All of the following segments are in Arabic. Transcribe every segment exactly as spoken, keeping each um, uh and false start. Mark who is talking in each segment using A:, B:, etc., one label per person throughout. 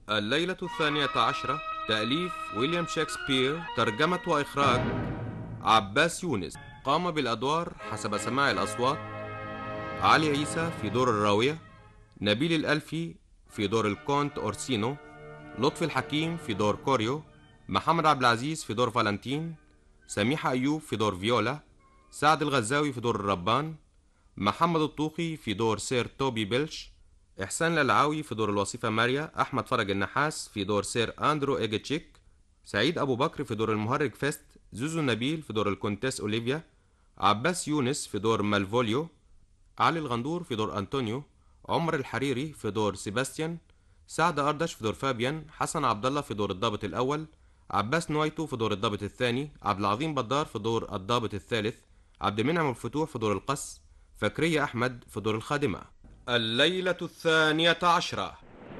A: الليلة الثانية عشرة، تأليف ويليام شكسبير، ترجمة وإخراج عباس يونس. قام بالأدوار حسب سماع الأصوات: علي عيسى في دور الراوية، نبيل الألفي في دور الكونت أورسينو، لطفي الحكيم في دور كوريو، محمد عبد العزيز في دور فالنتين، سميحة أيوب في دور فيولا، سعد الغزاوي في دور الربان، محمد الطوخي في دور سير توبي بيلش، إحسان العلعاوي في دور الوصيفة ماريا، أحمد فرج النحاس في دور سير أندرو إيجيتشيك، سعيد أبو بكر في دور المهرج فيست، زوزو نبيل في دور الكونتيس أوليفيا، عباس يونس في دور مالفوليو، علي الغندور في دور أنطونيو، عمر الحريري في دور سيباستيان، سعد أردش في دور فابيان، حسن عبد الله في دور الضابط الأول، عباس نويتو في دور الضابط الثاني، عبد العظيم بدار في دور الضابط الثالث، عبد المنعم الفتوح في دور القس، فكرية أحمد في دور الخادمة. الليلة الثانية عشرة.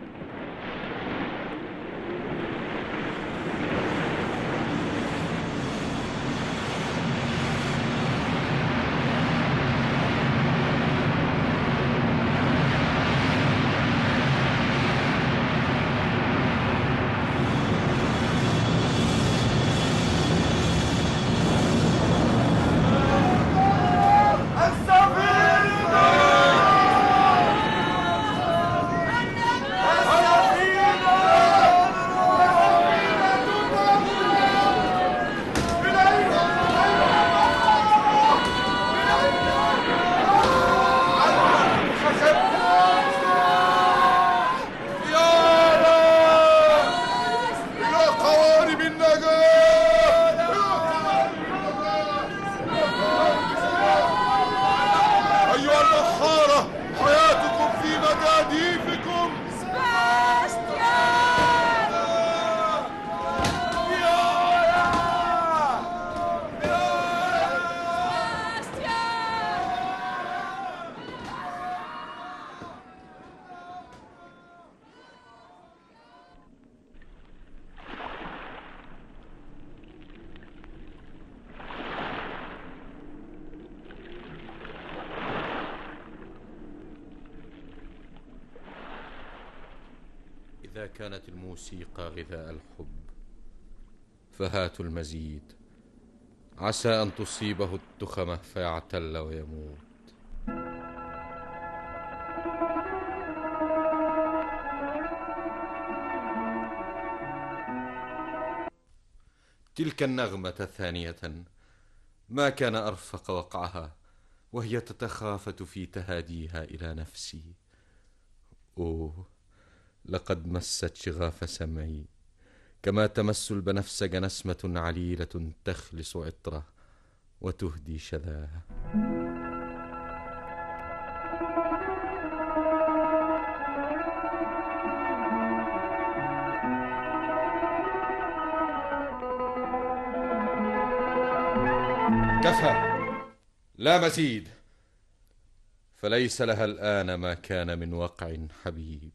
B: إذا كانت الموسيقى غذاء الحب فهاتوا المزيد، عسى أن تصيبه التخمة فيعتل ويموت. تلك النغمة ثانية ما كان أرفق وقعها وهي تتخافت في تهاديها إلى نفسي. أوه، لقد مست شغاف سمعي كما تمس البنفسج نسمة عليلة تخلص عطره وتهدي شذاه. كفى، لا مزيد، فليس لها الآن ما كان من وقع حبيب.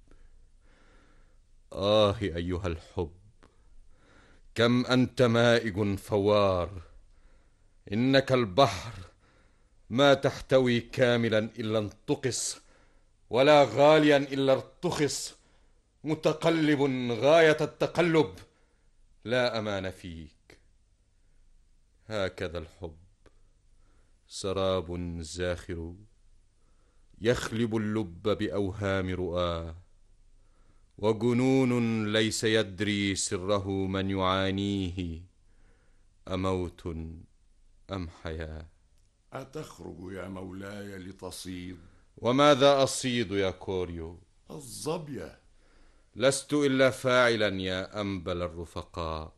B: آه أيها الحب، كم أنت مائج فوار، إنك البحر ما تحتوي كاملا إلا انتقص، ولا غاليا إلا ارتخص، متقلب غاية التقلب، لا أمان فيك. هكذا الحب، سراب زاخر يخلب اللب بأوهام رؤاه، وجنون ليس يدري سره من يعانيه، أموت أم حياة.
C: أتخرج يا مولاي لتصيد؟
B: وماذا أصيد يا كوريو؟
C: الظبية.
B: لست إلا فاعلا يا أنبل الرفقاء.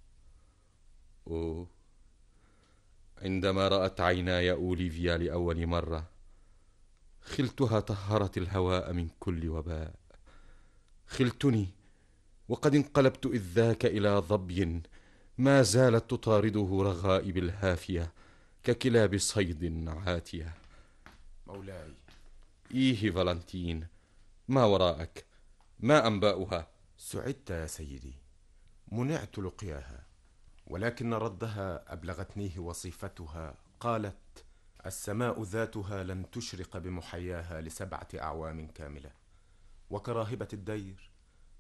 B: أوه، عندما رأت عيناي أوليفيا لأول مرة خلتها طهرت الهواء من كل وباء. خلتني وقد انقلبت إذ ذاك إلى ظبي ما زالت تطارده رغائب الهافية ككلاب صيد عاتية.
C: مولاي.
B: إيه فالنتين، ما وراءك؟ ما أنباؤها؟
D: سعدت يا سيدي، منعت لقياها، ولكن ردها أبلغتنيه وصيفتها. قالت: السماء ذاتها لن تشرق بمحياها لسبعة أعوام كاملة، وكراهبة الدير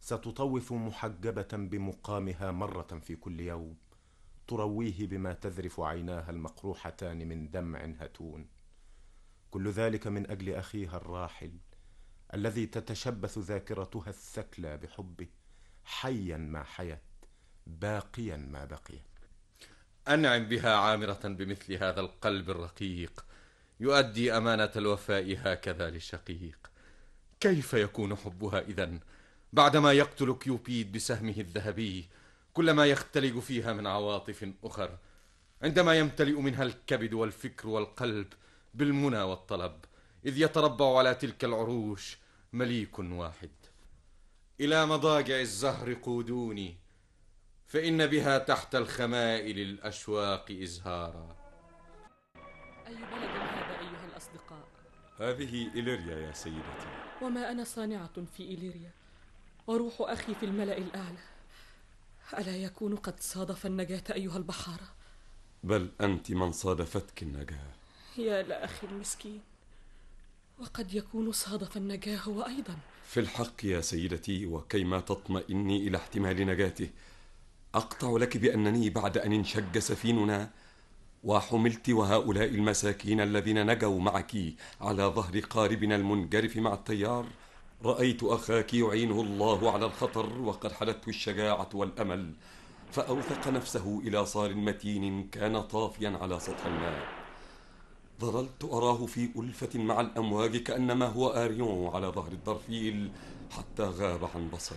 D: ستطوف محجبة بمقامها مرة في كل يوم، ترويه بما تذرف عيناها المقروحتان من دمع هتون، كل ذلك من أجل أخيها الراحل الذي تتشبث ذاكرتها الثكلى بحبه، حيا ما حيت، باقيا ما بقي.
B: أنعم بها عامرة بمثل هذا القلب الرقيق يؤدي أمانة الوفاء هكذا للشقيق. كيف يكون حبها إذن بعدما يقتل كيوبيد بسهمه الذهبي كل ما يختلج فيها من عواطف أخر، عندما يمتلئ منها الكبد والفكر والقلب بالمنى والطلب، إذ يتربع على تلك العروش مليك واحد. إلى مضاجع الزهر قودوني، فإن بها تحت الخمائل الأشواق إزهارا.
E: أي بلد هذا أيها الأصدقاء؟
F: هذه إليريا يا سيدتي.
E: وما أنا صانعة في إليريا، وروح أخي في الملأ الأعلى. ألا يكون قد صادف النجاة أيها البحارة؟
F: بل أنت من صادفتك النجاة.
E: يا لأخي المسكين، وقد يكون صادف النجاة هو أيضا.
F: في الحق يا سيدتي، وكيما تطمئني إلى احتمال نجاته، أقطع لك بأنني بعد أن انشج سفيننا وحملت وهؤلاء المساكين الذين نجوا معك على ظهر قاربنا المنجرف مع التيار، رأيت أخاك يعينه الله على الخطر وقد حلته الشجاعة والأمل، فأوثق نفسه إلى صار متين كان طافيا على سطح الماء. ظللت أراه في ألفة مع الأمواج كأنما هو آريون على ظهر الضرفيل حتى غاب عن بصري.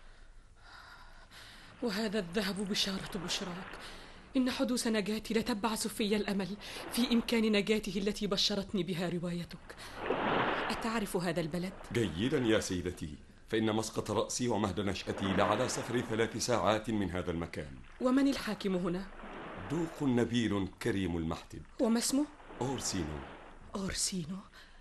E: وهذا الذهب بشارة بشراك، إن حدوث نجاتي لتبعث في الأمل في إمكان نجاته التي بشرتني بها روايتك. أتعرف هذا البلد؟
F: جيدا يا سيدتي، فإن مسقط رأسي ومهد نشأتي لعلى سفر ثلاث ساعات من هذا المكان.
E: ومن الحاكم هنا؟
F: دوق نبيل كريم المحتب.
E: وما اسمه؟
F: أورسينو.
E: أورسينو؟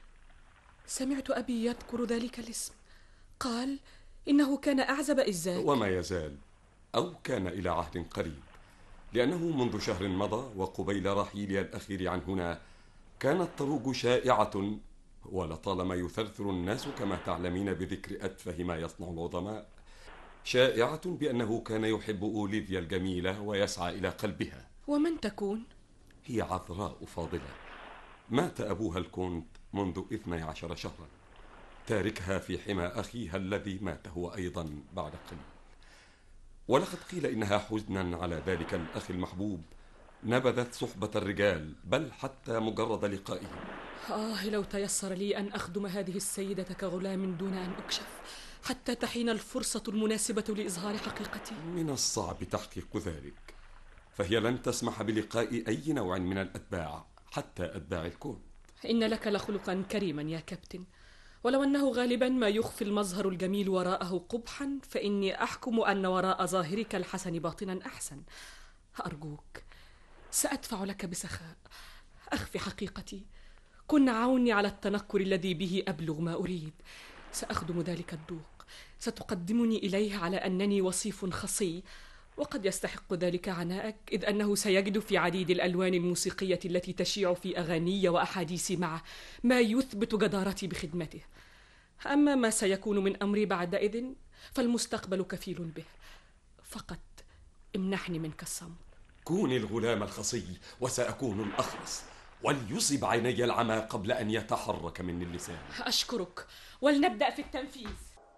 E: سمعت أبي يذكر ذلك الاسم، قال إنه كان أعزب إزاك.
F: وما يزال، أو كان إلى عهد قريب، لأنه منذ شهر مضى وقبيل رحيلي الأخير عن هنا كانت تروج شائعة، ولطالما يثرثر الناس كما تعلمين بذكر أتفه ما يصنع العظماء، شائعة بأنه كان يحب أوليفيا الجميلة ويسعى إلى قلبها.
E: ومن تكون؟
F: هي عذراء فاضلة، مات أبوها الكونت منذ اثني عشر شهرا، تاركها في حمى أخيها الذي مات هو أيضا بعد قليل. ولقد قيل إنها حزنا على ذلك الأخ المحبوب نبذت صحبة الرجال، بل حتى مجرد لقائهم.
E: آه لو تيسر لي أن أخدم هذه السيدة كغلام دون أن أكشف حتى تحين الفرصة المناسبة لإظهار حقيقتي.
F: من الصعب تحقيق ذلك، فهي لن تسمح بلقاء أي نوع من الأتباع حتى أتباع الكون.
E: إن لك لخلقا كريما يا كابتن، ولو أنه غالبا ما يخفي المظهر الجميل وراءه قبحا، فإني أحكم أن وراء ظاهرك الحسن باطنا أحسن. أرجوك سأدفع لك بسخاء، أخفي حقيقتي، كن عوني على التنكر الذي به أبلغ ما أريد. سأخدم ذلك الدوق، ستقدمني إليه على أنني وصيف خصي، وقد يستحق ذلك عناءك، إذ أنه سيجد في عديد الألوان الموسيقية التي تشيع في أغاني وأحاديث معه ما يثبت جدارتي بخدمته. أما ما سيكون من أمري بعدئذ فالمستقبل كفيل به، فقط امنحني منك الصمت.
F: كوني الغلام الخصي وسأكون الأخرس، وليصب عيني العمى قبل أن يتحرك مني اللسان.
E: أشكرك، ولنبدأ في التنفيذ.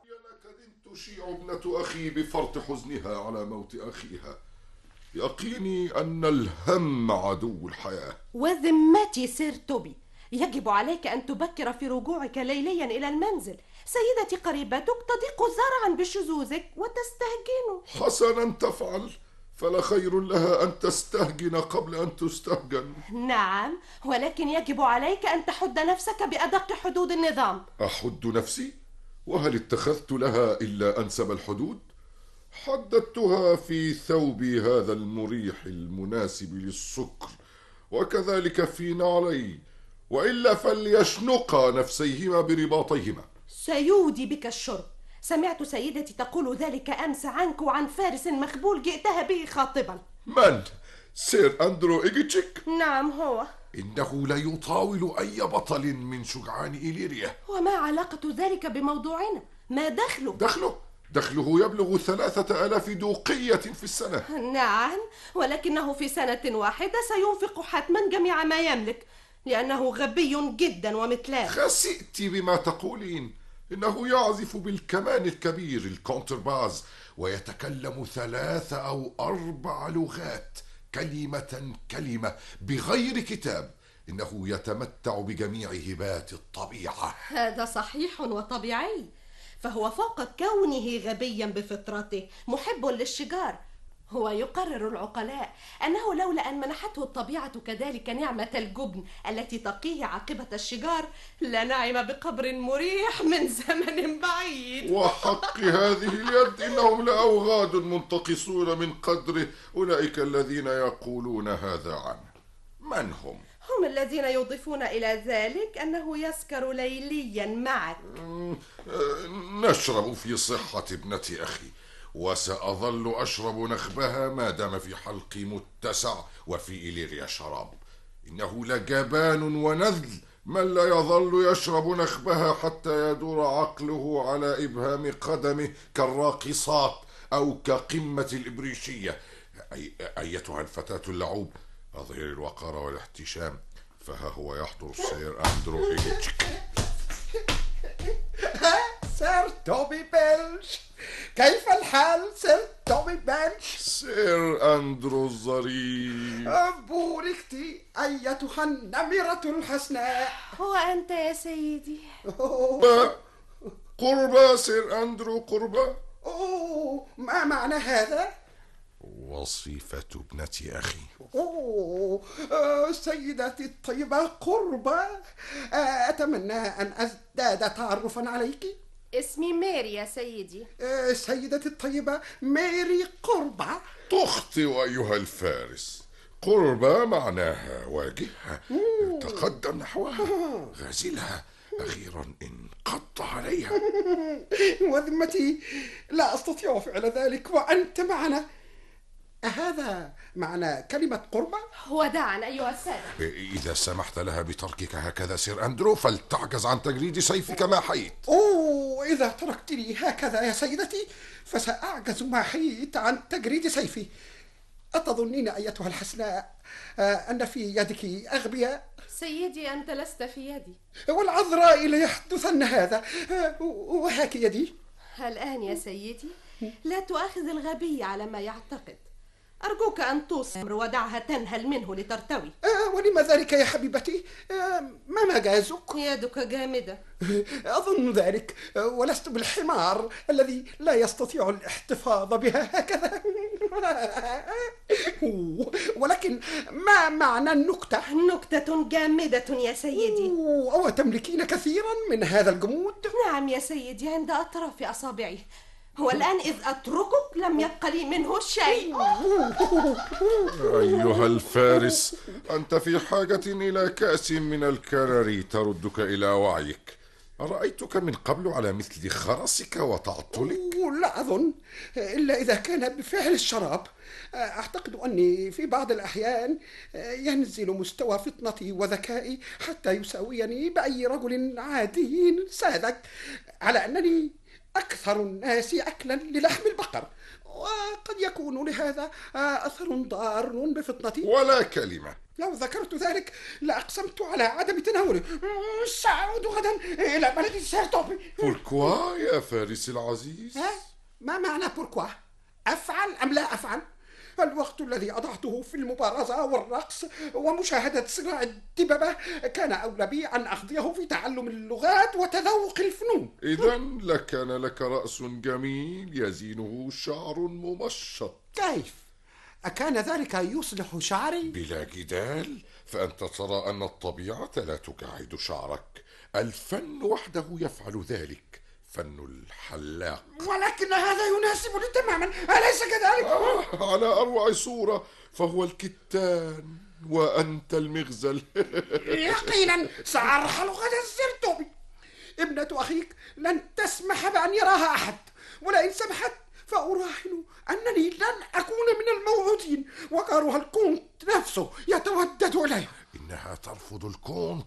C: تشيع ابنة أخي بفرط حزنها على موت أخيها. يقيني أن الهم عدو الحياة.
G: وذمتي سير توبي، يجب عليك أن تبكر في رجوعك ليليا إلى المنزل. سيدتي قريبتك تضيق زرعا بشذوذك وتستهجن.
C: حسنا تفعل، فلا خير لها أن تستهجن قبل أن تستهجن.
G: نعم، ولكن يجب عليك أن تحد نفسك بأدق حدود النظام.
C: أحد نفسي؟ وهل اتخذت لها إلا أنسب الحدود؟ حددتها في ثوبي هذا المريح المناسب للسكر، وكذلك في نعلي، وإلا فليشنقا نفسيهما برباطيهما.
G: سيودي بك الشرب. سمعت سيدتي تقول ذلك أمس عنك وعن فارس مخبول جئتها به خاطبا.
C: من؟ سير أندرو إيجيتشيك؟
G: نعم هو.
C: إنه لا يطاول أي بطل من شجعان إليريا.
G: وما علاقة ذلك بموضوعنا؟ ما دخله؟
C: دخله؟ دخله يبلغ ثلاثة آلاف دوقية في السنة.
G: نعم، ولكنه في سنة واحدة سينفق حتما جميع ما يملك، لأنه غبي جدا ومثلاه.
C: خسئت بما تقولين. إنه يعزف بالكمان الكبير الكونترباز، ويتكلم ثلاث أو أربع لغات كلمة كلمة بغير كتاب. إنه يتمتع بجميع هبات الطبيعة.
G: هذا صحيح وطبيعي، فهو فوق كونه غبيا بفطرته محب للشجار. هو يقرر العقلاء أنه لولا أن منحته الطبيعة كذلك نعمة الجبن التي تقيه عاقبة الشجار لنعم بقبر مريح من زمن بعيد.
C: وحق هذه اليد إنهم لأوغاد منتقصون من قدره. أولئك الذين يقولون هذا عنه من هم؟
G: هم الذين يضيفون إلى ذلك أنه يسكر ليليا معك.
C: نشرب في صحة ابنة أخي، وسأظل أشرب نخبها ما دام في حلقي متسع وفي إليريا شراب. إنه لجبان ونذل من لا يظل يشرب نخبها حتى يدور عقله على إبهام قدمه كالراقصات أو كقمة الإبريشية. أي أيتها الفتاة اللعوب، أظهر الوقار والاحتشام، فها هو يحضر سير أندرو إيجيتشك.
H: سير توبي بيلش، كيف الحال سير توبي بيلش؟
C: سير أندرو الظريف.
H: بوركتي أيتها النمرة الحسناء.
G: هو أنت يا سيدي؟
C: قربة قربة سير أندرو، قربة.
H: أوه، ما معنى هذا؟
C: وصيفة ابنة أخي.
H: أوه، آه، سيدتي الطيبة قربة، آه، أتمنى أن أزداد تعرفا عليك.
G: اسمي ماري يا سيدي.
H: آه، سيدتي الطيبة ماري قربة.
C: تخطئ أيها الفارس. قربة معناها واجهها، تقدم نحوها، غازلها، أخيرا انقض عليها.
H: وذمتي لا أستطيع فعل ذلك وأنت معنا. أهذا معنى كلمة قربة؟
G: وداعا أيها السادة.
C: إذا سمحت لها بتركك هكذا سير أندرو فلتعجز عن تجريد سيفك ما حييت.
H: أوه، إذا تركتني هكذا يا سيدتي فسأعجز ما حييت عن تجريد سيفي. أتظنين أيتها الحسناء أن في يدك أغبياء؟
G: سيدي أنت لست في يدي.
H: والعذراء ليحدثن هذا، وهاك يدي.
G: الآن يا سيدي لا تؤاخذ الغبي على ما يعتقد. أرجوك أن تصبر ودعها تنهل منه لترتوي.
H: آه، ولما ذلك يا حبيبتي؟ آه، ما مجازك؟
G: يدك جامدة.
H: أظن ذلك، ولست بالحمار الذي لا يستطيع الاحتفاظ بها هكذا. ولكن ما معنى النكتة؟
G: نكتة جامدة يا سيدي.
H: أو تملكين كثيرا من هذا الجمود؟
G: نعم يا سيدي، عند أطراف أصابعي. والآن إذ أتركك لم يبق لي منه شيء.
C: أيها الفارس، أنت في حاجة إلى كأس من الكرري تردك إلى وعيك. أرأيتك من قبل على مثل خرسك وتعطلك؟
H: لا أظن، إلا إذا كان بفعل الشراب. أعتقد أني في بعض الأحيان ينزل مستوى فطنتي وذكائي حتى يساويني بأي رجل عادي ساذج، على أنني أكثر الناس أكلا للحم البقر، وقد يكون لهذا أثر ضار بفطنتي.
C: ولا كلمة.
H: لو ذكرت ذلك لأقسمت على عدم تناوله. سأعود غدا إلى بلد سير توبي.
C: بوركوا يا فارس العزيز؟
H: ها؟ ما معنى بوركوا؟ أفعل أم لا أفعل؟ الوقت الذي أضعته في المبارزة والرقص ومشاهدة صراع الدببة كان أولى بي أن أقضيه في تعلم اللغات وتذوق الفنون.
C: إذن لكان لك رأس جميل يزينه شعر ممشط.
H: كيف؟ أكان ذلك يصلح شعري؟
C: بلا جدال، فأنت ترى أن الطبيعة لا تجعد شعرك، الفن وحده يفعل ذلك، فن الحلاق.
H: ولكن هذا يناسبني تماما، أليس كذلك؟
C: آه، على أروع صورة، فهو الكتان وأنت المغزل.
H: يقينا سأرحل غدا سير توبي. ابنة أخيك لن تسمح بأن يراها أحد، ولئن سمحت فأراهن أنني لن أكون من الموعودين، وكارها الكونت نفسه يتودد إليها.
C: إنها ترفض الكونت،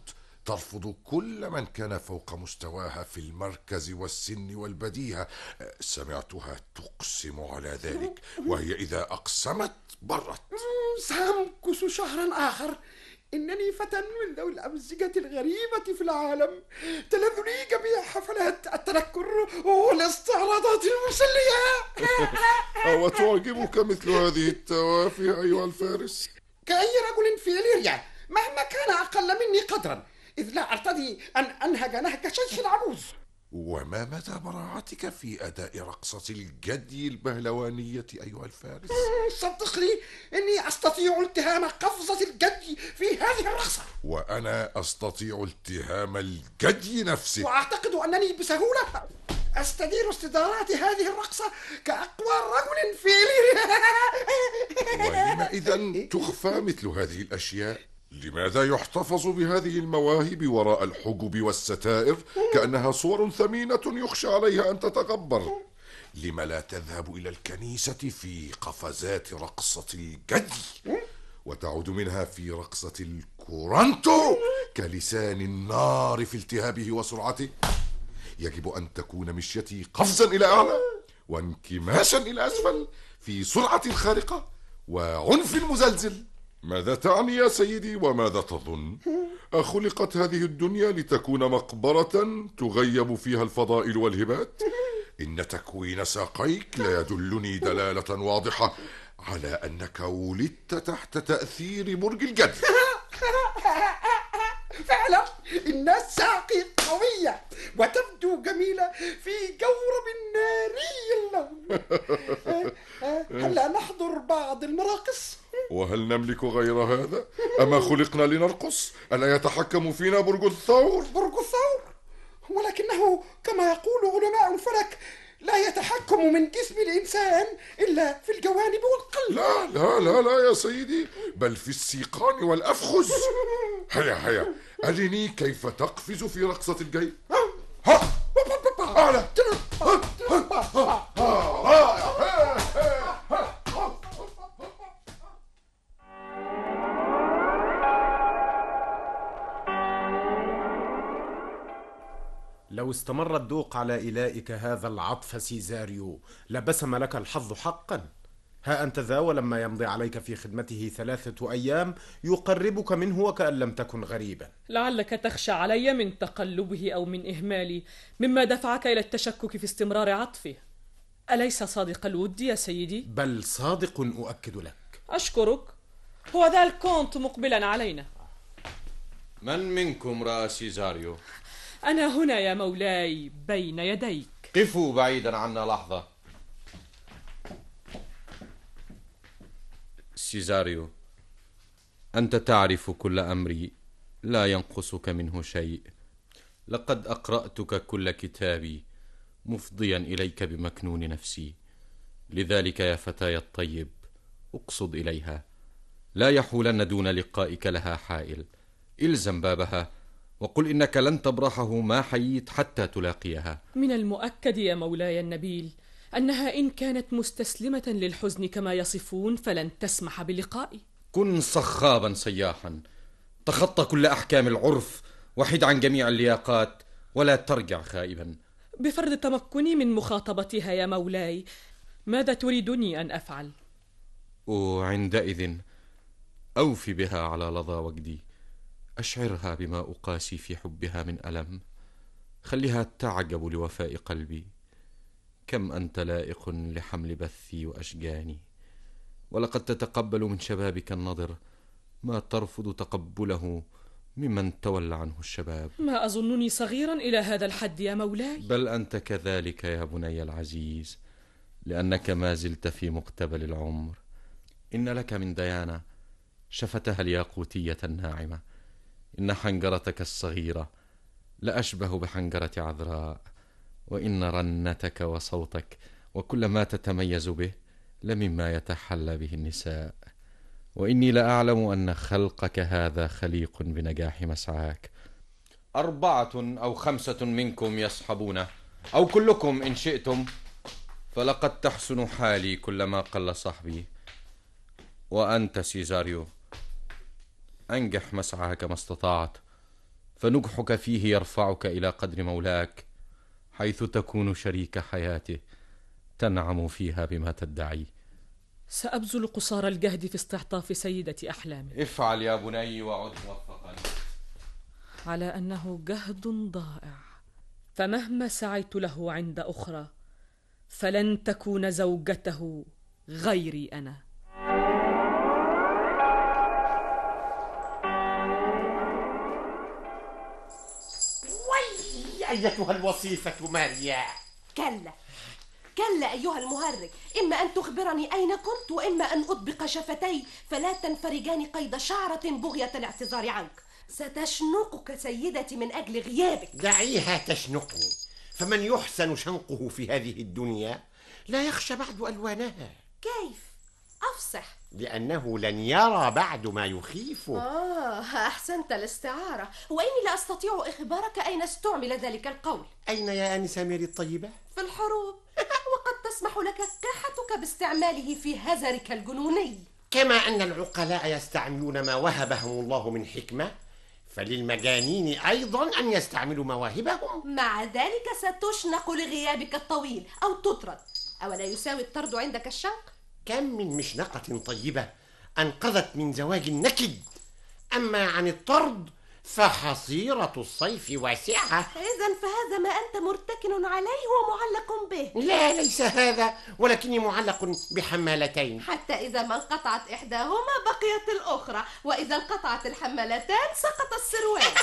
C: ترفض كل من كان فوق مستواها في المركز والسن والبديهة. سمعتها تقسم على ذلك، وهي إذا أقسمت برت.
H: سأمكث شهرا آخر. إنني فتى من ذوي الأمزجة الغريبة في العالم، تلذ لي جميع حفلات التنكر والاستعراضات المسلية.
C: أو تعجبك مثل هذه التوافه أيها الفارس؟
H: كأي رجل في إليريا مهما كان أقل مني قدرا، إذ لا أرتضي أن أنهج نهج شيخ عجوز.
C: وما مدى براعتك في أداء رقصة الجدي البهلوانية أيها الفارس؟
H: صدقني إني أستطيع التهام قفزة الجدي في هذه الرقصة،
C: وأنا أستطيع التهام الجدي نفسه،
H: وأعتقد أنني بسهولة أستدير استدارات هذه الرقصة كأقوى رجل في إليريا.
C: ولم إذن تخفى مثل هذه الأشياء؟ لماذا يحتفظ بهذه المواهب وراء الحجب والستائر كأنها صور ثمينة يخشى عليها أن تتغبر؟ لم لا تذهب إلى الكنيسة في قفزات رقصة الجدي وتعود منها في رقصة الكورانتو كلسان النار في التهابه وسرعته؟ يجب أن تكون مشيتي قفزا إلى أعلى وانكماشا إلى أسفل في سرعة خارقة وعنف مزلزل. ماذا تعني يا سيدي وماذا تظن؟ أخلقت هذه الدنيا لتكون مقبرة تغيب فيها الفضائل والهبات؟ إن تكوين ساقيك لا يدلني دلالة واضحة على أنك ولدت تحت تأثير برج الجد.
H: فعلا إن ساقي قوية وتبدو جميلة في جورب ناري اللون. هلا نحضر بعض المراقص؟
C: وهل نملك غير هذا؟ أما خلقنا لنرقص؟ ألا يتحكم فينا برج الثور؟
H: برج الثور؟ ولكنه كما يقول علماء الفلك لا يتحكم من جسم الإنسان إلا في الجوانب والقلب.
C: لا لا لا لا يا سيدي، بل في السيقان والأفخذ. هيا هيا أرني كيف تقفز في رقصة الجيب. أعلى.
D: لو استمر الذوق على إلائك هذا العطف سيزاريو لبسم لك الحظ حقا. ها أنت ذا ولما يمضي عليك في خدمته ثلاثة أيام يقربك منه وكأن لم تكن غريبا.
E: لعلك تخشى علي من تقلبه أو من إهمالي مما دفعك إلى التشكك في استمرار عطفه. أليس صادق الود يا سيدي؟
D: بل صادق أؤكد لك.
E: أشكرك. هو ذا الكونت مقبلا علينا.
B: من منكم رأى سيزاريو؟
E: أنا هنا يا مولاي بين يديك.
B: قفوا بعيدا عنا لحظة. سيزاريو، أنت تعرف كل أمري، لا ينقصك منه شيء. لقد أقرأتك كل كتابي مفضيا إليك بمكنون نفسي. لذلك يا فتاي الطيب اقصد إليها، لا يحولن دون لقائك لها حائل. إلزم بابها وقل إنك لن تبرحه ما حييت حتى تلاقيها.
E: من المؤكد يا مولاي النبيل أنها إن كانت مستسلمة للحزن كما يصفون فلن تسمح بلقائي.
B: كن صخابا سياحا، تخطى كل أحكام العرف وحد عن جميع اللياقات ولا ترجع خائبا.
E: بفرض تمكني من مخاطبتها يا مولاي، ماذا تريدني أن أفعل؟
B: وعندئذ أوفي بها على لظى وجدي، أشعرها بما أقاسي في حبها من ألم، خليها تعجب لوفاء قلبي. كم أنت لائق لحمل بثي وأشجاني، ولقد تتقبل من شبابك النضر ما ترفض تقبله ممن تولى عنه الشباب.
E: ما أظنني صغيرا إلى هذا الحد يا مولاي.
B: بل أنت كذلك يا بني العزيز، لأنك ما زلت في مقتبل العمر. إن لك من ديانة شفتها الياقوتية الناعمة، إن حنجرتك الصغيرة لأشبه بحنجرة عذراء، وإن رنتك وصوتك وكل ما تتميز به لمما يتحلى به النساء، وإني لأعلم أن خلقك هذا خليق بنجاح مسعاك. أربعة أو خمسة منكم يصحبونه، أو كلكم إن شئتم، فلقد تحسن حالي كلما قل صحبي. وأنت سيزاريو أنجح مسعاك ما استطعت، فنجحك فيه يرفعك إلى قدر مولاك، حيث تكون شريك حياته تنعم فيها بما تدعي.
E: سأبذل قصارى الجهد في استعطاف سيدة أحلامي.
B: افعل يا بني وعد موفقا.
E: على أنه جهد ضائع، فمهما سعيت له عند أخرى فلن تكون زوجته غيري أنا.
I: وي أيتها الوصيفة ماريا.
G: كلا كلا أيها المهرج، إما أن تخبرني أين كنت وإما أن أطبق شفتي فلا تنفرجان قيد شعرة بغية الاعتذار عنك. ستشنقك سيدتي من أجل غيابك.
I: دعيها تشنقني، فمن يحسن شنقه في هذه الدنيا لا يخشى بعد ألوانها.
G: كيف؟ أفصح.
I: لأنه لن يرى بعد ما يخيفه.
G: آه أحسنت الاستعارة، وإني لا أستطيع إخبارك أين استعمل ذلك القول.
I: أين يا آنسة ميري الطيبة؟
G: في الحروب، وقد تسمح لك كحتك باستعماله في هزرك الجنوني.
I: كما أن العقلاء يستعملون ما وهبهم الله من حكمة، فللمجانين أيضا أن يستعملوا مواهبهم.
G: مع ذلك ستشنق لغيابك الطويل أو تطرد، أولا يساوي الطرد عندك الشنق؟
I: كم من مشنقة طيبة أنقذت من زواج نكد، أما عن الطرد فحصيرة الصيف واسعة.
G: إذن فهذا ما أنت مرتكن عليه ومعلق به.
I: لا، ليس هذا، ولكني معلق بحمالتين،
G: حتى إذا ما انقطعت إحداهما بقيت الأخرى، وإذا انقطعت الحمالتان سقط السروال.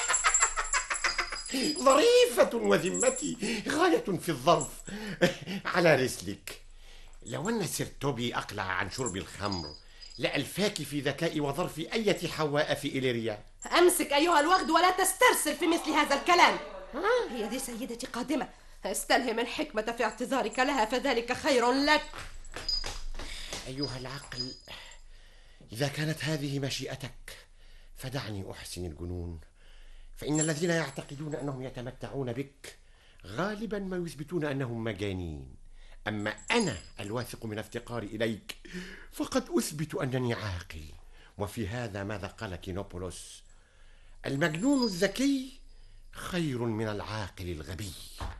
I: ظريفة وذمتي غاية في الظرف. على رسلك، لو أن سير توبي أقلع عن شرب الخمر لألفاك في ذكاء وظرف أية حواء في إليريا.
G: أمسك أيها الوغد ولا تسترسل في مثل هذا الكلام. هي دي سيدتي قادمة، استلهم الحكمة في اعتذارك لها فذلك خير لك.
I: أيها العقل، إذا كانت هذه مشيئتك فدعني أحسن الجنون، فإن الذين يعتقدون أنهم يتمتعون بك غالبا ما يثبتون أنهم مجانين. أما أنا الواثق من افتقاري إليك فقد أثبت أنني عاقل. وفي هذا ماذا قال كينوبولوس؟ المجنون الذكي خير من العاقل الغبي.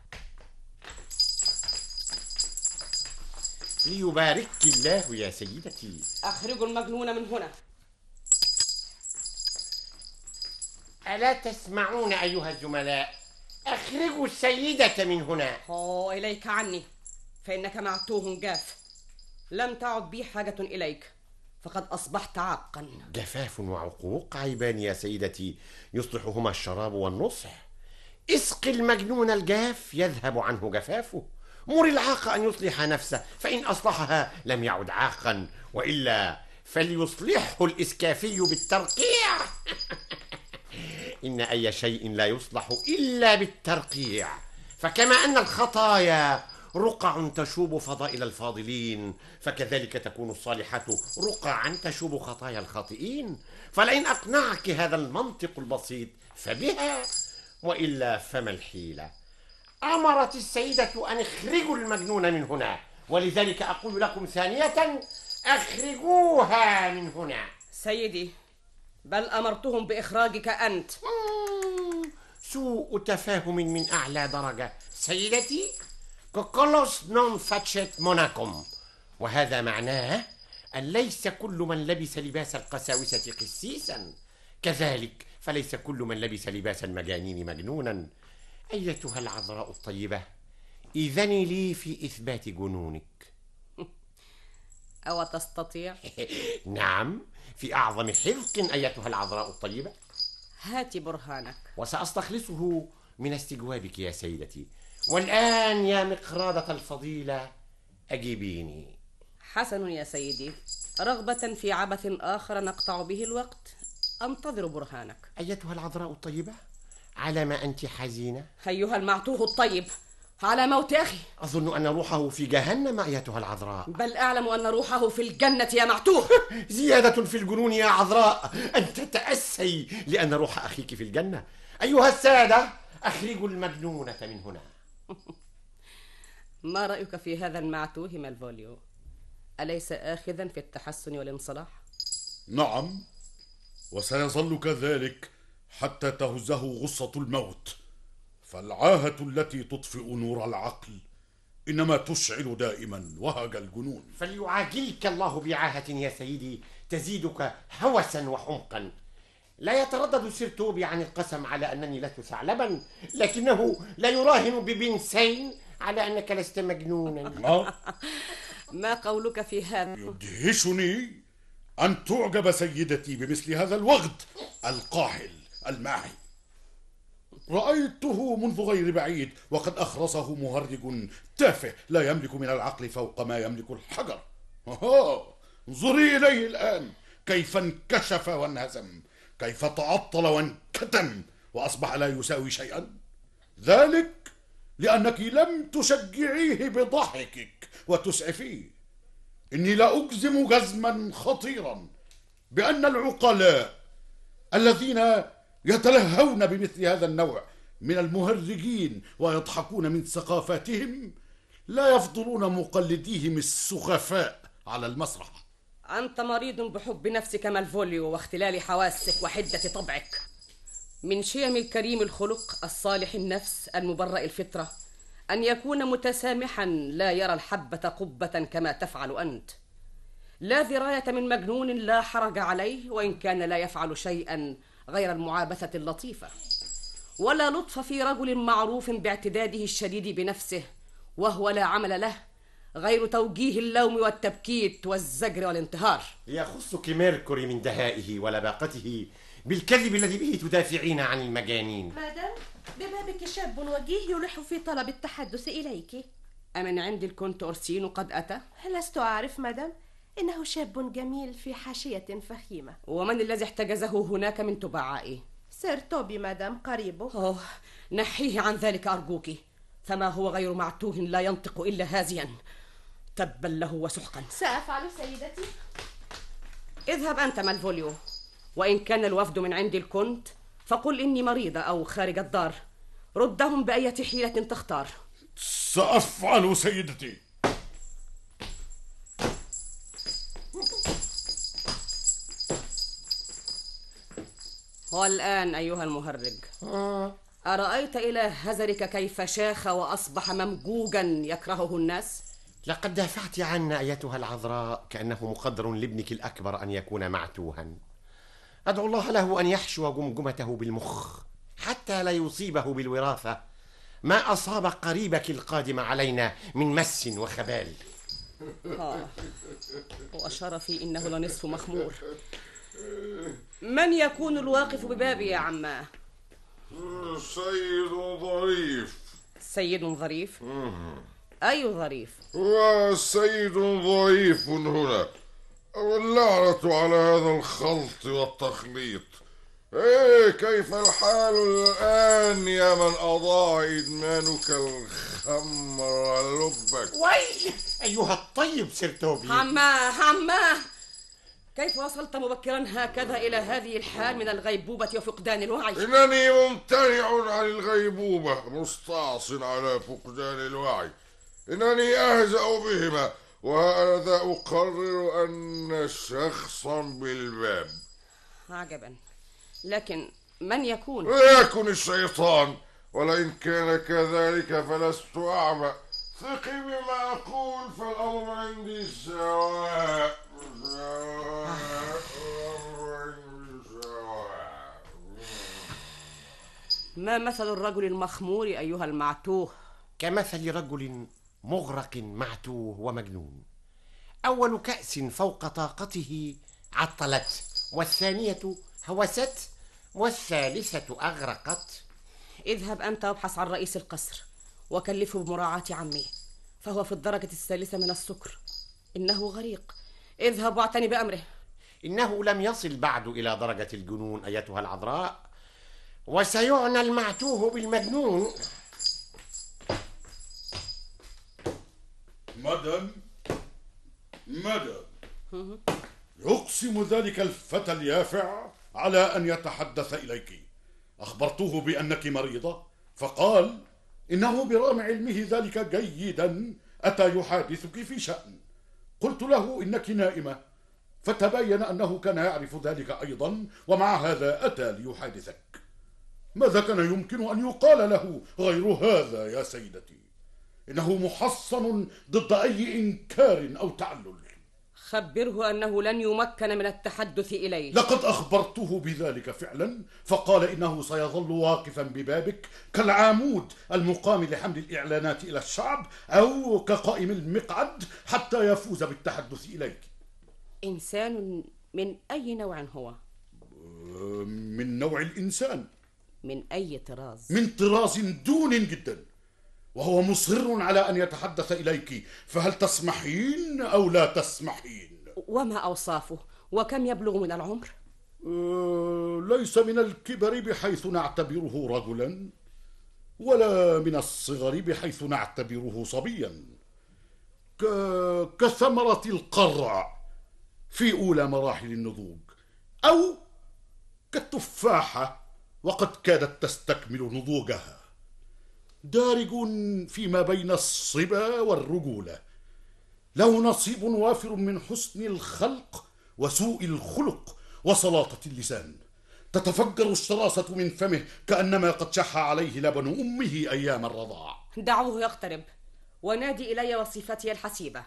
I: ليبارك الله يا سيدتي.
J: أخرجوا المجنون من هنا.
I: ألا تسمعون أيها الزملاء؟ أخرجوا السيدة من هنا.
J: أوه، إليك عني، فإنك معتوه جاف، لم تعد بي حاجة إليك، فقد أصبحت عاقا.
I: جفاف وعقوق عيبان يا سيدتي يصلحهما الشراب والنصح. اسق المجنون الجاف يذهب عنه جفافه، مر العاق أن يصلح نفسه، فإن أصلحها لم يعد عاقا، وإلا فليصلحه الإسكافي بالترقيع. إن أي شيء لا يصلح إلا بالترقيع، فكما أن الخطايا رقع تشوب فضائل الفاضلين، فكذلك تكون الصالحة رقعا تشوب خطايا الخاطئين. فلئن أقنعك هذا المنطق البسيط فبها، وإلا فما الحيلة. أمرت السيدة أن اخرجوا المجنون من هنا، ولذلك أقول لكم ثانية: أخرجوها من هنا.
J: سيدي، بل أمرتهم بإخراجك أنت.
I: سوء تفاهم من أعلى درجة. سيدتي، كوكولوس نون فاتشت موناكوم، وهذا معناه أن ليس كل من لبس لباس القساوسة قسيسا، كذلك فليس كل من لبس لباس المجانين مجنونا. أيتها العذراء الطيبة، إذني لي في إثبات جنونك.
J: أو تستطيع؟
I: نعم، في أعظم حذق أيتها العذراء الطيبة.
J: هات برهانك.
I: وسأستخلصه من استجوابك يا سيدتي. والآن يا مقرادة الفضيلة أجيبيني.
J: حسن يا سيدي، رغبة في عبث آخر نقطع به الوقت، أنتظر برهانك.
I: أيتها العذراء الطيبة، على ما أنت حزينة؟
J: أيها المعتوه الطيب، على موت أخي.
I: أظن أن روحه في جهنم أيتها العذراء.
J: بل أعلم أن روحه في الجنة يا معتوه.
I: زيادة في الجنون يا عذراء، أن تتأسي لأن روح أخيك في الجنة. أيها السادة، أخرجوا المجنونة من هنا.
J: ما رأيك في هذا المعتوه مالفوليو؟ أليس آخذا في التحسن والانصلاح؟
K: نعم، وسيظل كذلك حتى تهزه غصة الموت، فالعاهة التي تطفئ نور العقل إنما تشعل دائما وهج الجنون.
I: فليعاجلك الله بعاهة يا سيدي تزيدك هوسا وحمقا. لا يتردد سيرتوبي عن القسم على أنني لست ثعلبا، لكنه لا يراهن ببنسين على أنك لست مجنونا.
K: ما,
J: ما قولك في هذا؟
K: يدهشني أن تعجب سيدتي بمثل هذا الوغد القاحل الماعي. رأيته منذ غير بعيد وقد أخرسه مهرج تافه لا يملك من العقل فوق ما يملك الحجر. انظري إليه الآن كيف انكشف وانهزم، كيف تعطل وانكتم وأصبح لا يساوي شيئا. ذلك لأنك لم تشجعيه بضحكك وتسعفيه. إني لا أجزم جزما خطيرا بأن العقلاء الذين يتلهون بمثل هذا النوع من المهرجين ويضحكون من ثقافاتهم لا يفضلون مقلديهم السخفاء على المسرح.
J: أنت مريض بحب نفسك مالفوليو واختلال حواسك وحدة طبعك. من شيم الكريم الخلق الصالح النفس المبرأ الفطرة أن يكون متسامحا لا يرى الحبة قبة كما تفعل أنت. لا ذراية من مجنون لا حرج عليه وإن كان لا يفعل شيئا غير المعابثة اللطيفة، ولا لطف في رجل معروف باعتداده الشديد بنفسه وهو لا عمل له غير توجيه اللوم والتبكيت والزجر والانتهار.
I: يخصك ميركوري من دهائه ولباقته بالكذب الذي به تدافعين عن المجانين.
G: مادام ببابك شاب وجيه يلح في طلب التحدث إليك.
J: أمن عند الكونت أورسينو قد أتى؟
G: لست أعرف مادام، إنه شاب جميل في حاشية فخيمة.
J: ومن الذي احتجزه هناك من تبعائه؟
G: سير توبي مادام قريبه.
J: أوه، نحيه عن ذلك أرجوك، فما هو غير معتوه لا ينطق إلا هازيا. تبا له وسحقا.
G: سأفعل سيدتي.
J: اذهب أنت مالفوليو، وإن كان الوفد من عند الكونت فقل إني مريضة أو خارج الدار. ردهم بأية حيلة تختار.
K: سأفعل سيدتي.
J: والآن أيها المهرج، أرأيت إلى هزرك كيف شاخ وأصبح ممجوجا يكرهه الناس؟
I: لقد دافعت عنا أيتها العذراء كأنه مقدر لابنك الأكبر أن يكون معتوها. أدعو الله له أن يحشو جمجمته بالمخ حتى لا يصيبه بالوراثة ما أصاب قريبك القادم علينا من مس وخبال.
J: آه. وأشار في إنه لنصف مخمور. من يكون الواقف ببابي يا عماه؟
C: سيد ظريف.
J: سيد ظريف؟ أي ظريف؟
C: وسيد ظريف هنا. واللعنة على هذا الخلط والتخليط. ايه كيف الحال الآن يا من أضاع إدمانك الخمر ولبك؟
I: وي أيها الطيب سيرتوبي.
J: عماه عماه، كيف وصلت مبكرا هكذا إلى هذه الحال من الغيبوبة وفقدان الوعي؟
C: إنني ممتنع عن الغيبوبة مستعص على فقدان الوعي. إنني أهزأ بهما وهذا أقرر أن شخصا بالباب.
J: عجبا، لكن من يكون؟
C: يكن الشيطان، ولئن كان كذلك فلست أعمى. ثقي بما أقول فالأمر عندي سواء.
J: ما مثل الرجل المخمور أيها المعتوه؟
I: كمثل رجل مغرق معتوه ومجنون. أول كأس فوق طاقته عطلت، والثانية هوست، والثالثة أغرقت.
J: اذهب أنت وابحث عن رئيس القصر وكلفه بمراعاة عمي، فهو في الدرجة الثالثة من السكر. إنه غريق. اذهب واعتني بأمره.
I: إنه لم يصل بعد إلى درجة الجنون أيتها العذراء، وسيعنى المعتوه بالمجنون.
K: مدام مدام يقسم ذلك الفتى اليافع على أن يتحدث إليك. أخبرته بأنك مريضة فقال إنه برغم علمه ذلك جيدا أتى يحادثك في شأن. قلت له إنك نائمة، فتبين أنه كان يعرف ذلك أيضا ومع هذا أتى ليحادثك. ماذا كان يمكن أن يقال له غير هذا يا سيدتي؟ إنه محصن ضد أي إنكار أو تعلل.
J: خبره أنه لن يمكن من التحدث إليه.
K: لقد أخبرته بذلك فعلا، فقال إنه سيظل واقفا ببابك كالعامود المقام لحمل الإعلانات إلى الشعب، أو كقائم المقعد حتى يفوز بالتحدث إليك.
J: إنسان من أي نوع هو؟
K: من نوع الإنسان.
J: من أي طراز؟
K: من طراز دون جدا، وهو مصر على أن يتحدث إليك، فهل تسمحين أو لا تسمحين؟
J: وما أوصافه؟ وكم يبلغ من العمر؟
K: أه ليس من الكبر بحيث نعتبره رجلا، ولا من الصغر بحيث نعتبره صبيا، ك... كثمرة القرع في أولى مراحل النضوج، أو كالتفاحة وقد كادت تستكمل نضوجها، دارج فيما بين الصبا والرجولة، له نصيب وافر من حسن الخلق وسوء الخلق وسلاطة اللسان، تتفجر الشراسة من فمه كأنما قد شح عليه لبن أمه أيام الرضاع.
J: دعوه يقترب ونادي إلي وصيفتي الحسيبة.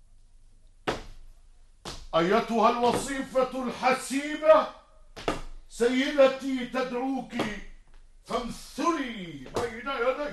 K: أيتها الوصيفة الحسيبة، سيدتي تدعوك فامثلي بين يديها.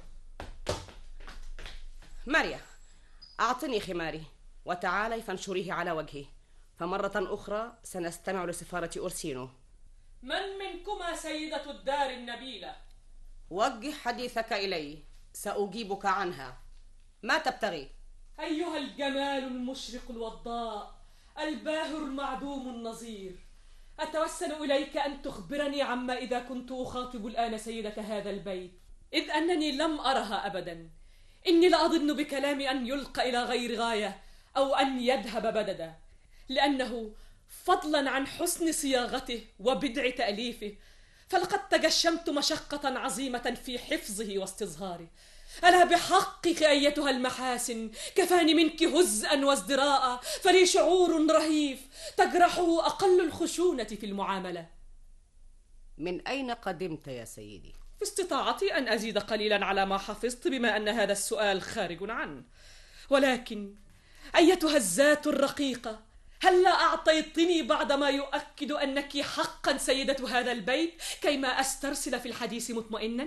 J: ماريا، أعطني خماري وتعالي فانشريه على وجهي، فمرة أخرى سنستمع لسفارة أورسينو.
E: من منكما سيدة الدار النبيلة؟
J: وجه حديثك إلي، سأجيبك عنها. ما تبتغي؟
E: أيها الجمال المشرق الوضاء، الباهر المعدوم النظير، أتوسل إليك أن تخبرني عما إذا كنت أخاطب الآن سيدة هذا البيت، إذ أنني لم أرها أبدا. إني لأظن بكلامي أن يلقى إلى غير غاية أو أن يذهب بددا، لأنه فضلا عن حسن صياغته وبدع تأليفه فلقد تجشمت مشقة عظيمة في حفظه واستظهاره. ألا بحقك أيتها المحاسن كفاني منك هزءا وازدراء، فلي شعور رهيف تجرحه أقل الخشونة في المعاملة.
J: من أين قدمت يا سيدي؟
E: في استطاعتي أن أزيد قليلا على ما حفظت، بما أن هذا السؤال خارج عنه. ولكن أيتها الذات الرقيقة، هل لا أعطيتني بعد ما يؤكد أنك حقا سيدة هذا البيت كيما أسترسل في الحديث مطمئنا؟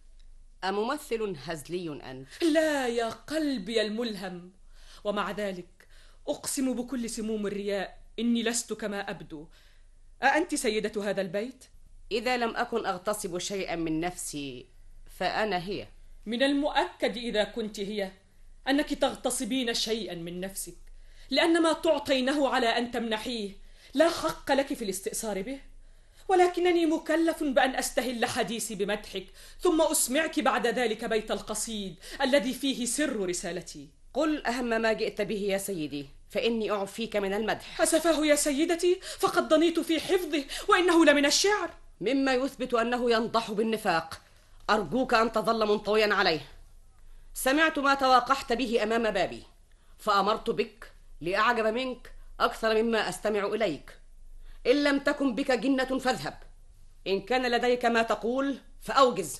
J: أممثل هزلي أنت؟
E: لا يا قلبي الملهم، ومع ذلك أقسم بكل سموم الرياء إني لست كما أبدو. أأنت سيدة هذا البيت؟
J: إذا لم أكن أغتصب شيئا من نفسي فأنا هي.
E: من المؤكد إذا كنت هي أنك تغتصبين شيئا من نفسك، لأن ما تعطينه على أن تمنحيه لا حق لك في الاستئثار به. ولكنني مكلف بأن أستهل حديثي بمدحك، ثم أسمعك بعد ذلك بيت القصيد الذي فيه سر رسالتي.
J: قل أهم ما جئت به يا سيدي، فإني أعفيك من المدح.
E: أسفاه يا سيدتي، فقد ضنيت في حفظه، وإنه لمن الشعر،
J: مما يثبت أنه ينضح بالنفاق. أرجوك أن تظل منطويا عليه. سمعت ما تواقحت به أمام بابي، فأمرت بك لأعجب منك أكثر مما أستمع إليك. إن لم تكن بك جنة فاذهب، إن كان لديك ما تقول فأوجز.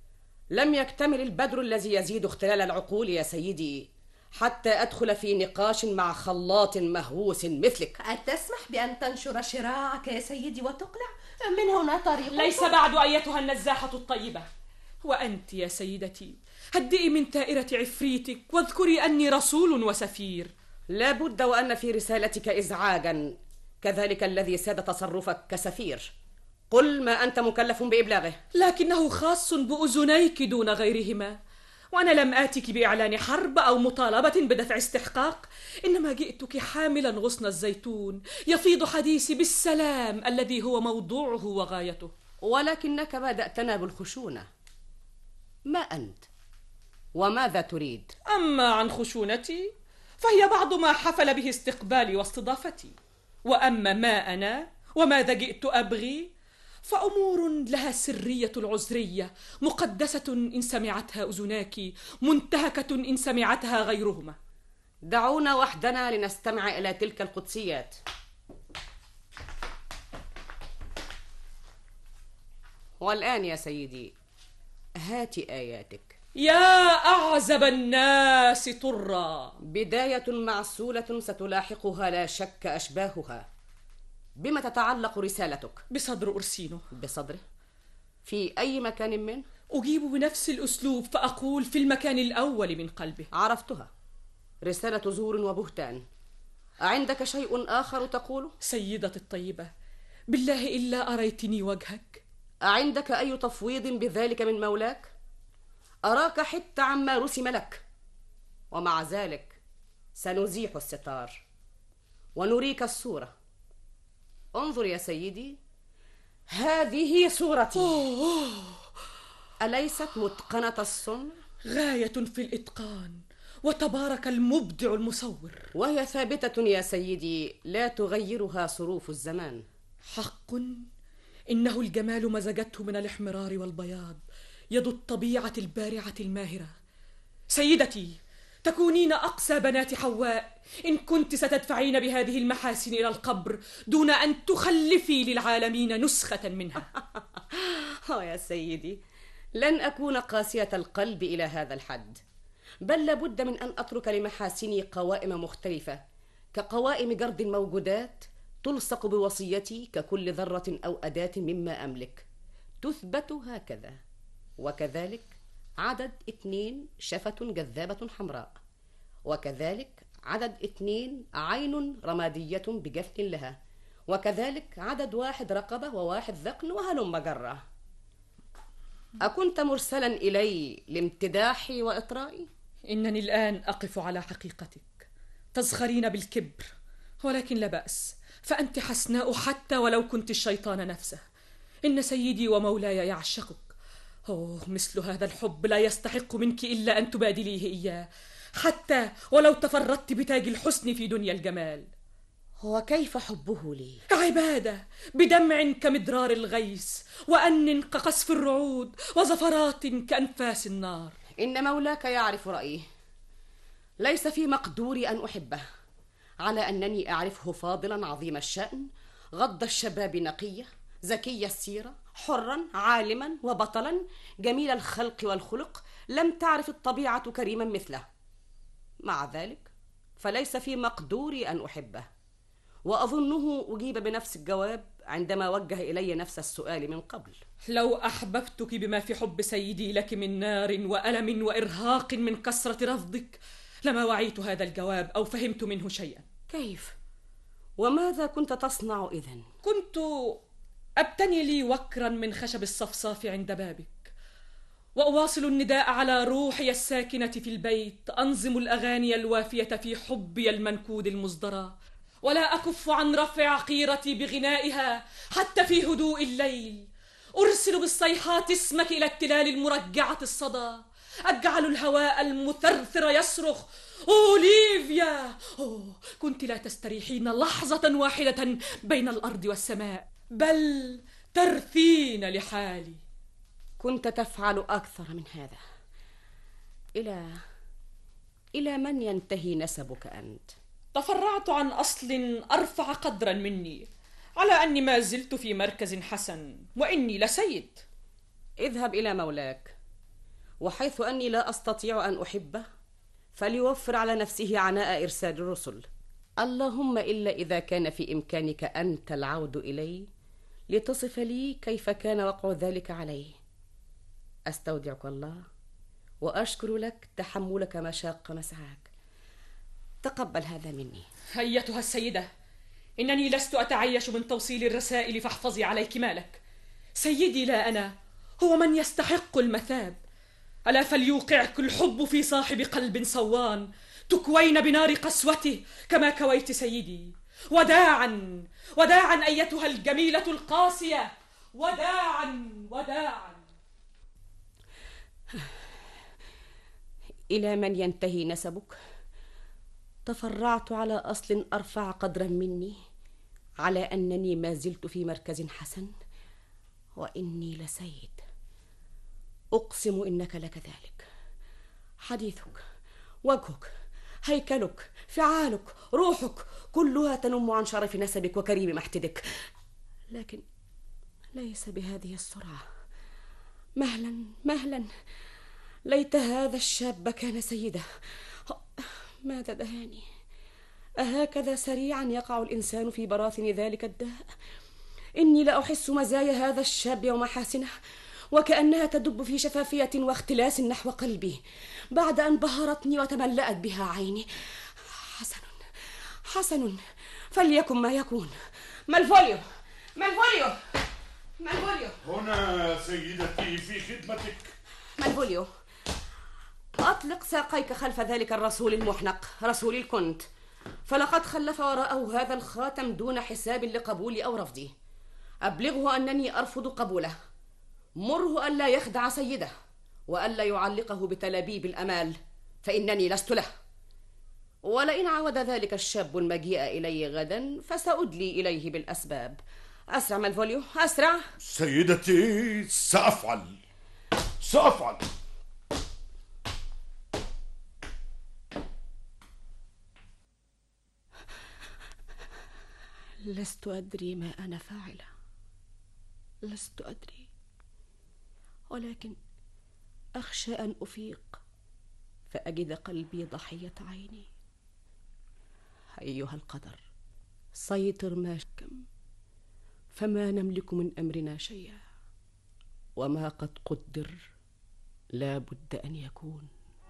J: لم يكتمل البدر الذي يزيد اختلال العقول يا سيدي حتى أدخل في نقاش مع خلاط مهووس مثلك.
G: أتسمح بأن تنشر شراعك يا سيدي وتقلع؟ من هنا طريق.
E: ليس بعد أيتها النزاحة الطيبة. وأنت يا سيدتي هدئي من تائرة عفريتك واذكري أني رسول وسفير.
J: لا بد وأن في رسالتك إزعاجا، كذلك الذي ساد تصرفك كسفير. قل ما أنت مكلف بإبلاغه.
E: لكنه خاص بأذنيك دون غيرهما، وأنا لم آتك بإعلان حرب أو مطالبة بدفع استحقاق، إنما جئتك حاملا غصن الزيتون يفيض حديثي بالسلام الذي هو موضوعه وغايته.
J: ولكنك بدأتنا بالخشونة. ما أنت؟ وماذا تريد؟
E: أما عن خشونتي فهي بعض ما حفل به استقبالي واستضافتي، وأما ما أنا وماذا جئت أبغي فأمور لها سرية العذرية، مقدسة إن سمعتها أذناك، منتهكة إن سمعتها غيرهما.
J: دعونا وحدنا لنستمع إلى تلك القدسيات. والآن يا سيدي هات آياتك.
E: يا أعزب الناس طرا.
J: بداية معسولة ستلاحقها لا شك أشباهها. بما تتعلق رسالتك؟
E: بصدر أرسينو.
J: بصدره؟ في أي مكان منه؟
E: أجيب بنفس الأسلوب فأقول في المكان الأول من قلبه.
J: عرفتها، رسالة زور وبهتان. أعندك شيء آخر تقوله؟
E: سيدتي الطيبة، بالله إلا أريتني وجهك.
J: أعندك أي تفويض بذلك من مولاك؟ أراك حتى عما رسم لك، ومع ذلك سنزيح الستار ونريك الصورة. انظر يا سيدي، هذه صورتي.
E: أوه.
J: أليست متقنة الصنع؟
E: غاية في الإتقان، وتبارك المبدع المصور.
J: وهي ثابتة يا سيدي، لا تغيرها صروف الزمان.
E: حق إنه الجمال مزجته من الإحمرار والبياض يد الطبيعة البارعة الماهرة. سيدتي، تكونين أقسى بنات حواء إن كنت ستدفعين بهذه المحاسن إلى القبر دون أن تخلفي للعالمين نسخة منها.
J: آه يا سيدي، لن أكون قاسية القلب إلى هذا الحد، بل لابد من أن أترك لمحاسني قوائم مختلفة كقوائم جرد الموجودات، تلصق بوصيتي ككل ذرة أو أداة مما أملك، تثبت هكذا. وكذلك عدد اثنين شفة جذابة حمراء، وكذلك عدد اثنين عين رمادية بجفن لها، وكذلك عدد واحد رقبة وواحد ذقن، وهلم جرة. أكنت مرسلا إلي لامتداحي وإطرائي؟
E: إنني الآن أقف على حقيقتك. تزخرين بالكبر، ولكن لا بأس، فأنت حسناء حتى ولو كنت الشيطان نفسه. إن سيدي ومولاي يعشقك. أوه، مثل هذا الحب لا يستحق منك إلا أن تبادليه إياه، حتى ولو تفردت بتاج الحسن في دنيا الجمال.
J: وكيف حبه لي؟
E: عبادة بدمع كمدرار الغيث، وأن كقصف الرعود، وزفرات كأنفاس النار.
J: إن مولاك يعرف رأيه. ليس في مقدوري أن أحبه، على أنني أعرفه فاضلا عظيم الشأن، غض الشباب نقية، ذكي السيرة، حرا عالما وبطلا، جميل الخلق والخلق، لم تعرف الطبيعة كريما مثله. مع ذلك فليس في مقدوري أن أحبه، وأظنه أجيب بنفس الجواب عندما وجه إلي نفس السؤال من قبل.
E: لو أحببتك بما في حب سيدي لك من نار وألم وإرهاق من كثرة رفضك لما وعيت هذا الجواب أو فهمت منه شيئا.
J: كيف؟ وماذا كنت تصنع إذن؟
E: كنت أبتني لي وكرا من خشب الصفصاف عند بابك، وأواصل النداء على روحي الساكنة في البيت، أنظم الأغاني الوافية في حبي المنكود المصدرة، ولا أكف عن رفع عقيرتي بغنائها حتى في هدوء الليل. أرسل بالصيحات اسمك إلى التلال المرجعة الصدى، أجعل الهواء المثرثر يصرخ أوليفيا. أوه، كنت لا تستريحين لحظة واحدة بين الأرض والسماء، بل ترثين لحالي.
J: كنت تفعل أكثر من هذا. إلى إلى من ينتهي نسبك أنت؟
E: تفرعت عن أصل أرفع قدرا مني، على أني ما زلت في مركز حسن، وإني لسيد.
J: اذهب إلى مولاك، وحيث أني لا أستطيع أن أحبه فليوفر على نفسه عناء إرسال الرسل. اللهم إلا إذا كان في إمكانك أنت العود إلي لتصف لي كيف كان وقع ذلك عليه. أستودعك الله، وأشكر لك تحملك مشاق مسعاك. تقبل هذا مني.
E: أيتها السيدة، إنني لست أتعيش من توصيل الرسائل، فاحفظي عليك مالك. سيدي لا أنا، هو من يستحق المثاب. ألا فليوقعك الحب في صاحب قلب صوان، تكوين بنار قسوته كما كويت سيدي. وداعا وداعا أيتها الجميلة القاسية، وداعا وداعا.
J: إلى من ينتهي نسبك؟ تفرعت على أصل أرفع قدرا مني، على أنني ما زلت في مركز حسن، وإني لسيد. أقسم إنك لكذلك. حديثك، وجهك، هيكلك، فعالك، روحك، كلها تنم عن شرف نسبك وكريم محتدك، لكن ليس بهذه السرعة. مهلا مهلا، ليت هذا الشاب كان سيده. ماذا دهاني؟ أهكذا سريعا يقع الإنسان في براثن ذلك الداء؟ إني لأحس مزايا هذا الشاب ومحاسنه، وكأنها تدب في شفافية واختلاس نحو قلبي بعد أن بهرتني وتملأت بها عيني. حسن حسن، فليكن ما يكون. مالفوليو مالفوليو مالفوليو،
K: هنا سيدتي في خدمتك.
J: مالفوليو، أطلق ساقيك خلف ذلك الرسول المحنق رسول الكنت، فلقد خلف وراءه هذا الخاتم دون حساب لقبولي أو رفضي. أبلغه أنني أرفض قبوله. مره ألا يخدع سيده، وألا يعلقه بتلابيب الأمال، فإنني لست له. ولئن عود ذلك الشاب المجيء إلي غدا فسأدلي إليه بالأسباب. أسرع مالفوليو، أسرع.
K: سيدتي، سأفعل سأفعل.
J: لست أدري ما أنا فاعلة، لست أدري، ولكن أخشى أن أفيق فأجد قلبي ضحية عيني. أيها القدر، سيطر ما شكم، فما نملك من أمرنا شيئا، وما قد قدر لا بد أن يكون.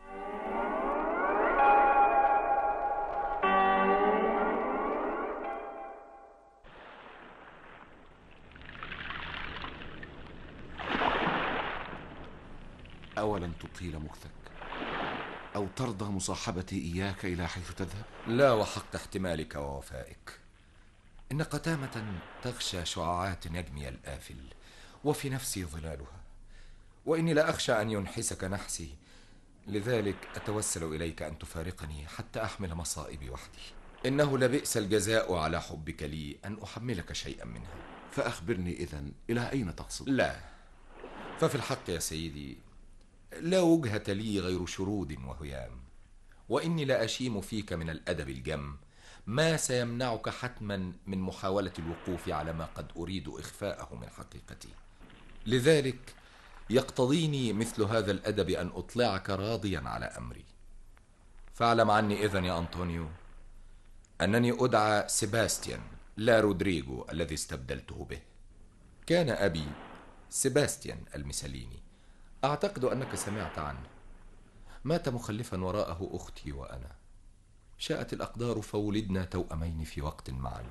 L: أولا تطيل مكثك أو ترضى مصاحبتي إياك إلى حيث تذهب؟
M: لا، وحق احتمالك ووفائك. إن قتامة تغشى شعاعات نجمي الآفل، وفي نفسي ظلالها، وإني لا أخشى أن ينحسك نحسي، لذلك أتوسل إليك أن تفارقني حتى أحمل مصائبي وحدي. إنه لبئس الجزاء على حبك لي أن أحملك شيئا منها.
L: فأخبرني إذن، إلى أين تقصد؟
M: لا، ففي الحق يا سيدي لا وجهة لي غير شرود وهيام، وإني لا أشيم فيك من الأدب الجم ما سيمنعك حتما من محاولة الوقوف على ما قد أريد إخفاءه من حقيقتي. لذلك يقتضيني مثل هذا الأدب أن أطلعك راضيا على أمري. فاعلم عني إذن يا أنطونيو أنني أدعى سيباستيان لا رودريغو الذي استبدلته به. كان أبي سيباستيان المسليني، أعتقد أنك سمعت عنه. مات مخلفا وراءه أختي وأنا. شاءت الأقدار فولدنا توأمين في وقت معا،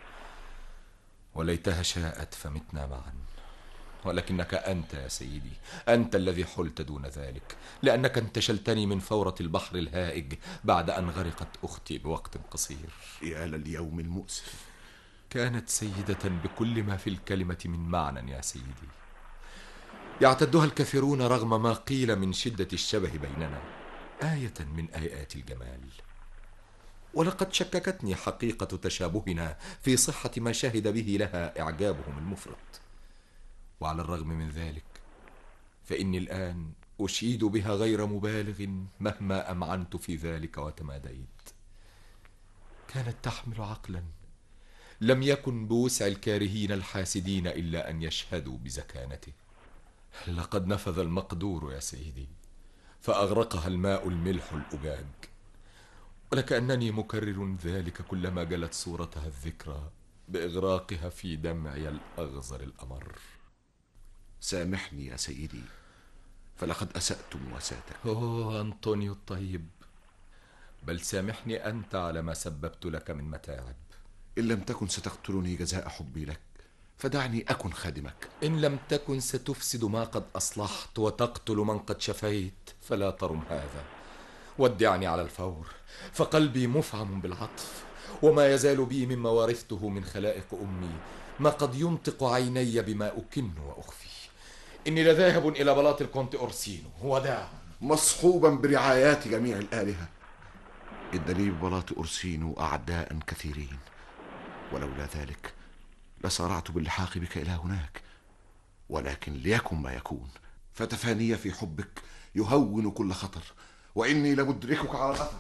M: وليتها شاءت فمتنا معا. ولكنك أنت يا سيدي، أنت الذي حلت دون ذلك، لأنك انتشلتني من فورة البحر الهائج بعد أن غرقت أختي بوقت قصير.
L: يا لليوم المؤسف.
M: كانت سيدة بكل ما في الكلمة من معنى يا سيدي، يعتدها الكثيرون رغم ما قيل من شدة الشبه بيننا آية من آيات الجمال. ولقد شككتني حقيقة تشابهنا في صحة ما شهد به لها إعجابهم المفرط. وعلى الرغم من ذلك فإني الآن أشيد بها غير مبالغ مهما أمعنت في ذلك وتماديت. كانت تحمل عقلا لم يكن بوسع الكارهين الحاسدين إلا أن يشهدوا بزكانته. لقد نفذ المقدور يا سيدي، فأغرقها الماء الملح الأجاج، ولكأنني مكرر ذلك كلما جلت صورتها الذكرى بإغراقها في دمعي الأغزر الأمر.
L: سامحني يا سيدي، فلقد أسأت مواساتك.
M: أوه أنطونيو الطيب، بل سامحني أنت على ما سببت لك من متاعب.
L: إن لم تكن ستقتلني جزاء حبي لك فدعني أكن خادمك.
M: إن لم تكن ستفسد ما قد أصلحت وتقتل من قد شفيت فلا ترم هذا. ودعني على الفور، فقلبي مفعم بالعطف، وما يزال بي مما ورثته من خلائق أمي ما قد ينطق عيني بما أكن وأخفي. إني لذاهب إلى بلاط الكونت أورسينو وداع
L: مصحوبا برعايات جميع الآلهة. إن لي ببلاط أورسينو أعداء كثيرين، ولولا ذلك لسارعت باللحاق بك إلى هناك، ولكن ليكن ما يكون، فتفاني في حبك يهون كل خطر، وإني لمدركك على الأثر.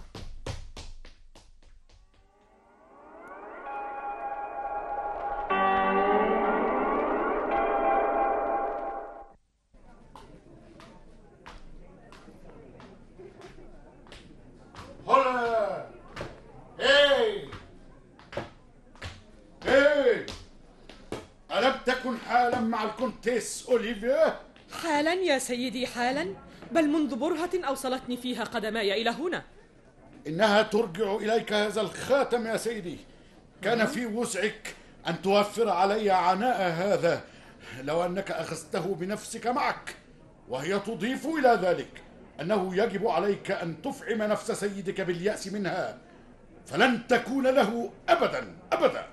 K: حالا مع الكونتيس أوليفيا؟
E: حالا يا سيدي، حالا، بل منذ برهة أوصلتني فيها قدماي إلى هنا.
K: إنها ترجع إليك هذا الخاتم يا سيدي. كان في وسعك أن توفر علي عناء هذا لو أنك أخذته بنفسك معك، وهي تضيف إلى ذلك أنه يجب عليك أن تفعم نفس سيدك باليأس منها، فلن تكون له أبدا أبدا.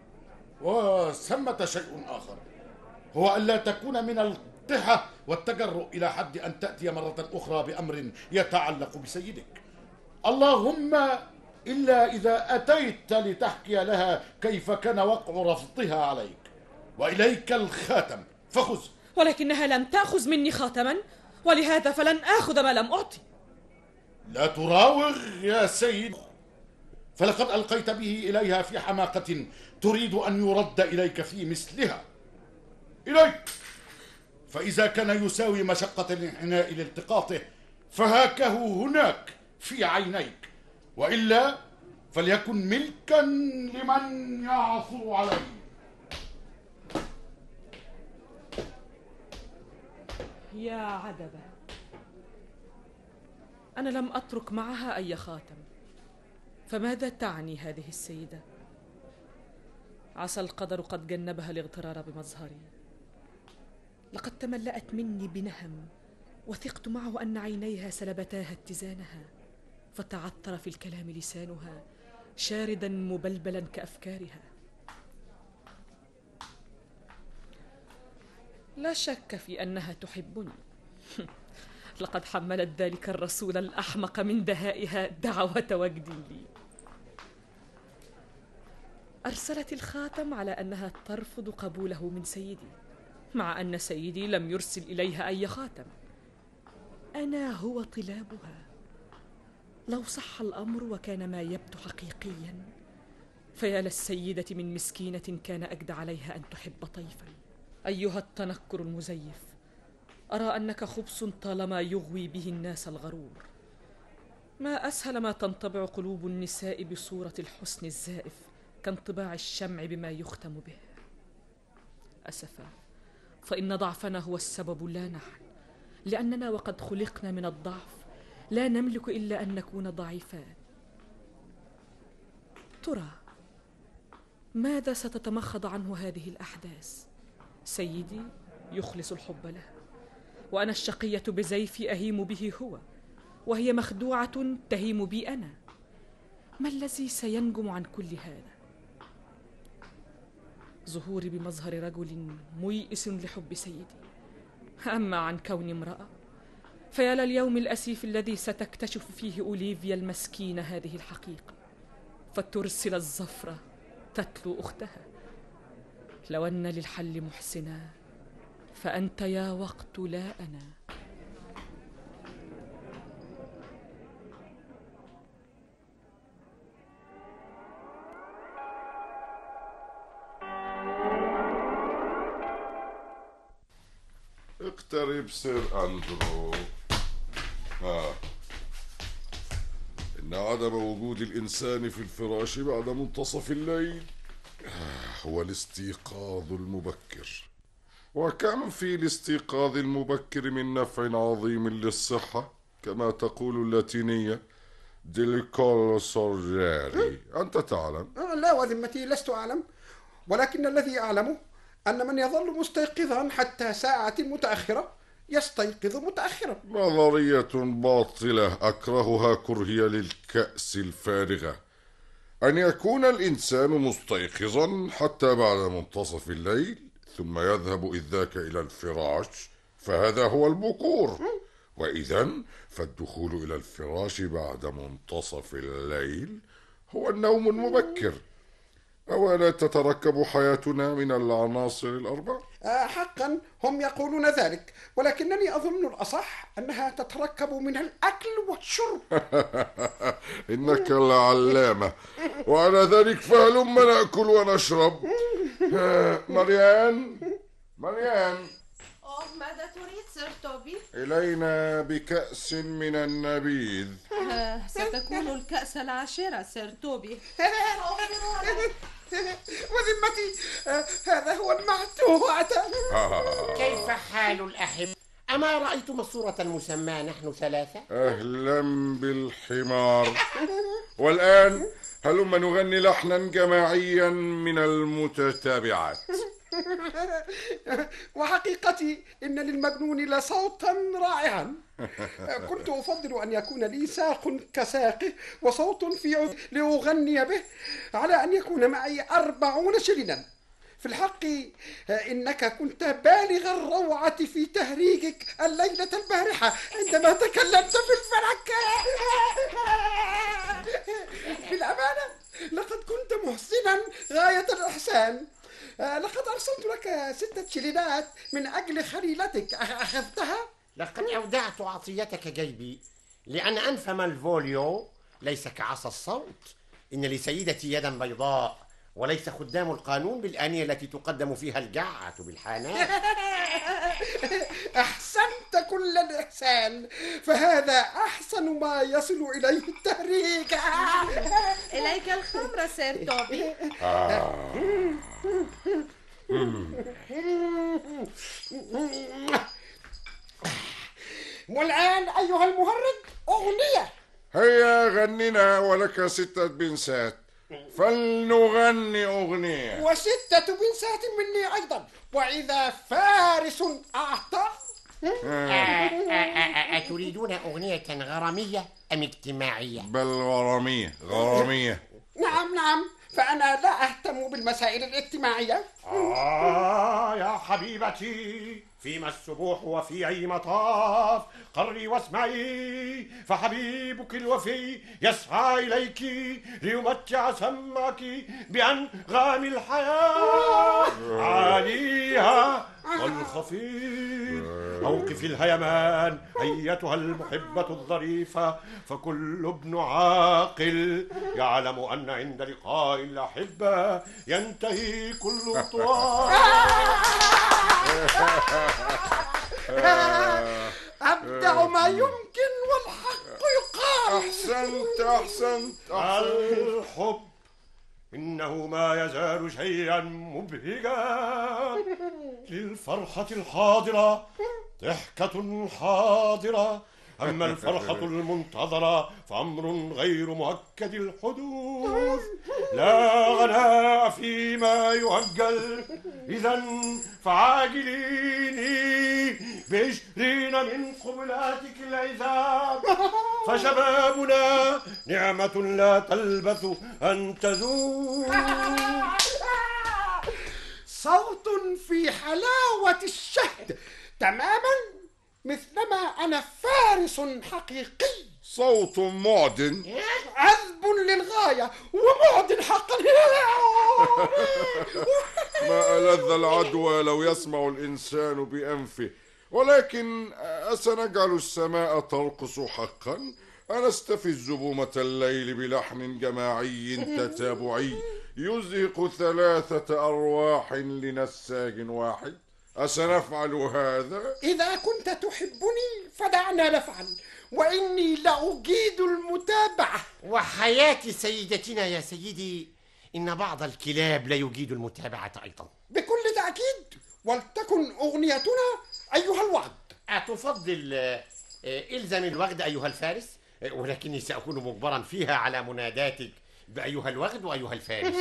K: وثمة شيء آخر، هو ألا تكون من القحة والتجرؤ إلى حد أن تأتي مرة أخرى بأمر يتعلق بسيدك، اللهم إلا إذا أتيت لتحكي لها كيف كان وقع رفضها عليك. وإليك الخاتم فخذ.
E: ولكنها لم تأخذ مني خاتما، ولهذا فلن آخذ ما لم أعطي.
K: لا تراوغ يا سيد، فلقد ألقيت به إليها في حماقة تريد أن يرد إليك في مثلها. إليك، فإذا كان يساوي مشقة الانحناء لالتقاطه فهاكه هناك في عينيك، وإلا فليكن ملكا لمن يعثر عليه.
E: يا عدبة، أنا لم أترك معها أي خاتم، فماذا تعني هذه السيدة؟ عسى القدر قد جنبها الاغترار بمظهري. لقد تملأت مني بنهم، وثقت معه أن عينيها سلبتاها اتزانها، فتعثر في الكلام لسانها شاردا مبلبلا كأفكارها. لا شك في أنها تحبني. لقد حملت ذلك الرسول الأحمق من دهائها دعوة وجد لي. أرسلت الخاتم على أنها ترفض قبوله من سيدي، مع أن سيدي لم يرسل إليها أي خاتم. أنا هو طلابها. لو صح الأمر وكان ما يبدو حقيقيا، فيا للسيدة من مسكينة كان أجد عليها أن تحب طيفا. أيها التنكر المزيف، أرى أنك خبث طالما يغوي به الناس الغرور. ما أسهل ما تنطبع قلوب النساء بصورة الحسن الزائف كانطباع الشمع بما يختم به. أسفا، فإن ضعفنا هو السبب لا نحن، لأننا وقد خلقنا من الضعف لا نملك إلا أن نكون ضعيفات. ترى ماذا ستتمخض عنه هذه الأحداث؟ سيدي يخلص الحب له، وأنا الشقية بزيفي أهيم به هو، وهي مخدوعة تهيم بي أنا. ما الذي سينجم عن كل هذا؟ ظهوري بمظهر رجل ميئس لحب سيدي. أما عن كوني امرأة، فيا لليوم الأسيف الذي ستكتشف فيه أوليفيا المسكينة هذه الحقيقة، فترسل الزفرة تتلو أختها. لو أن للحل محسنا، فأنت يا وقت لا أنا.
C: اقترب سير أندرو. آه. إن عدم وجود الإنسان في الفراش بعد منتصف الليل هو الاستيقاظ المبكر، وكم في الاستيقاظ المبكر من نفع عظيم للصحة، كما تقول اللاتينية ديليكولو سورجيري. أنت تعلم؟
H: لا وذمتي لست أعلم، ولكن الذي أعلمه أن من يظل مستيقظا حتى ساعة متأخرة يستيقظ متأخرا.
C: نظرية باطلة أكرهها كرهي للكأس الفارغة. أن يكون الإنسان مستيقظا حتى بعد منتصف الليل ثم يذهب إذ ذاك إلى الفراش، فهذا هو البكور. وإذن فالدخول إلى الفراش بعد منتصف الليل هو النوم المبكر. أولا تتركب حياتنا من العناصر الأربع؟
H: آه حقا هم يقولون ذلك، ولكنني أظن الأصح أنها تتركب من الأكل والشرب.
C: إنك لعلامة، وعلى ذلك فهلم نأكل ونشرب. مريان مريان
G: أوه، ماذا تريد سير توبي؟
C: إلينا بكأس من النبيذ.
G: آه، ستكون الكأس العاشرة سير توبي.
H: وذمتي آه، هذا هو المعتوه.
I: كيف حال الأحب؟ أما رأيتم الصورة المسمى نحن ثلاثة؟
C: أهلا بالحمار. والآن هلما نغني لحنا جماعيا من المتتابعات.
H: وحقيقتي إن للمجنون لصوتا رائعا. كنت أفضل أن يكون لي ساق كساقه وصوت في عود لأغني به على أن يكون معي أربعون شلنا. في الحق إنك كنت بالغ الروعة في تهريجك الليلة البارحة عندما تكلمت في الفلك. بالأمانة لقد كنت محسنا غاية الإحسان. لقد أرسلت لك ستة شلينات من أجل خليلتك، أخذتها؟
I: لقد أودعت عطيتك جيبي، لأن أنفم الفوليو ليس كعصا الصوت. إن لسيدتي يدا بيضاء، وليس خدام القانون بالآنية التي تقدم فيها الجعة بالحانات.
H: أحسنت كل الإحسان، فهذا أحسن ما يصل إليه التهريج.
G: إليك الخمر سير توبي.
H: والآن أيها المهرج أغنية.
C: هيا غننا ولك ستة بنسات، فلنغني أغنية.
H: وستة بنسات مني أيضا، وإذا فارس أعطى.
I: أتريدون أغنية غرامية أم اجتماعية؟
C: بل غرامية غرامية.
H: نعم نعم، فأنا لا أهتم بالمسائل الاجتماعية.
I: آه يا حبيبتي، فيما السبوح وفي أي مطاف، قري واسمعي، فحبيبك الوفي يسعى إليك ليمتع سمعك بأنغام الحياة. عليها والخفيف موقف الهيمان أيتها المحبة الظريفة، فكل ابن عاقل يعلم أن عند لقاء الأحبة ينتهي كل طوال.
H: أبدع ما يمكن والحق يقال.
C: أحسنت أحسنت أحسنت.
I: الحب إنه ما يزال شيئا مبهجا، للفرحة الحاضرة ضحكة حاضرة، أما الفرحة المنتظرة فأمر غير مؤكد الحدوث، لا غناء فيما يؤجل. إذا فعاجليني بعشرين من قبلاتك العذاب، فشبابنا نعمة لا تلبث أن تزول.
H: صوت في حلاوة الشهد تماما، مثلما أنا فارس حقيقي.
C: صوت معدن،
H: عذب للغاية ومعدن حقا.
C: ما ألذ العدوى لو يسمع الإنسان بأنفه. ولكن أسنجعل السماء ترقص حقا؟ أنستفز بومة الليل بلحن جماعي تتابعي يزهق ثلاثة أرواح لنساج واحد؟ أسنفعل هذا؟
H: إذا كنت تحبني فدعنا نفعل، وإني لأجيد المتابعة.
I: وحياة سيدتنا يا سيدي، إن بعض الكلاب لا يجيد المتابعة أيضا.
H: بكل تأكيد، ولتكن أغنيتنا أيها الوعد.
I: أتفضل إلزم الوغد أيها الفارس، ولكني سأكون مجبرا فيها على مناداتك بأيها الوغد وأيها الفارس.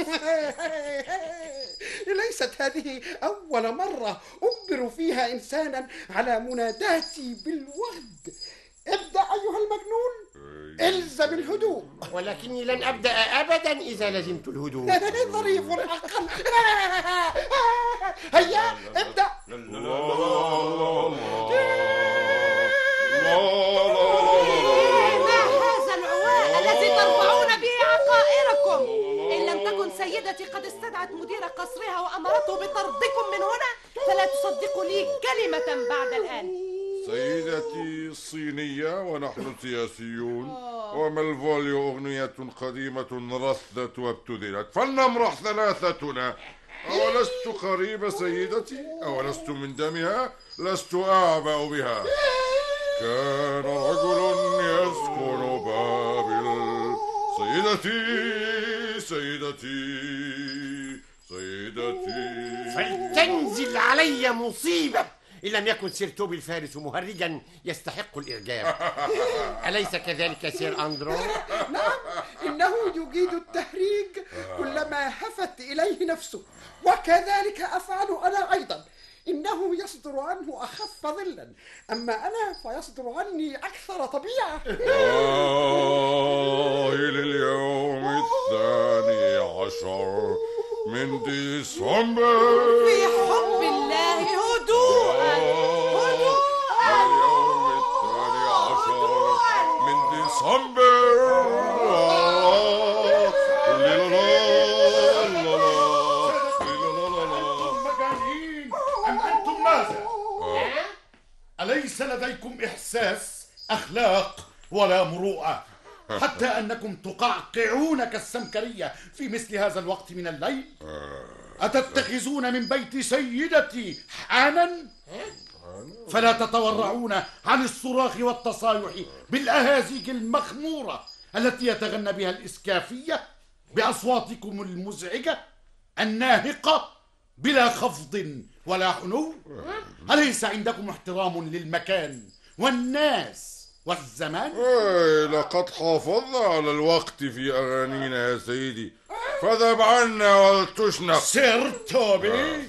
H: ليست هذه أول مرة أجبر فيها إنسانا على مناداتي بالوغد. ابدأ أيها المجنون، إلزم الهدوء.
I: ولكني لن أبدأ أبدا إذا لزمت الهدوء.
H: ظريف حقا. هيا ابدأ.
G: ما هذا العوال الذي ترفعون به عقائركم؟ إن لم تكن سيدتي قد استدعت مدير قصرها وأمرته بطردكم من هنا، فلا تصدقوا لي كلمة بعد الآن.
C: سيدتي صينية ونحن سياسيون، وما الفوليو أغنية قديمة رثت وابتذلت، فلنمرح ثلاثتنا. أولست قريبة سيدتي؟ أولست من دمها؟ لست أعبأ بها. كان رجل يسكن بابل. سيدتي سيدتي سيدتي
I: فلتنزل علي مصيبة إن لم يكن سير توبي الفارس مهرجا يستحق الإعجاب. أليس كذلك سير أندرو؟
H: نعم، إنه يجيد التهريج كلما هفت إليه نفسه، وكذلك أفعل أنا أيضا. إنه يصدر عنه أخف ظلا، أما أنا فيصدر عني أكثر طبيعة.
C: آه لليوم الثاني عشر من ديسمبر.
J: في حب الله هدوءا هدوءا.
C: اليوم الثاني عشر من ديسمبر.
K: أليس لديكم إحساس أخلاق ولا مروءة، حتى أنكم تقعقعون كالسمكرية في مثل هذا الوقت من الليل؟ أتتخذون من بيت سيدتي حانا؟ فلا تتورعون عن الصراخ والتصايح بالأهازيج المخمورة التي يتغنى بها الإسكافية بأصواتكم المزعجة الناهقة بلا خفض ولا حنو. أليس عندكم احترام للمكان والناس والزمان؟
C: ايه لقد حافظنا على الوقت في أغانينا يا سيدي، فاذهب عنا ولتشنق.
K: سير توبي،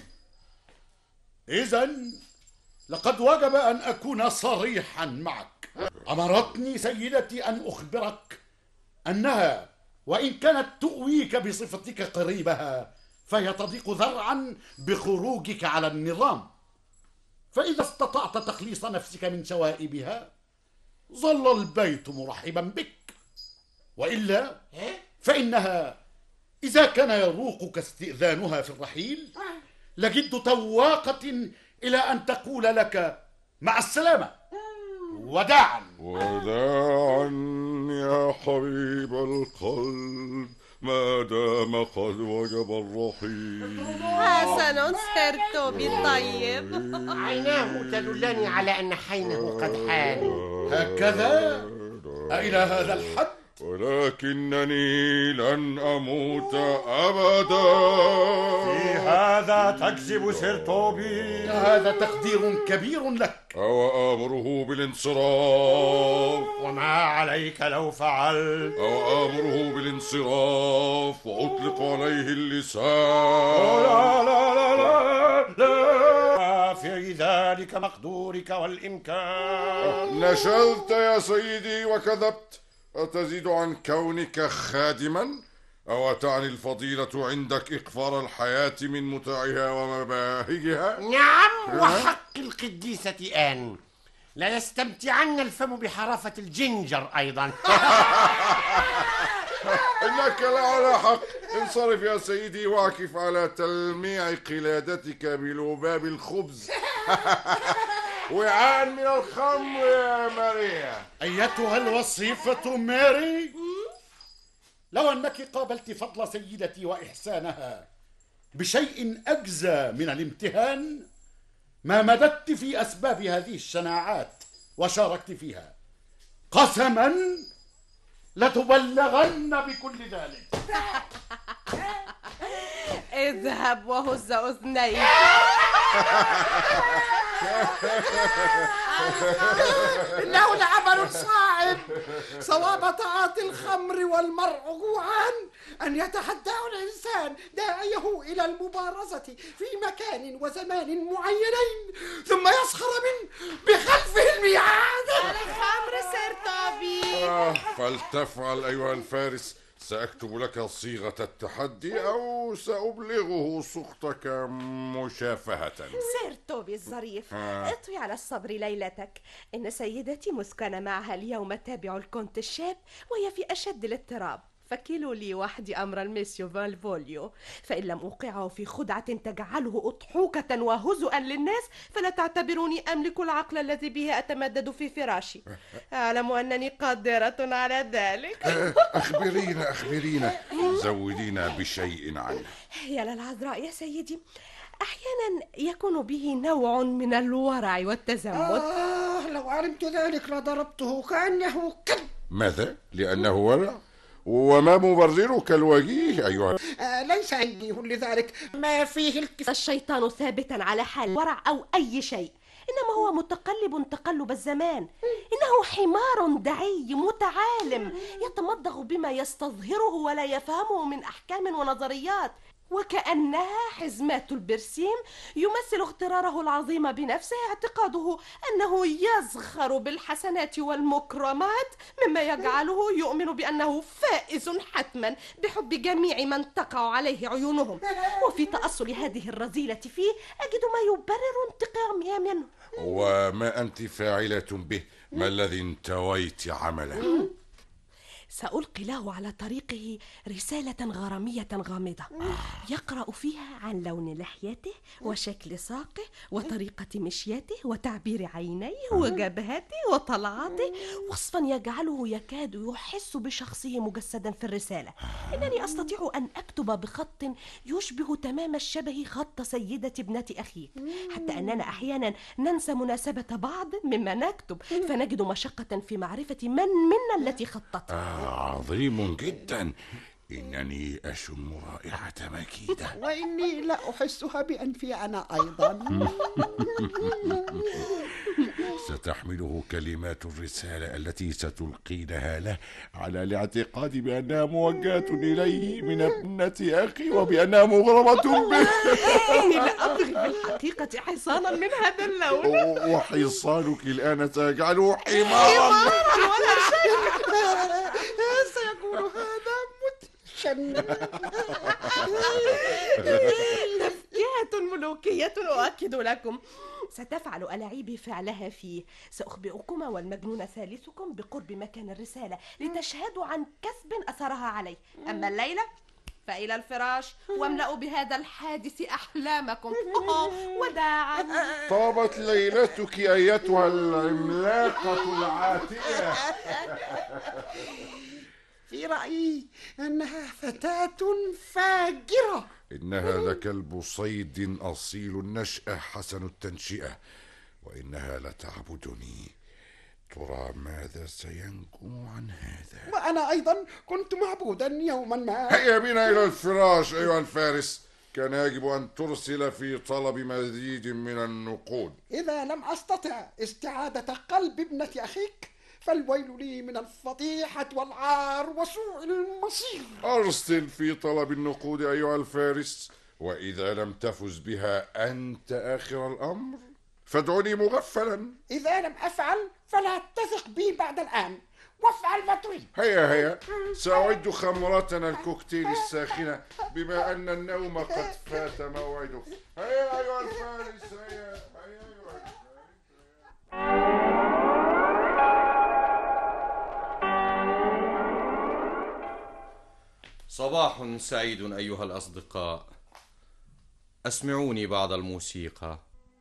K: إذن لقد وجب أن أكون صريحا معك. أمرتني سيدتي أن أخبرك أنها وإن كانت تؤويك بصفتك قريبها فهي تضيق ذرعا بخروجك على النظام، فإذا استطعت تخليص نفسك من شوائبها ظل البيت مرحبا بك، وإلا فإنها إذا كان يروقك استئذانها في الرحيل لجد تواقة إلى أن تقول لك مع السلامة وداعا.
C: وداعا يا حبيب القلب ما دام قد وجب الرحيل.
G: حسن سير توبي الطيب.
I: عيناه تدلني على أن حينه قد حان.
K: هكذا؟ أإلى هذا الحد؟
C: ولكنني لن أموت أبدا.
N: في هذا تكذب سير توبي.
K: هذا تقدير كبير لك.
C: أو آمره بالانصراف.
N: وما عليك لو فعلت.
C: أو آمره بالانصراف وأطلق عليه اللسان.
N: لا لا لا لا لا في ذلك مقدورك والإمكان.
C: نشلت يا سيدي وكذبت. أتزيد عن كونك خادما؟ أو تعني الفضيلة عندك إقفار الحياة من متاعها ومباهجها؟
I: نعم، وحق القديسة آن لا يستمتعن الفم بحرافة الجنجر أيضا.
C: إنك لعلى حق. انصرف يا سيدي واعكف على تلميع قلادتك بلباب الخبز. وعاء من الخمر يا ماريا.
K: أيتها الوصيفة ماري، لو أنك قابلت فضل سيدتي وإحسانها بشيء أجزى من الامتهان ما مددت في أسباب هذه الشناعات وشاركت فيها. قسما لتبلغن بكل ذلك.
G: اذهب وهز أذنيك.
H: إنه لعمل صعب، صواب تعاطي الخمر والمرء جوعان أن يتحداه الإنسان داعيه إلى المبارزة في مكان وزمان معينين ثم يسخر من بخلفه الميعاد.
G: الخمر سير توبي.
C: آه فلتفعل أيها الفارس. سأكتب لك صيغة التحدي أو سأبلغه سخطك مشافهة.
G: سير توبي الظريف، اطوي على الصبر ليلتك. إن سيدتي مسكن معها اليوم تابع الكونت الشاب وهي في أشد الاضطراب، فكلوا لي وحدي أمر الميسيو فالفوليو، فإن لم أوقعه في خدعة تجعله أضحوكة وهزؤا للناس فلا تعتبروني أملك العقل الذي به أتمدد في فراشي. أعلم أنني قادرة على ذلك.
C: أخبرينا أخبرينا زودينا بشيء عنه.
G: يا للعذراء يا سيدي، أحيانا يكون به نوع من الورع والتزمت.
H: آه لو علمت ذلك لضربته كأنه كلب.
C: ماذا؟ لأنه ورع؟ وما مبررك الوجيه أيها؟
H: آه ليس عندي لذلك ما فيه الكفاية.
G: الشيطان ثابتا على حال ورع أو أي شيء، إنما هو متقلب تقلب الزمان. إنه حمار دعي متعالم يتمضغ بما يستظهره ولا يفهمه من أحكام ونظريات، وكأنها حزمات البرسيم يمثل اغتراره العظيم بنفسه، اعتقاده أنه يزخر بالحسنات والمكرمات، مما يجعله يؤمن بأنه فائز حتما بحب جميع من تقع عليه عيونهم. وفي تأصل هذه الرذيلة فيه أجد ما يبرر انتقامي منه.
C: وما أنت فاعلة به؟ ما الذي انتويت عمله؟
G: سألقي له على طريقه رسالة غرامية غامضة يقرأ فيها عن لون لحيته وشكل ساقه وطريقة مشيته وتعبير عينيه وجبهته وطلعاته، وصفا يجعله يكاد يحس بشخصه مجسدا في الرسالة. إنني أستطيع أن أكتب بخط يشبه تمام الشبه خط سيدة ابنة أخيك، حتى أننا أحيانا ننسى مناسبة بعض مما نكتب، فنجد مشقة في معرفة من منا التي خطتها.
C: عظيم جدا، إنني أشم رائحة مكيدة،
H: وإني لا أحسها بأنفي أنا أيضا.
C: ستحمله كلمات الرسالة التي ستلقينها له على الاعتقاد بأنها موجهة إليه من ابنة أخي وبأنها مغرمة به.
G: إني لا أبغي بالحقيقة حصانا من هذا اللون.
C: وحصانك الآن سيجعله حمارا
G: ولا شيء.
H: سيكون هذا متشنع.
G: تفكيهة ملوكية أؤكد لكم. ستفعل ألاعيبي فعلها فيه. سأخبئكما والمجنون ثالثكم بقرب مكان الرسالة لتشهدوا عن كسب أثرها عليه. أما الليلة فإلى الفراش واملأوا بهذا الحادث أحلامكم. وداعا.
C: طابت ليلتك أيتها العملاقة العاتية.
H: في رأيي أنها فتاة فاجرة.
C: إنها لكلب صيد أصيل النشأة حسن التنشئة، وإنها لتعبدني. ترى ماذا سينجم عن هذا؟
H: وأنا أيضا كنت معبودا يوما ما.
C: هيا بنا إلى الفراش أيها الفارس. كان يجب أن ترسل في طلب مزيد من النقود.
H: إذا لم أستطع استعادة قلب ابنة أخيك فالويل لي من الفضيحة والعار وسوء المصير.
C: أرسل في طلب النقود أيها الفارس، وإذا لم تفز بها أنت آخر الأمر فادعني مغفلا.
H: إذا لم أفعل فلا تثق بي بعد الآن، وافعل ما تريد.
C: هيا هيا، سأعد خمرتنا الكوكتيل الساخنة بما أن النوم قد فات موعده. هيا أيها الفارس، هيا هيا أيها الفارس.
A: صباح سعيد أيها الأصدقاء. أسمعوني بعض الموسيقى.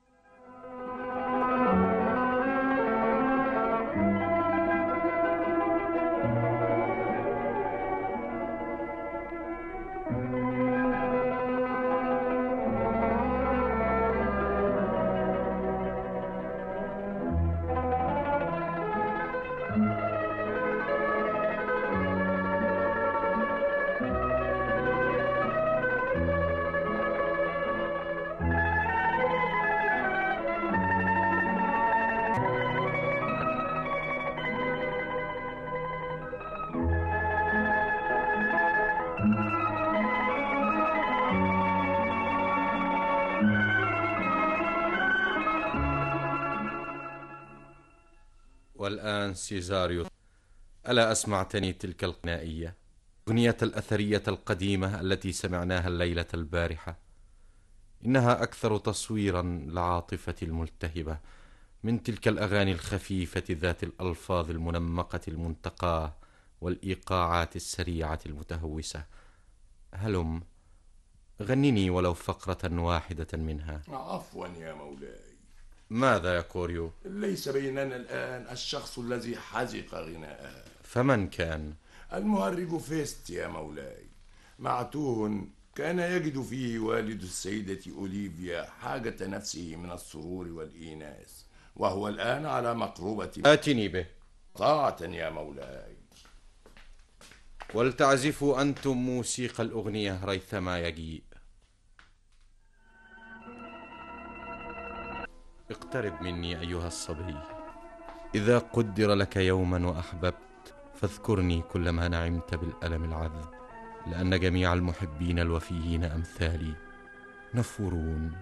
A: والآن سيزاريو، ألا أسمعتني تلك الغنائية، أغنية الأثرية القديمة التي سمعناها الليلة البارحة؟ إنها أكثر تصويرا لعاطفة الملتهبة من تلك الأغاني الخفيفة ذات الألفاظ المنمقة المنتقاة والإيقاعات السريعة المتهوسة. هلم غنني ولو فقرة واحدة منها.
O: عفوا يا مولاي.
A: ماذا يا كوريو؟
O: ليس بيننا الآن الشخص الذي حزق غناءها.
A: فمن كان؟
O: المهرج فيست يا مولاي. معتوه كان يجد فيه والد السيدة أوليفيا حاجة نفسه من السرور والإيناس، وهو الآن على مقربة.
A: آتني به.
O: طاعة يا مولاي.
B: ولتعزفوا أنتم موسيقى الأغنية ريثما يجيء. اقترب مني أيها الصبي، إذا قدر لك يوما وأحببت فاذكرني كلما نعمت بالألم العذب، لأن جميع المحبين الوفيين أمثالي، نفورون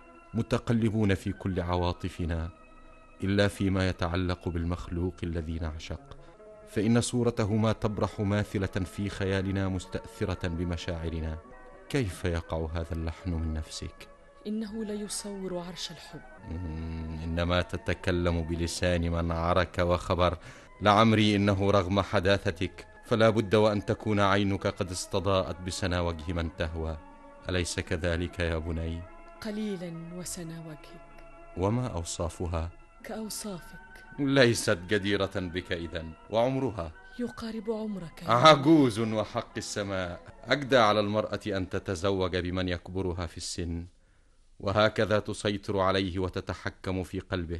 B: متقلبون في كل عواطفنا إلا فيما يتعلق بالمخلوق الذي نعشق، فإن صورته ما تبرح ماثلة في خيالنا مستأثرة بمشاعرنا. كيف يقع هذا اللحن من نفسك؟
E: إنه ليصور عرش الحب.
B: إنما تتكلم بلسان من عرك وخبر. لعمري إنه رغم حداثتك فلا بد وأن تكون عينك قد استضاءت بسنا وجه من تهوى، أليس كذلك يا بني؟
E: قليلا وسنا وجهك.
B: وما أوصافها؟
E: كأوصافك.
B: ليست جديرة بك إذن، وعمرها
E: يقارب عمرك.
B: عجوز وحق السماء. أجدى على المرأة أن تتزوج بمن يكبرها في السن، وهكذا تسيطر عليه وتتحكم في قلبه،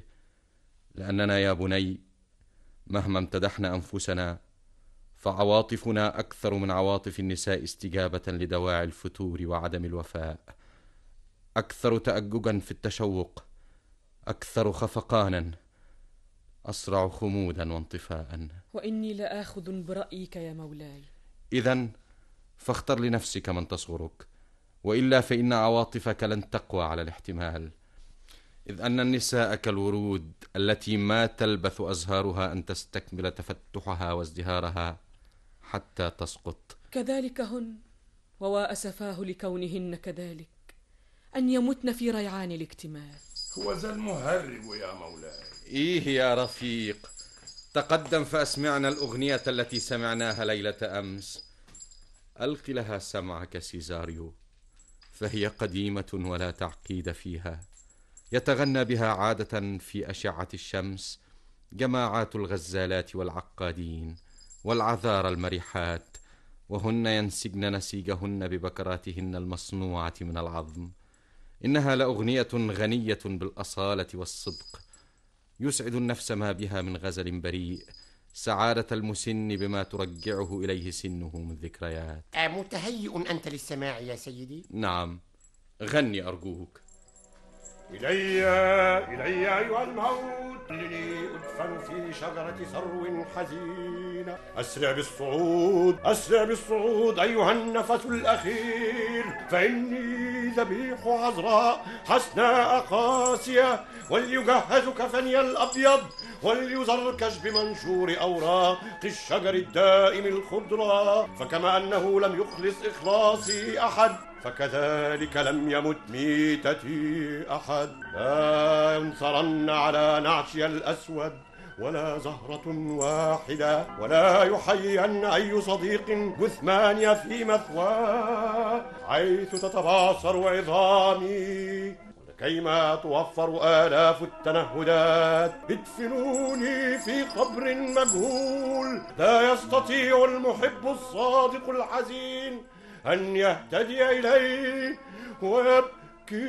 B: لأننا يا بني مهما امتدحنا أنفسنا فعواطفنا أكثر من عواطف النساء استجابة لدواعي الفتور وعدم الوفاء، أكثر تأججا في التشوق، أكثر خفقانا، أسرع خمودا وانطفاء.
E: وإني لآخذ برأيك يا مولاي.
B: إذن فاختر لنفسك من تصغرك، وإلا فإن عواطفك لن تقوى على الاحتمال، إذ أن النساء كالورود التي ما تلبث أزهارها أن تستكمل تفتحها وازدهارها حتى تسقط.
E: كذلك هن، ووا أسفاه لكونهن كذلك، أن يمتن في ريعان الاكتمال.
O: هو ذا المهرج يا مولاي.
B: إيه يا رفيق، تقدم فأسمعنا الأغنية التي سمعناها ليلة أمس. ألق لها سمعك سيزاريو، فهي قديمة ولا تعقيد فيها، يتغنى بها عادة في أشعة الشمس جماعات الغزالات والعقادين والعذار المرحات، وهن ينسجن نسيجهن ببكراتهن المصنوعة من العظم. إنها لأغنية غنية بالأصالة والصدق، يسعد النفس ما بها من غزل بريء، سعادة المسن بما ترجعه إليه سنه من ذكريات.
I: متهيئ أنت للسماع يا سيدي؟
B: نعم، غني أرجوك.
N: إلي إلي أيها الموت لي أدفن في شجرة ثرو حزينة. أسرع بالصعود أسرع بالصعود أيها النفس الأخير، فإني ذبيح عذراء حسناء قاسية، وليجهز كفني الأبيض وليزركش بمنشور أوراق الشجر الدائم الخضرة، فكما أنه لم يخلص إخلاصي أحد فكذلك لم يمت ميتتي أحد. لا ينصرن على نعشي الأسود ولا زهرة واحدة، ولا يحين أي صديق جثماني في مثواه حيث تتباصر عظامي، ولكيما توفر آلاف التنهدات ادفنوني في قبر مجهول لا يستطيع المحب الصادق الحزين أن يهتدي إليه ويبكي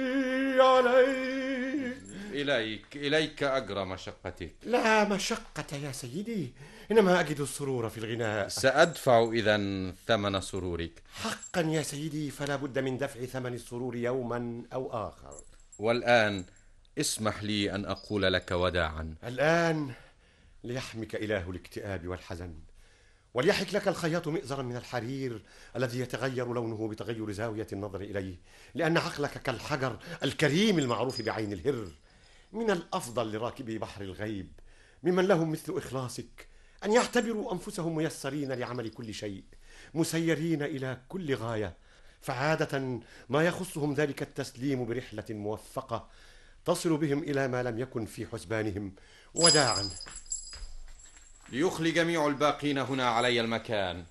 N: عليه.
B: إليك إليك أجرى مشقتك.
I: لا مشقة يا سيدي، إنما أجد السرور في الغناء.
B: سأدفع إذن ثمن سرورك.
I: حقا يا سيدي، فلا بد من دفع ثمن السرور يوما أو آخر.
B: والآن اسمح لي أن أقول لك وداعا.
I: الآن ليحمك إله الاكتئاب والحزن، وليحك لك الخياط مئزرا من الحرير الذي يتغير لونه بتغير زاوية النظر إليه، لأن عقلك كالحجر الكريم المعروف بعين الهر. من الأفضل لراكبي بحر الغيب ممن لهم مثل إخلاصك أن يعتبروا أنفسهم ميسرين لعمل كل شيء، مسيرين إلى كل غاية، فعادة ما يخصهم ذلك التسليم برحلة موفقة تصل بهم إلى ما لم يكن في حسبانهم. وداعا.
B: ليخلي جميع الباقين هنا علي المكان.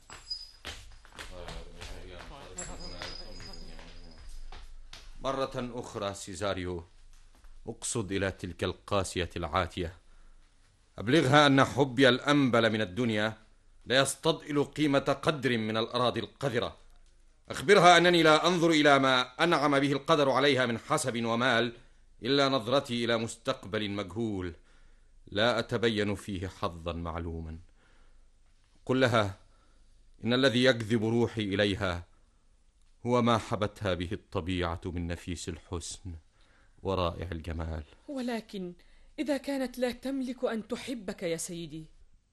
B: مرة أخرى سيزاريو، أقصد إلى تلك القاسية العاتية، أبلغها أن حبي الأنبل من الدنيا لا يستضئل قيمة قدر من الأراضي القذرة. أخبرها أنني لا أنظر إلى ما أنعم به القدر عليها من حسب ومال، إلا نظرتي إلى مستقبل مجهول لا أتبين فيه حظا معلوما. قل لها إن الذي يجذب روحي إليها هو ما حبتها به الطبيعة من نفيس الحسن ورائع الجمال.
E: ولكن إذا كانت لا تملك أن تحبك يا سيدي؟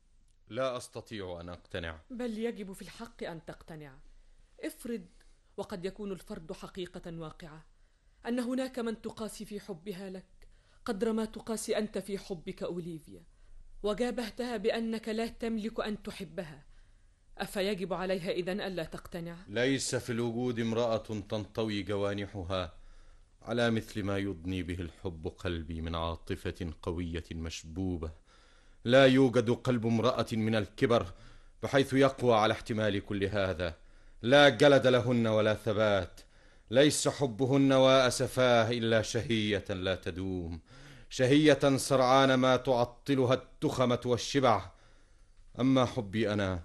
B: لا أستطيع أن أقتنع.
E: بل يجب في الحق أن تقتنع. افرض، وقد يكون الفرض حقيقة واقعة، أن هناك من تقاسي في حبها لك قدر ما تقاسي أنت في حبك أوليفيا، وجابهتها بأنك لا تملك أن تحبها، أفيجب عليها إذن ألا تقتنع؟
B: ليس في الوجود امرأة تنطوي جوانحها على مثل ما يضني به الحب قلبي من عاطفة قوية مشبوبة. لا يوجد قلب امرأة من الكبر بحيث يقوى على احتمال كل هذا. لا جلد لهن ولا ثبات. ليس حبهن وأسفاه إلا شهية لا تدوم، شهية سرعان ما تعطلها التخمة والشبع. أما حبي أنا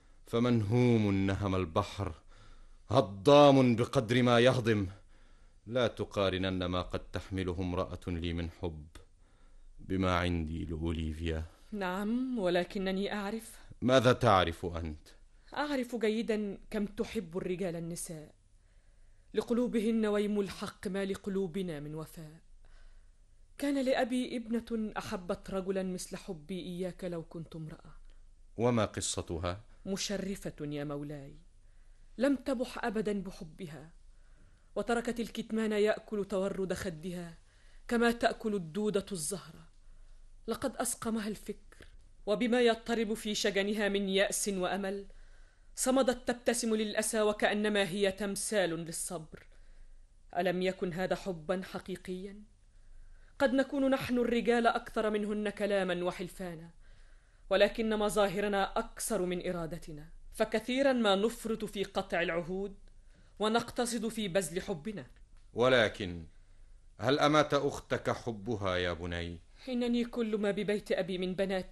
B: فمنهوم نهم البحر، هضام بقدر ما يهضم. لا تقارنن ما قد تحمله امرأة لي من حب بما عندي لأوليفيا.
E: نعم، ولكنني أعرف.
B: ماذا تعرف أنت؟
E: أعرف جيدا كم تحب الرجال النساء، لقلوبهن ويم الحق ما لقلوبنا من وفاء. كان لأبي ابنة أحبت رجلا مثل حبي إياك لو كنت امرأة.
B: وما قصتها؟
E: مشرفة يا مولاي، لم تبح أبدا بحبها، وتركت الكتمان يأكل تورد خدها كما تأكل الدودة الزهرة. لقد أسقمها الفكر، وبما يضطرب في شجنها من يأس وأمل صمدت تبتسم للأسى وكأنما هي تمثال للصبر. ألم يكن هذا حبا حقيقيا؟ قد نكون نحن الرجال أكثر منهن كلاما وحلفانا، ولكن مظاهرنا أكثر من إرادتنا، فكثيرا ما نفرط في قطع العهود ونقتصد في بذل حبنا.
B: ولكن هل أمات أختك حبها يا بني؟
E: إنني كل ما ببيت أبي من بنات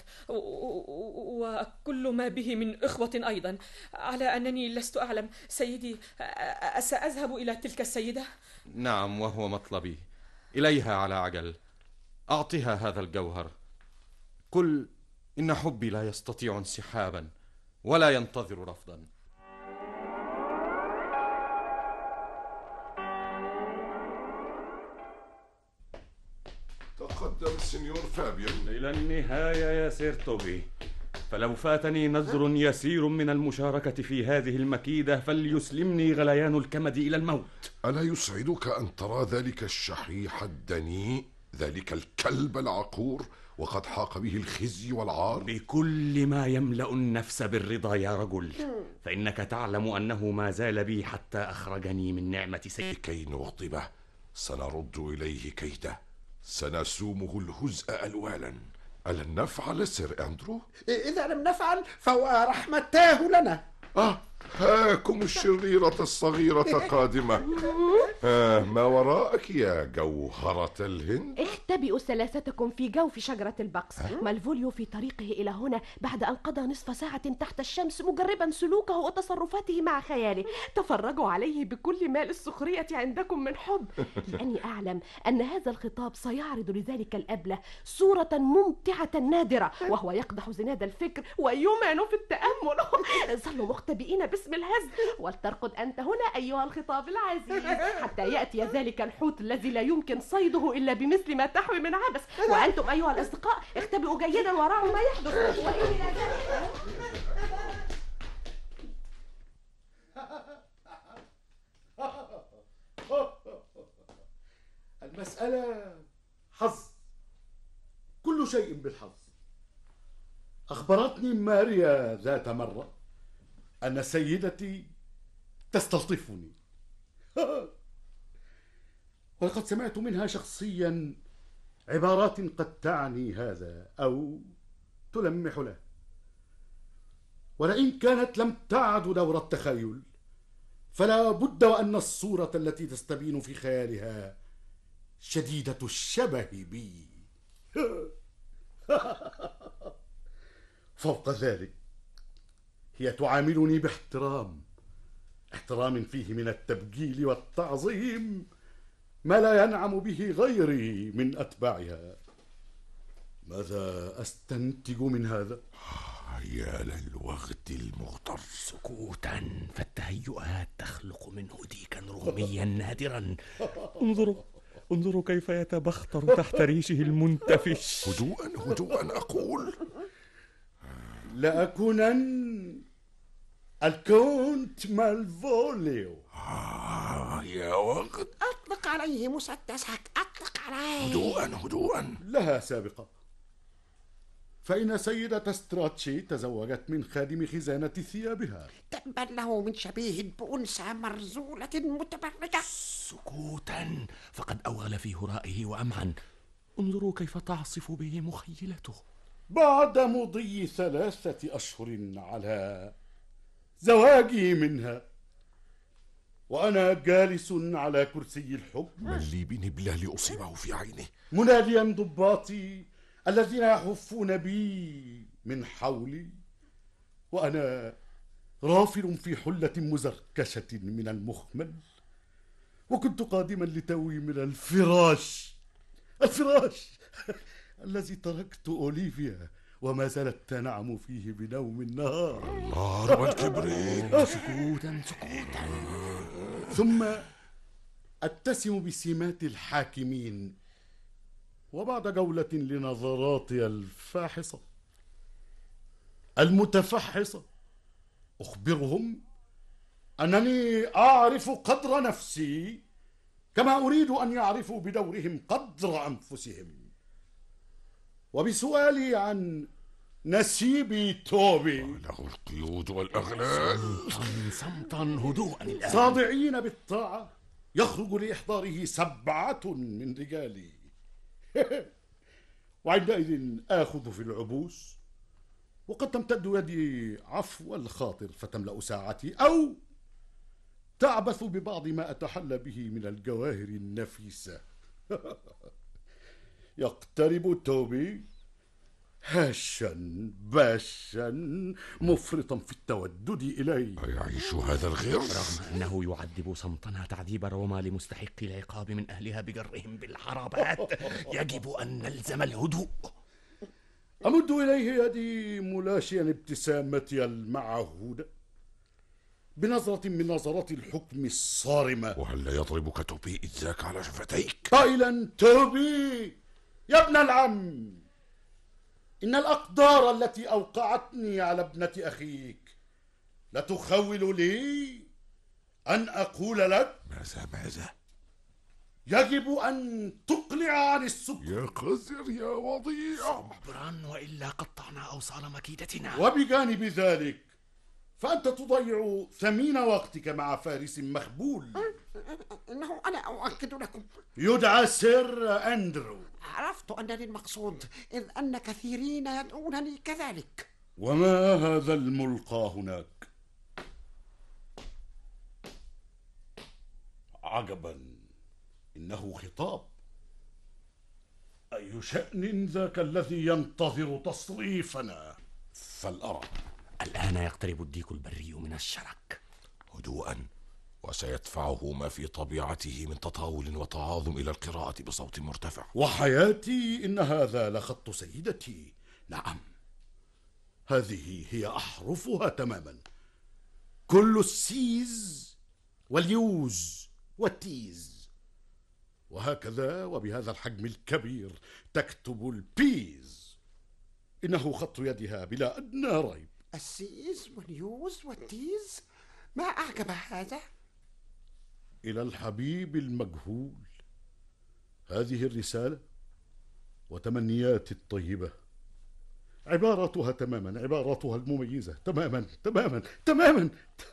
E: وكل ما به من إخوة أيضا، على أنني لست أعلم سيدي. سأذهب إلى تلك السيدة؟
B: نعم، وهو مطلبي. إليها على عجل، أعطها هذا الجوهر. قل إن حبي لا يستطيع انسحابا ولا ينتظر رفضا.
C: تقدم سينيور فابيان.
P: إلى النهاية يا سير توبي، فلو فاتني نذر يسير من المشاركة في هذه المكيدة فليسلمني غليان الكمد إلى الموت.
C: ألا يسعدك أن ترى ذلك الشحيح الدنيء، ذلك الكلب العقور، وقد حاق به الخزي والعار؟
P: بكل ما يملأ النفس بالرضا يا رجل، فإنك تعلم أنه ما زال بي حتى أخرجني من نعمة سيدي.
C: كي نغضبه سنرد إليه كيده، سنسومه الهزء ألوالا. ألن نفعل سير أندرو؟
H: إذا لم نفعل فهو رحمتاه لنا.
C: آه، هاكم الشريرة الصغيرة قادمة. آه، ما وراءك يا جوهرة الهند؟
G: اختبئوا ثلاثتكم في جوف شجرة البقس. مالفوليو في طريقه إلى هنا بعد أن قضى نصف ساعة تحت الشمس مجربا سلوكه وتصرفاته مع خياله. تفرجوا عليه بكل ما للسخرية عندكم من حب، لأني أعلم أن هذا الخطاب سيعرض لذلك الأبلة صورة ممتعة نادرة، وهو يقدح زناد الفكر ويمعن في التأمل. ظلوا مختبئين باسم الهزل، ولترقد أنت هنا أيها الخطاب العزيز حتى يأتي ذلك الحوت الذي لا يمكن صيده إلا بمثل ما تحوي من عبث. وأنتم أيها الأصدقاء اختبئوا جيدا وراعوا ما يحدث.
K: المسألة حظ، كل شيء بالحظ. أخبرتني ماريا ذات مرة أن سيدتي تستلطفني، ولقد سمعت منها شخصيا عبارات قد تعني هذا أو تلمح له، ولئن كانت لم تعد دور التخيل فلا بد وأن الصورة التي تستبين في خيالها شديدة الشبه بي. فوق ذلك هي تعاملني باحترام، احترام فيه من التبجيل والتعظيم ما لا ينعم به غيري من أتباعها. ماذا أستنتج من هذا؟
C: يا للوغد المغتر.
Q: سكوتا، فالتهيؤات تخلق منه ديكا روميا نادرا.
P: انظروا انظروا كيف يتبختر تحت ريشه المنتفش.
C: هدوءا هدوءا أقول.
K: لأكونن الكونت مالفوليو.
C: آه يا وغد.
H: أطلق عليه مسدسك، أطلق عليه.
C: هدوءا هدوءا.
K: لها سابقة، فإن سيدة ستراتشي تزوجت من خادم خزانة ثيابها.
H: تبا له من شبيه بأنثى مرزولة متبرجة.
Q: سكوتا، فقد أوغل في هرائه وأمعن. انظروا كيف تعصف به مخيلته.
K: بعد مضي ثلاثة أشهر على زواجي منها، وأنا جالس على كرسي الحب،
C: من لي بنبله لأصيبه في عينه،
K: مناديا ضباطي الذين يحفون بي من حولي، وأنا رافل في حلة مزركشة من المخمل، وكنت قادما لتوي من الفراش الفراش الذي تركت أوليفيا وما زالت تنعم فيه بنوم النهار.
C: النار والكبريت.
Q: سكوتا سكوتا.
K: ثم أتسم بسمات الحاكمين، وبعد جولة لنظراتي الفاحصة المتفحصة أخبرهم أنني أعرف قدر نفسي كما أريد أن يعرفوا بدورهم قدر أنفسهم، وبسؤالي عن نسيبي توبي
C: له القيود والأغلال.
Q: صمتا صمتا هدوءا الآن.
K: صادعين بالطاعة يخرج لإحضاره سبعة من رجالي وعندئذ آخذ في العبوس، وقد تمتد يدي عفو الخاطر فتملأ ساعتي، أو تعبث ببعض ما أتحلى به من الجواهر النفيسة. يقترب توبي هاشا باشا مفرطا في التودد إلي.
C: أيعيش هذا الغير؟
Q: رغم أنه يعذب صمتنا تعذيب روما لمستحقي العقاب من أهلها بجرهم بالحرابات، يجب أن نلزم الهدوء.
K: أمد إليه يدي ملاشيا ابتسامتي المعهودة بنظرة من نظرات الحكم الصارمة.
C: وهل لا يضربك توبي إذ ذاك على شفتيك؟
K: قائلا: توبي يا ابن العم، إن الأقدار التي أوقعتني على ابنة أخيك لتخول لي أن أقول لك
C: ماذا ماذا؟
K: يجب أن تقلع عن السكر.
C: يا قذر يا وضيع.
Q: صبرا وإلا قطعنا أوصال مكيدتنا.
K: وبجانب ذلك فأنت تضيع ثمين وقتك مع فارس مخبول.
H: إنه أنا أؤكد لكم
K: يدعى سير أندرو.
H: عرفت أنني المقصود، إذ أن كثيرين يدعونني كذلك.
K: وما هذا الملقى هناك؟ عجبا، إنه خطاب. أي شأن ذاك الذي ينتظر تصريفنا؟ فلأرى.
Q: الآن يقترب الديك البري من الشرك.
C: هدوءا، وسيدفعه ما في طبيعته من تطاول وتعاظم إلى القراءة بصوت مرتفع.
K: وحياتي إن هذا لخط سيدتي. نعم، هذه هي أحرفها تماما، كل السيز واليوز والتيز، وهكذا وبهذا الحجم الكبير تكتب البيز. إنه خط يدها بلا أدنى ريب.
H: السيز واليوز والتيز، ما أعجب هذا؟
K: إلى الحبيب المجهول هذه الرسالة وتمنياتي الطيبة، عباراتها تماما، عباراتها المميزة تماما تماما تماما.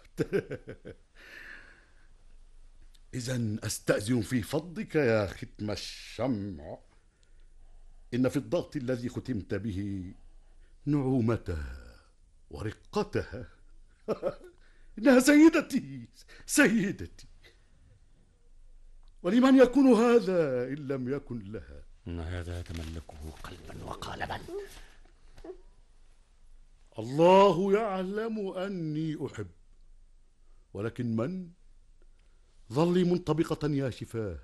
K: إذن أستأذن في فضلك يا ختم الشمع، إن في الضغط الذي ختمت به نعومتها ورقتها. إنها سيدتي سيدتي، ولمن يكون هذا إن لم يكن لها؟
Q: هذا تملكه قلبا وقالبا.
K: الله يعلم أني أحب، ولكن من؟ ظلي منطبقة يا شفاه.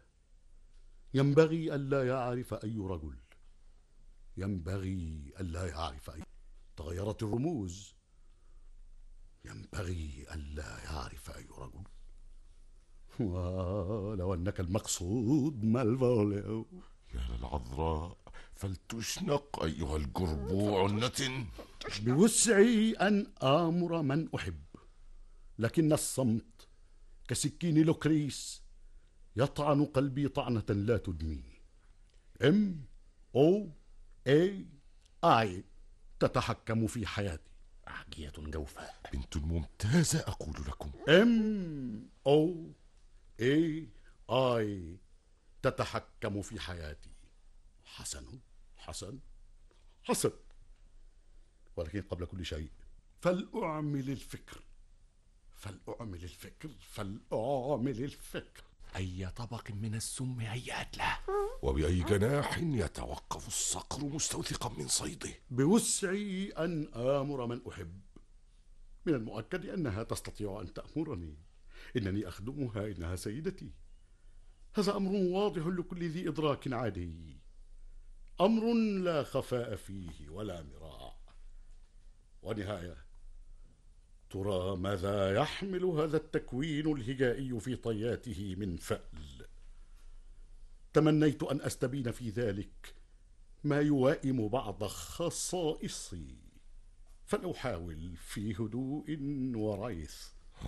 K: ينبغي ألا يعرف أي رجل، ينبغي ألا يعرف أي. تغيرت الرموز. ينبغي ألا يعرف أي رجل. ولو أنك المقصود مالفوليو.
C: يا للعذراء، فلتشنق أيها الجربوع النتن.
K: بوسعي أن آمر من أحب، لكن الصمت كسكين لوكريس يطعن قلبي طعنة لا تدمي. ام او اي اي تتحكم في حياتي.
Q: أحجية جوفاء،
C: بنت ممتازة أقول لكم.
K: ام او اي اي تتحكم في حياتي. حسن حسن حسن، ولكن قبل كل شيء فلأعمل الفكر فلأعمل الفكر فلأعمل الفكر.
Q: أي طبق من السم هيأت له،
C: وبأي جناح يتوقف الصقر مستوثقا من صيده.
K: بوسعي أن آمر من أحب. من المؤكد أنها تستطيع أن تأمرني. إنني أخدمها، إنها سيدتي. هذا أمر واضح لكل ذي إدراك عادي، أمر لا خفاء فيه ولا مراء. ونهاية، ترى ماذا يحمل هذا التكوين الهجائي في طياته من فأل؟ تمنيت أن أستبين في ذلك ما يوائم بعض خصائصي، فلأحاول في هدوء وريث.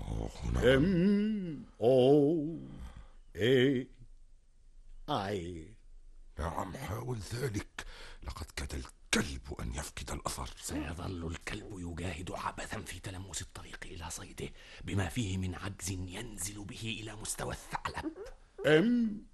K: ام او اي اي.
C: نعم، حاول ذلك. لقد كاد الكلب أن يفقد الأثر.
Q: سيظل الكلب يجاهد عبثا في تلمس الطريق إلى صيده، بما فيه من عجز ينزل به إلى مستوى الثعلب.
K: ام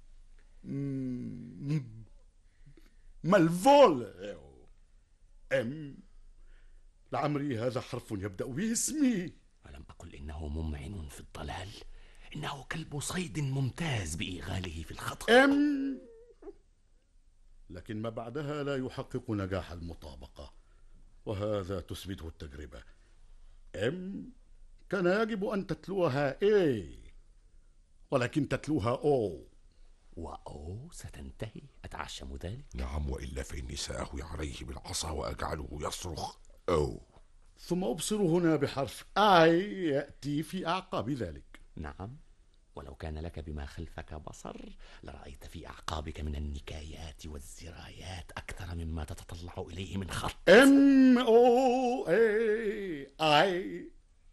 K: مالفول. ام لعمري هذا حرف يبدأ باسمي.
Q: ألم أقل إنه ممعن في الضلال؟ إنه كلب صيد ممتاز بإيغاله في الخطأ.
K: ام لكن ما بعدها لا يحقق نجاح المطابقة، وهذا تثبته التجربة. ام كان يجب أن تتلوها اي، ولكن تتلوها او.
Q: وأو ستنتهي، أتعشم ذلك.
C: نعم، وإلا فإني سأهوي عليه بالعصا وأجعله يصرخ أو.
K: ثم أبصر هنا بحرف آي يأتي في أعقاب ذلك.
Q: نعم، ولو كان لك بما خلفك بصر لرأيت في أعقابك من النكايات والزرايات أكثر مما تتطلع إليه من خط.
K: ام او اي اي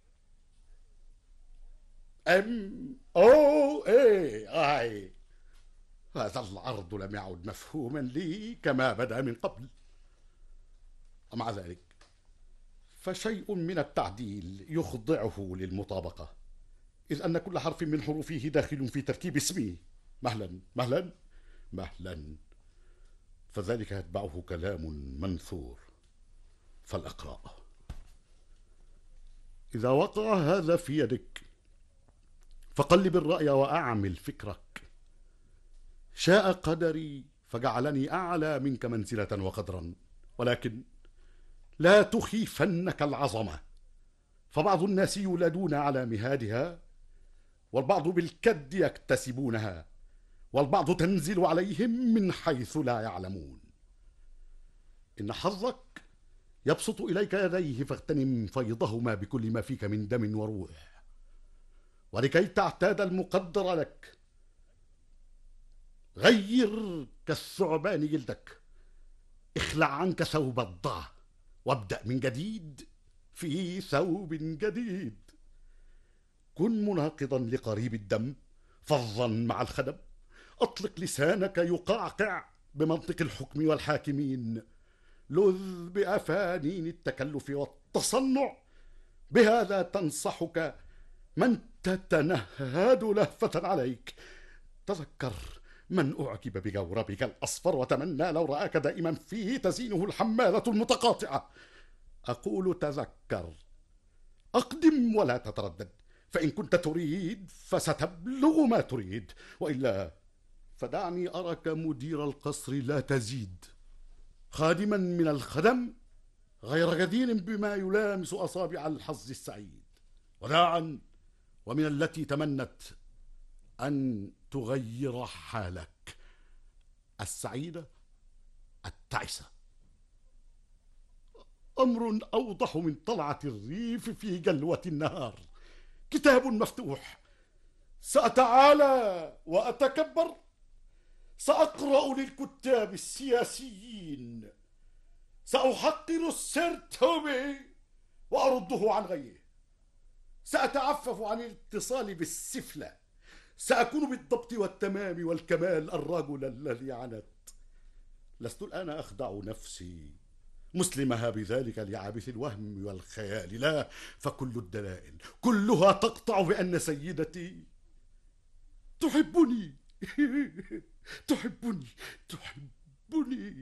K: ام او اي اي. هذا العرض لم يعد مفهوما لي كما بدا من قبل. ومع ذلك فشيء من التعديل يخضعه للمطابقة، إذ أن كل حرف من حروفه داخل في تركيب اسمي. مهلا مهلا مهلا، فذلك يتبعه كلام منثور. فالأقرأ: إذا وقع هذا في يدك فقلب الرأي وأعمل فكرك. شاء قدري فجعلني أعلى منك منزلة وقدرا، ولكن لا تخيفنك العظمة، فبعض الناس يولدون على مهادها، والبعض بالكد يكتسبونها، والبعض تنزل عليهم من حيث لا يعلمون. إن حظك يبسط إليك يديه فاغتنم فيضهما بكل ما فيك من دم وروح. ولكي تعتاد المقدر لك غير كالثعبان جلدك، اخلع عنك ثوب الضع وابدأ من جديد في ثوب جديد. كن مناقضا لقريب الدم، فظا مع الخدم، اطلق لسانك يقعقع بمنطق الحكم والحاكمين، لذ بأفانين التكلف والتصنع، بهذا تنصحك من تتنهد لهفة عليك. تذكر من أعجب بجوربك الأصفر وتمنى لو رآك دائما فيه تزينه الحمالة المتقاطعة. أقول تذكر، أقدم ولا تتردد، فإن كنت تريد فستبلغ ما تريد، وإلا فدعني أرك مدير القصر لا تزيد، خادما من الخدم غير جدير بما يلامس أصابع الحظ السعيد. وداعا، ومن التي تمنت أن تغير حالك السعيدة التعسة. أمر أوضح من طلعة الريف في جلوة النهار. كتاب مفتوح. سأتعالى وأتكبر. سأقرأ للكتاب السياسيين. سأحقر السير توبي وأرده عن غيه. سأتعفف عن الاتصال بالسفلة. سأكون بالضبط والتمام والكمال الرجل الذي عنت. لست الآن أخدع نفسي مسلمها بذلك لعابث الوهم والخيال، لا، فكل الدلائل كلها تقطع بأن سيدتي تحبني. تحبني تحبني.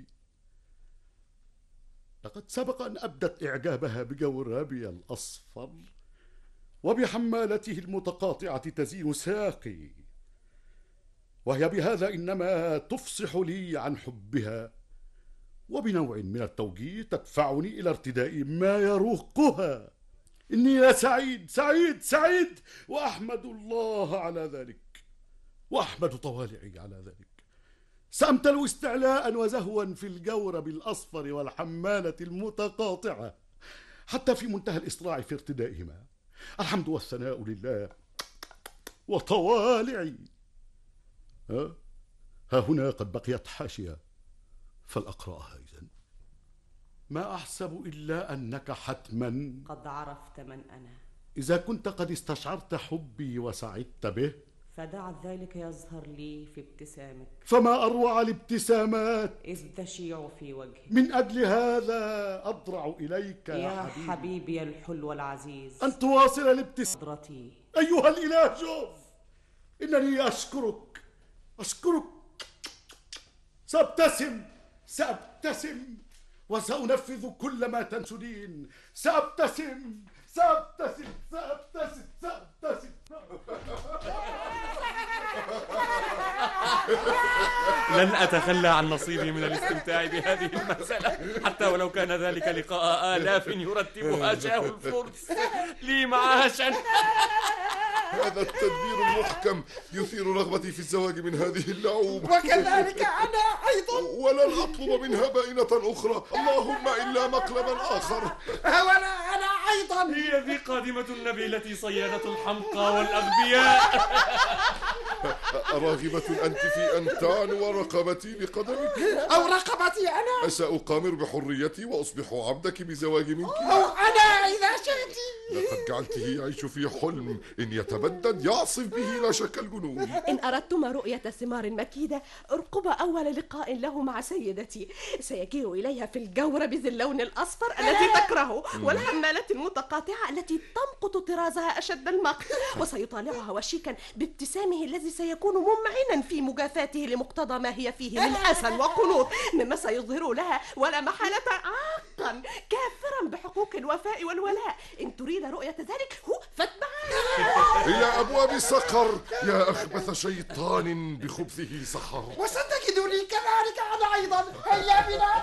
K: لقد سبق أن أبدت إعجابها بجورابي الأصفر وبحمالته المتقاطعة تزين ساقي، وهي بهذا إنما تفصح لي عن حبها، وبنوع من التوجيه تدفعني إلى ارتداء ما يروقها. إني لا سعيد سعيد سعيد، وأحمد الله على ذلك، وأحمد طوالعي على ذلك. سأمتلئ استعلاء وزهوا في الجورب الأصفر والحمالة المتقاطعة، حتى في منتهى الإسراع في ارتدائهما. الحمد والثناء لله وطوالعي. ها, ها هنا قد بقيت حاشية فلأقرأها إذن. ما أحسب إلا أنك حتما
J: قد عرفت من أنا.
K: إذا كنت قد استشعرت حبي وسعدت به،
J: فدع ذلك يظهر لي في ابتسامك.
K: فما أروع الابتسامات
J: إذ تشيع في وجهك.
K: من أجل هذا أضرع إليك يا,
J: يا
K: حبيبي,
J: حبيبي الحلو العزيز،
K: أن تواصل الابتسامة. أيها الإله شوف، إنني أشكرك أشكرك. سأبتسم سأبتسم وسأنفذ كل ما تنشدين. سأبتسم سأبتسم سأبتسم سأبتسم.
P: لن أتخلى عن نصيبي من الاستمتاع بهذه المسألة، حتى ولو كان ذلك لقاء آلاف يرتبها شاه الفرس لي معاشا.
C: هذا التدبير المحكم يثير رغبتي في الزواج من هذه اللعوبة،
H: وكذلك أنا أيضا،
C: ولن أطلب منها بائنة أخرى، اللهم إلا مقلبا آخر.
H: ولا أنا أيضا.
P: هي ذي قادمة النبيلة صيادة الحمقى والأغبياء.
C: راغبة أنت في أن تعنو رقبتي بقدمك؟
H: أو رقبتي أنا؟
C: أسأقامر بحريتي وأصبح عبدك بزواج منك؟
H: أو أنا إذا شئت.
C: لقد جعلته يعيش في حلم، إن يتبدد يعصف به لا شك الجنون.
G: إن أردتما رؤية ثمار مكيدة، ارقبا أول لقاء له مع سيدتي. سيجيء إليها في الجورب ذي اللون الأصفر التي تكرهه، والحمالة المتقاطعة التي تمقت طرازها أشد المقت، وسيطالعها وشيكا بابتسامه الذي سيكون ممعنا في مجافاته لمقتضى ما هي فيه من حسن وقنوط، مما سيظهر لها ولا محالة عاقا كافرا بحقوق الوفاء والولاء. إن تريد رؤية ذلك هو فاتبعها
C: إلى أبواب سقر يا أخبث شيطان بخبثه سحر.
H: وستجدني كذلك أنا أيضا. هيا بنا.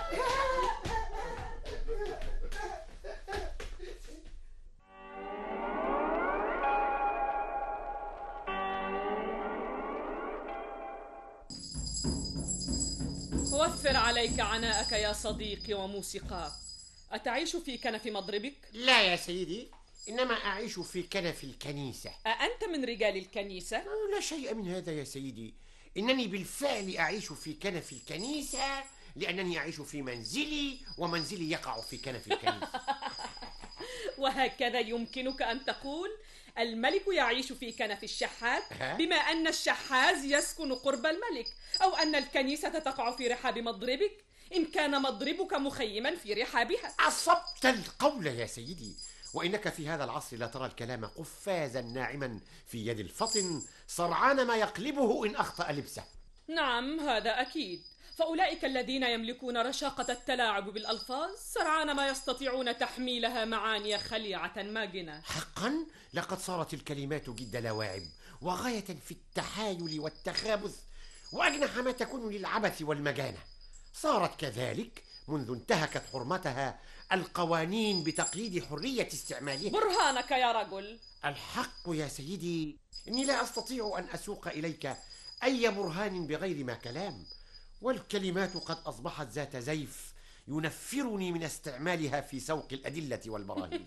E: وفر عليك عناءك يا صديقي وموسيقاك. أتعيش في كنف مضربك؟
I: لا يا سيدي، إنما أعيش في كنف الكنيسة.
E: أأنت من رجال الكنيسة؟
I: لا شيء من هذا يا سيدي، إنني بالفعل أعيش في كنف الكنيسة، لأنني أعيش في منزلي، ومنزلي يقع في كنف الكنيسة.
E: وهكذا يمكنك أن تقول الملك يعيش في كنف الشحات، بما أن الشحاذ يسكن قرب الملك، أو أن الكنيسة تقع في رحاب مضربك إن كان مضربك مخيما في رحابها.
I: أصبت القول يا سيدي، وإنك في هذا العصر لا ترى الكلام قفازا ناعما في يد الفطن سرعان ما يقلبه إن أخطأ لبسه.
E: نعم هذا أكيد، فأولئك الذين يملكون رشاقة التلاعب بالألفاظ سرعان ما يستطيعون تحميلها معاني خليعة ماجنة.
I: حقا لقد صارت الكلمات جد لواعب، وغاية في التحايل والتخابث، وأجنح ما تكون للعبث والمجانة. صارت كذلك منذ انتهكت حرمتها القوانين بتقييد حرية استعمالها.
E: برهانك يا رجل.
I: الحق يا سيدي، إني لا أستطيع أن أسوق إليك أي برهان بغير ما كلام، والكلمات قد أصبحت ذات زيف ينفرني من استعمالها في سوق الأدلة والبراهين.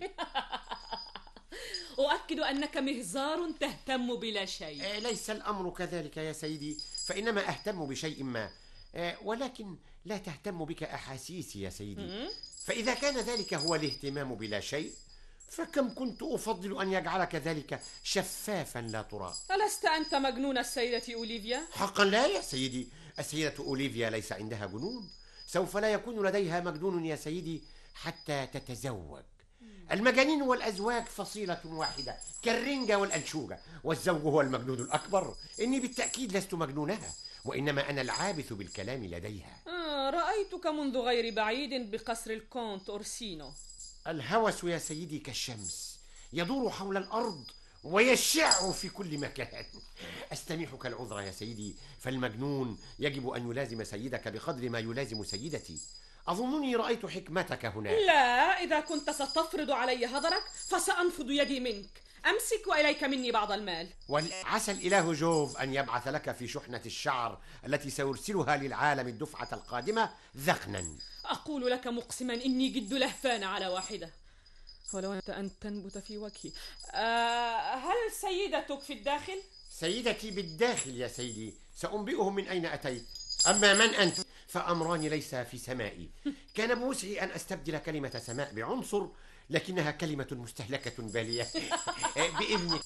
E: أؤكد أنك مهزار تهتم بلا شيء.
I: آه ليس الأمر كذلك يا سيدي، فإنما أهتم بشيء ما، آه ولكن لا تهتم بك أحاسيسي يا سيدي. فإذا كان ذلك هو الاهتمام بلا شيء، فكم كنت أفضل أن يجعلك ذلك شفافا لا ترى.
E: ألست أنت مجنون السيدة أوليفيا؟
I: حقا لا يا سيدي، السيدة أوليفيا ليس عندها جنون، سوف لا يكون لديها مجنون يا سيدي حتى تتزوج. المجانين والأزواج فصيلة واحدة كالرنجة والأنشوجة، والزوج هو المجنون الأكبر. إني بالتأكيد لست مجنونها، وإنما أنا العابث بالكلام لديها.
E: آه رأيتك منذ غير بعيد بقصر الكونت أورسينو.
I: الهوس يا سيدي كالشمس، يدور حول الأرض ويشع في كل مكان. أستميحك العذر يا سيدي، فالمجنون يجب أن يلازم سيدك بقدر ما يلازم سيدتي. أظنني رأيت حكمتك هنا.
E: لا، إذا كنت ستفرض علي هدرك فسأنفض يدي منك. أمسك وإليك مني بعض المال.
I: وعسى الإله جوف أن يبعث لك في شحنة الشعر التي سيرسلها للعالم الدفعة القادمة ذقنا.
E: أقول لك مقسما إني جد لهفان على واحدة، ولو أنت أن تنبت في وجهي. أه هل سيدتك في الداخل؟
I: سيدتي بالداخل يا سيدي، سأنبئهم من أين أتيت. أما من أنت فأمران ليس في سمائي. كان بوسعي أن أستبدل كلمة سماء بعنصر، لكنها كلمة مستهلكة بالية. بإذنك.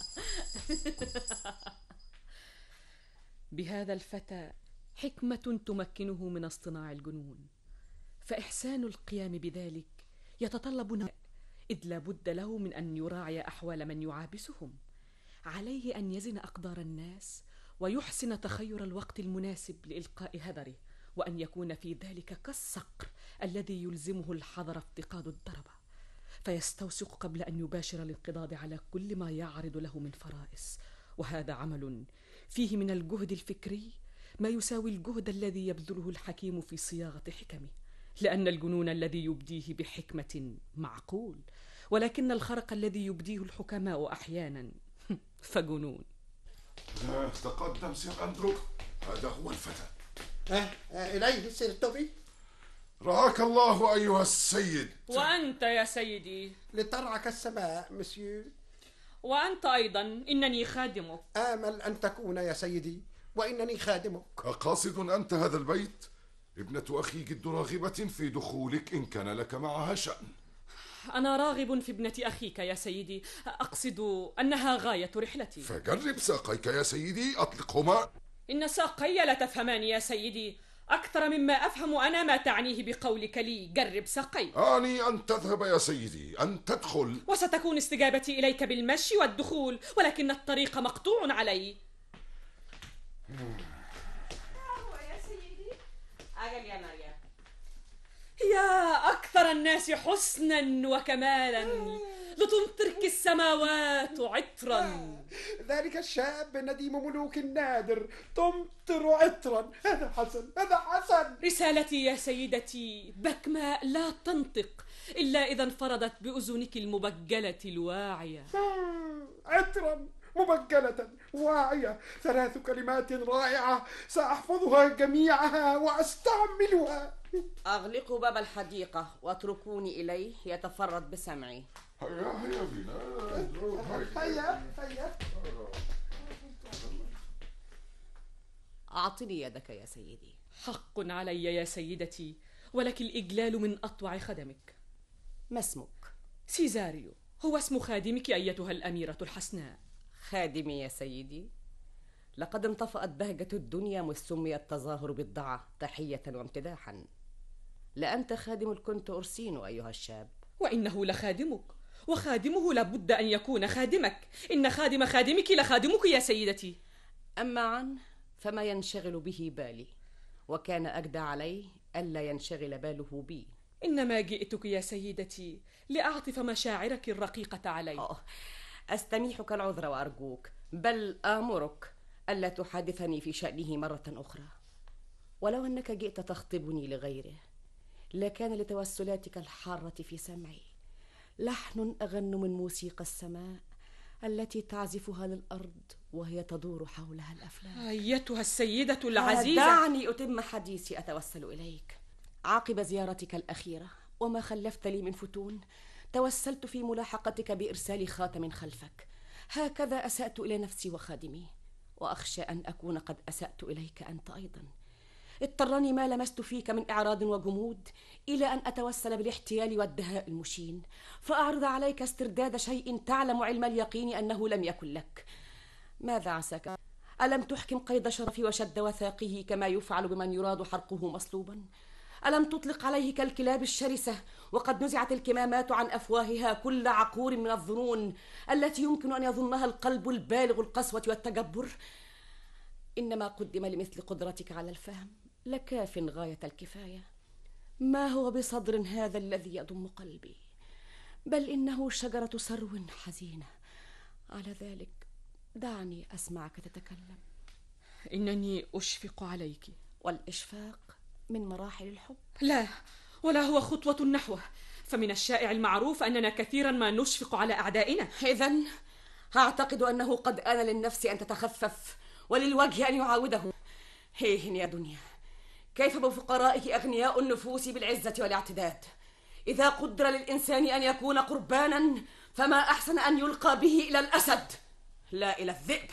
E: بهذا الفتى حكمة تمكنه من اصطناع الجنون، فإحسان القيام بذلك يتطلب نوع، إذ لا بد له من أن يراعي أحوال من يعابسهم. عليه أن يزن أقدار الناس ويحسن تخير الوقت المناسب لإلقاء هدره، وأن يكون في ذلك كالصقر الذي يلزمه الحذر افتقاد الضربة، فيستوثق قبل أن يباشر الانقضاض على كل ما يعرض له من فرائس. وهذا عمل فيه من الجهد الفكري ما يساوي الجهد الذي يبذله الحكيم في صياغة حكمه، لأن الجنون الذي يبديه بحكمة معقول، ولكن الخرق الذي يبديه الحكماء أحيانا فجنون.
C: تقدم سير أندرو، هذا هو الفتى.
H: أه إليه سير توبي.
C: رعاك الله أيها السيد.
E: وأنت يا سيدي؟
H: لترعك السماء مسيو.
E: وأنت أيضا، إنني خادمك.
H: آمل أن تكون يا سيدي، وإنني خادمك.
C: أقاصد أنت هذا البيت؟ ابنة أخي جد راغبة في دخولك إن كان لك معها شأن.
E: أنا راغب في ابنة أخيك يا سيدي، أقصد أنها غاية رحلتي.
C: فجرب ساقيك يا سيدي، أطلقهما.
E: إن ساقي لا تفهمان يا سيدي، أكثر مما أفهم أنا ما تعنيه بقولك لي جرب ساقي.
C: آني أن تذهب يا سيدي، أن تدخل.
E: وستكون استجابتي إليك بالمشي والدخول، ولكن الطريق مقطوع علي.
J: يا سيدي أجل يا مريم.
E: يا أكثر الناس حسنا وكمالا، لتمطرك السماوات عطرا.
H: ذلك الشاب نديم ملوك النادر، تمطر عطرا. هذا حسن، هذا حسن.
E: رسالتي يا سيدتي بكماء لا تنطق إلا إذا انفردت بأذنك المبجلة الواعية.
H: عطرا، مبجلة، واعية، ثلاث كلمات رائعة سأحفظها جميعها وأستعملها.
J: أغلقوا باب الحديقة واتركوني إليه يتفرد بسمعي.
C: هيا هيا بنا.
H: هيا هيا.
J: أعطني يدك يا سيدي.
E: حق علي يا سيدتي، ولك الإجلال من أطوع خدمك.
J: ما اسمك؟
E: سيزاريو هو اسم خادمك أيتها الأميرة الحسناء.
J: خادمي يا سيدي؟ لقد انطفأت بهجة الدنيا مذ سمي التظاهر بالضعة تحية وامتداحا. لأنت خادم الكونت أورسينو أيها الشاب.
E: وإنه لخادمك، وخادمه لابد أن يكون خادمك. إن خادم خادمك لخادمك يا سيدتي.
J: أما عن فما ينشغل به بالي، وكان أجدى عليه ألا ينشغل باله بي.
E: إنما جئتك يا سيدتي لأعطف مشاعرك الرقيقة علي.
J: أوه. أستميحك العذر وأرجوك، بل آمرك ألا تحادثني في شأنه مرة أخرى. ولو أنك جئت تخطبني لغيره لكان لتوسلاتك الحارة في سمعي لحن أغن من موسيقى السماء التي تعزفها للأرض وهي تدور حولها الأفلاك.
E: أيتها السيدة العزيزة،
J: دعني أتم حديثي أتوسل إليك. عقب زيارتك الأخيرة وما خلفت لي من فتون، توسلت في ملاحقتك بإرسال خاتم خلفك. هكذا أسأت إلى نفسي وخادمي، وأخشى أن أكون قد أسأت إليك أنت أيضا. اضطرني ما لمست فيك من إعراض وجمود إلى أن أتوسل بالاحتيال والدهاء المشين، فأعرض عليك استرداد شيء تعلم علم اليقين أنه لم يكن لك. ماذا عساك؟ ألم تحكم قيد شرفي وشد وثاقه كما يفعل بمن يراد حرقه مصلوبا؟ ألم تطلق عليه كالكلاب الشرسة وقد نزعت الكمامات عن أفواهها كل عقور من الظنون التي يمكن أن يظنها القلب البالغ القسوة والتجبر؟ إنما قدم لمثل قدرتك على الفهم لكاف غاية الكفاية. ما هو بصدر هذا الذي يضم قلبي، بل إنه شجرة سرو حزينة. على ذلك دعني أسمعك تتكلم.
E: إنني أشفق عليك.
J: والإشفاق من مراحل الحب؟
E: لا، ولا هو خطوة نحوه، فمن الشائع المعروف أننا كثيرا ما نشفق على أعدائنا.
J: إذن أعتقد أنه قد آن للنفس أن تتخفف وللوجه أن يعاوده. هيه يا دنيا، كيف بفقرائك أغنياء النفوس بالعزة والاعتداد؟ إذا قدر للإنسان أن يكون قربانا فما أحسن أن يلقى به إلى الأسد لا إلى الذئب.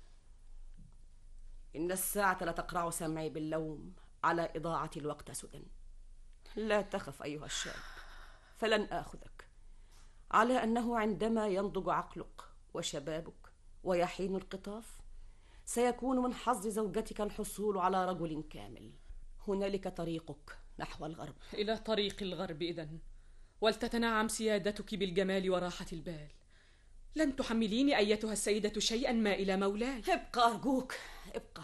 J: إن الساعة لتقرع سمعي باللوم على إضاعة الوقت سدى. لا تخف أيها الشاب، فلن آخذك، على أنه عندما ينضج عقلك وشبابك ويحين القطاف سيكون من حظ زوجتك الحصول على رجل كامل. هنالك طريقك نحو الغرب.
E: إلى طريق الغرب إذن، ولتتنعم سيادتك بالجمال وراحة البال. لن تحمليني أيتها السيدة شيئا ما إلى مولاي.
J: ابقى أرجوك، ابقى.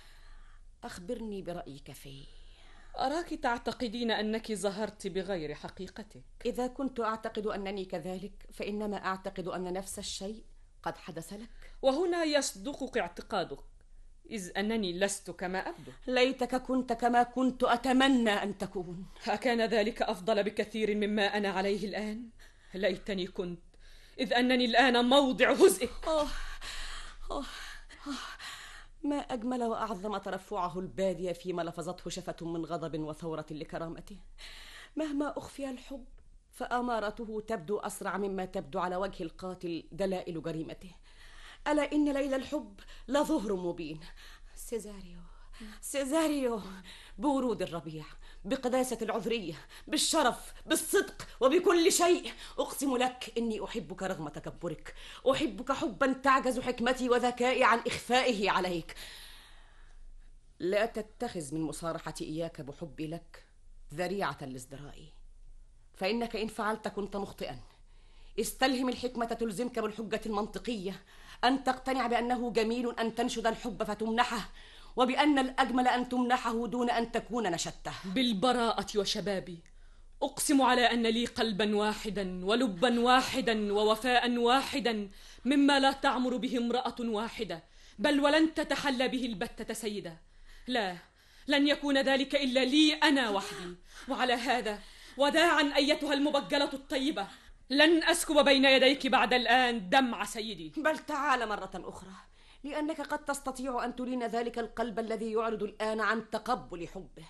J: أخبرني برأيك فيه.
E: أراك تعتقدين أنك ظهرت بغير حقيقتك.
J: إذا كنت أعتقد أنني كذلك فإنما أعتقد أن نفس الشيء قد حدث لك.
E: وهنا يصدقك اعتقادك، إذ أنني لست كما أبدو.
J: ليتك كنت كما كنت أتمنى أن تكون.
E: أكان ذلك أفضل بكثير مما أنا عليه الآن؟ ليتني كنت، إذ أنني الآن موضع هزئك.
J: أوه. أوه. أوه. ما أجمل وأعظم ترفعه البادية فيما لفظته شفة من غضب وثورة لكرامته. مهما أخفي الحب فأمارته تبدو أسرع مما تبدو على وجه القاتل دلائل جريمته. ألا إن ليل الحب لظهر مبين. سيزاريو سيزاريو، بورود الربيع، بقداسة العذرية، بالشرف، بالصدق، وبكل شيء أقسم لك إني أحبك رغم تكبرك. أحبك حبا تعجز حكمتي وذكائي عن إخفائه عليك. لا تتخذ من مصارحتي إياك بحبي لك ذريعة لازدرائي، فإنك إن فعلت كنت مخطئا. استلهم الحكمة تلزمك بالحجة المنطقية أن تقتنع بأنه جميل أن تنشد الحب فتمنحه، وبأن الأجمل أن تمنحه دون أن تكون نشدته.
E: بالبراءة وشبابي أقسم على أن لي قلبا واحدا ولبا واحدا ووفاء واحدا مما لا تعمر به امرأة واحدة، بل ولن تتحلى به البتة سيدة. لا، لن يكون ذلك إلا لي أنا وحدي. وعلى هذا وداعا أيتها المبجلة الطيبة، لن أسكب بين يديك بعد الآن دمع سيدي.
J: بل تعال مرة أخرى، لأنك قد تستطيع أن تلين ذلك القلب الذي يعرض الآن عن تقبل حبه.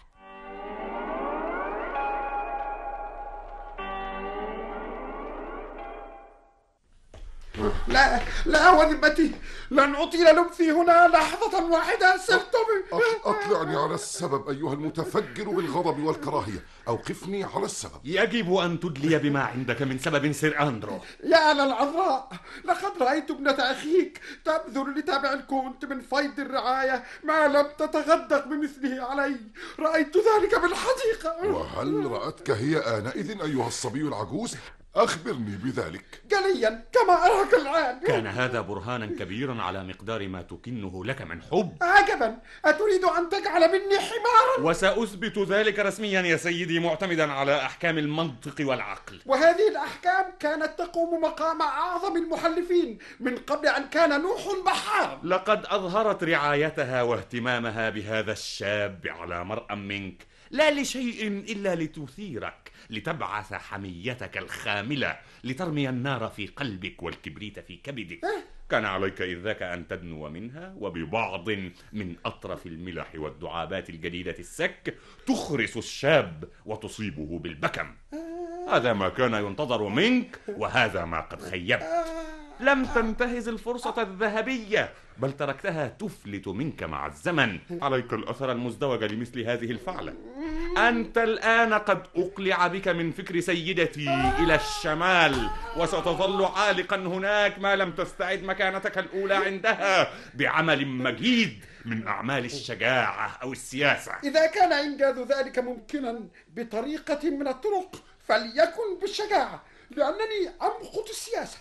H: لا لا وذمتي، لن أطيل لبثي هنا لحظة واحدة. سرتم
C: أطلعني على السبب أيها المتفجر بالغضب والكراهية، أوقفني على السبب.
P: يجب أن تدلي بما عندك من سبب سير أندرو.
H: يا للعذراء، لقد رأيت ابنة أخيك تبذل لتابع الكونت من فيض الرعاية ما لم تتغدق بمثله علي. رأيت ذلك بالحديقة.
C: وهل رأتك هي آنئذ أيها الصبي العجوز؟ أخبرني بذلك.
H: جليا كما أراك الآن.
P: كان هذا برهانا كبيرا على مقدار ما تكنه لك من حب.
H: عجبا، أتريد أن تجعل مني حمارا؟
P: وسأثبت ذلك رسميا يا سيدي، معتمدا على أحكام المنطق والعقل.
H: وهذه الأحكام كانت تقوم مقام أعظم المحلفين من قبل أن كان نوح بحار.
P: لقد أظهرت رعايتها واهتمامها بهذا الشاب على مرأى منك، لا لشيء إلا لتثيرك، لتبعث حميتك الخاملة، لترمي النار في قلبك والكبريت في كبدك. كان عليك إذ ذاك أن تدنو منها وببعض من أطرف الملح والدعابات الجديدة السك تخرس الشاب وتصيبه بالبكم. هذا ما كان ينتظر منك، وهذا ما قد خيبت. لم تنتهز الفرصة الذهبية، بل تركتها تفلت منك مع الزمن. عليك الأثر المزدوج لمثل هذه الفعلة. أنت الآن قد أقلع بك من فكر سيدتي إلى الشمال، وستظل عالقا هناك ما لم تستعد مكانتك الأولى عندها بعمل مجيد من أعمال الشجاعة أو السياسة.
H: إذا كان إنجاز ذلك ممكنا بطريقة من الطرق فليكن بالشجاعة، لأنني أمقت السياسة.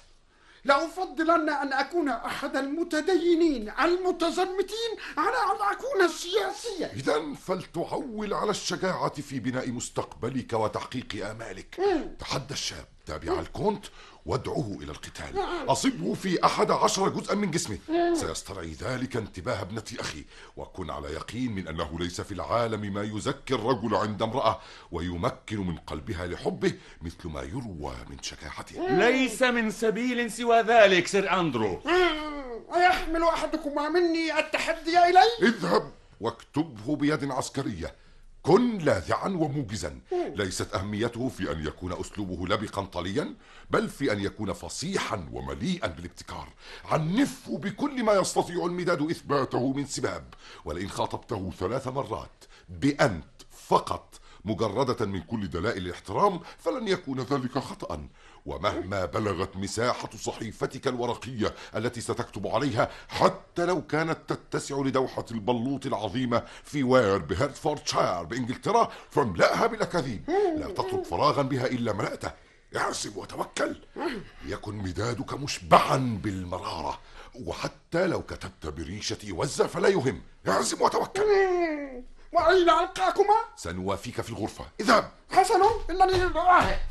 H: لأفضلن أن أكون أحد المتدينين المتزمتين على أن أكون سياسيا.
C: إذن فلتعول على الشجاعة في بناء مستقبلك وتحقيق آمالك. تحدى الشاب تابع الكونت وادعوه إلى القتال. أصبه في أحد عشر جزءا من جسمه، سيسترعي ذلك انتباه ابنة أخي. وكن على يقين من أنه ليس في العالم ما يزكي الرجل عند امرأة ويمكن من قلبها لحبه مثل ما يروى من شجاعته.
P: ليس من سبيل سوى ذلك سير أندرو.
H: أيحمل أحدكما مني التحدي إلي؟
C: اذهب واكتبه بيد عسكرية. كن لاذعا وموجزا. ليست أهميته في أن يكون أسلوبه لبقا طليا، بل في أن يكون فصيحا ومليئا بالابتكار. عنفه بكل ما يستطيع المداد إثباته من سباب. ولئن خاطبته ثلاث مرات بأنت فقط مجردة من كل دلائل الاحترام فلن يكون ذلك خطأ. ومهما بلغت مساحة صحيفتك الورقية التي ستكتب عليها، حتى لو كانت تتسع لدوحة البلوط العظيمة في وير بهيرتفوردشاير بإنجلترا، فاملأها بالأكاذيب. لا تترك فراغا بها إلا ملأته. اعزم وتوكل. يكن مدادك مشبعا بالمرارة، وحتى لو كتبت بريشة وزة فلا يهم. اعزم وتوكل.
H: وأين ألقاكما؟
C: سنوافيك في الغرفة. اذهب.
H: حسن، إنني راهب.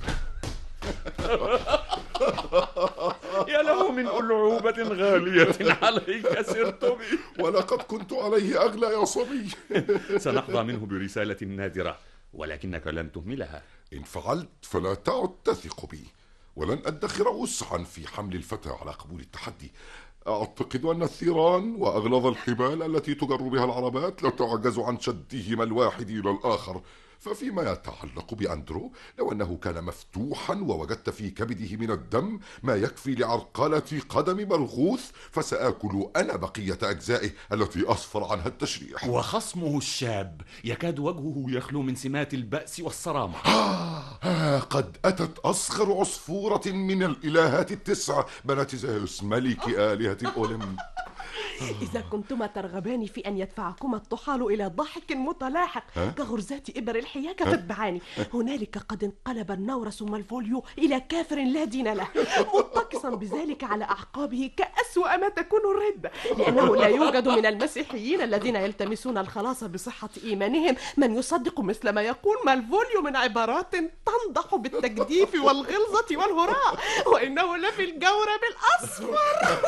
P: يا له من ألعوبة غالية عليك سير توبي.
C: ولقد كنت عليه أغلى يا صبي.
P: سنحظى منه برسالة نادرة، ولكنك لن تهملها.
C: إن فعلت فلا تعد تثق بي، ولن أدخر وسعا في حمل الفتى على قبول التحدي. أعتقد أن الثيران وأغلظ الحبال التي تجر بها العربات لا تعجز عن شدهما الواحد إلى الآخر. ففيما يتعلق بأندرو، لو أنه كان مفتوحا ووجدت في كبده من الدم ما يكفي لعرقلة قدم مرغوث، فسآكل أنا بقية أجزائه التي أصفر عنها التشريح.
P: وخصمه الشاب يكاد وجهه يخلو من سمات البأس والصرامة.
C: آه قد أتت أصغر عصفورة من الإلهات التسع بنات زيوس ملك آلهة الأولمب.
G: إذا كنتما ترغبان في أن يدفعكما الطحال إلى ضحك متلاحق كغرزات إبر الحياك فاتبعاني. هنالك قد انقلب النورس مالفوليو إلى كافر لا دين له، متقصا بذلك على أعقابه كأسوأ ما تكون الردة، لأنه لا يوجد من المسيحيين الذين يلتمسون الخلاص بصحة إيمانهم من يصدق مثل ما يقول مالفوليو من عبارات تنضح بالتجديف والغلظة والهراء، وإنه لفي الجورب الأصفر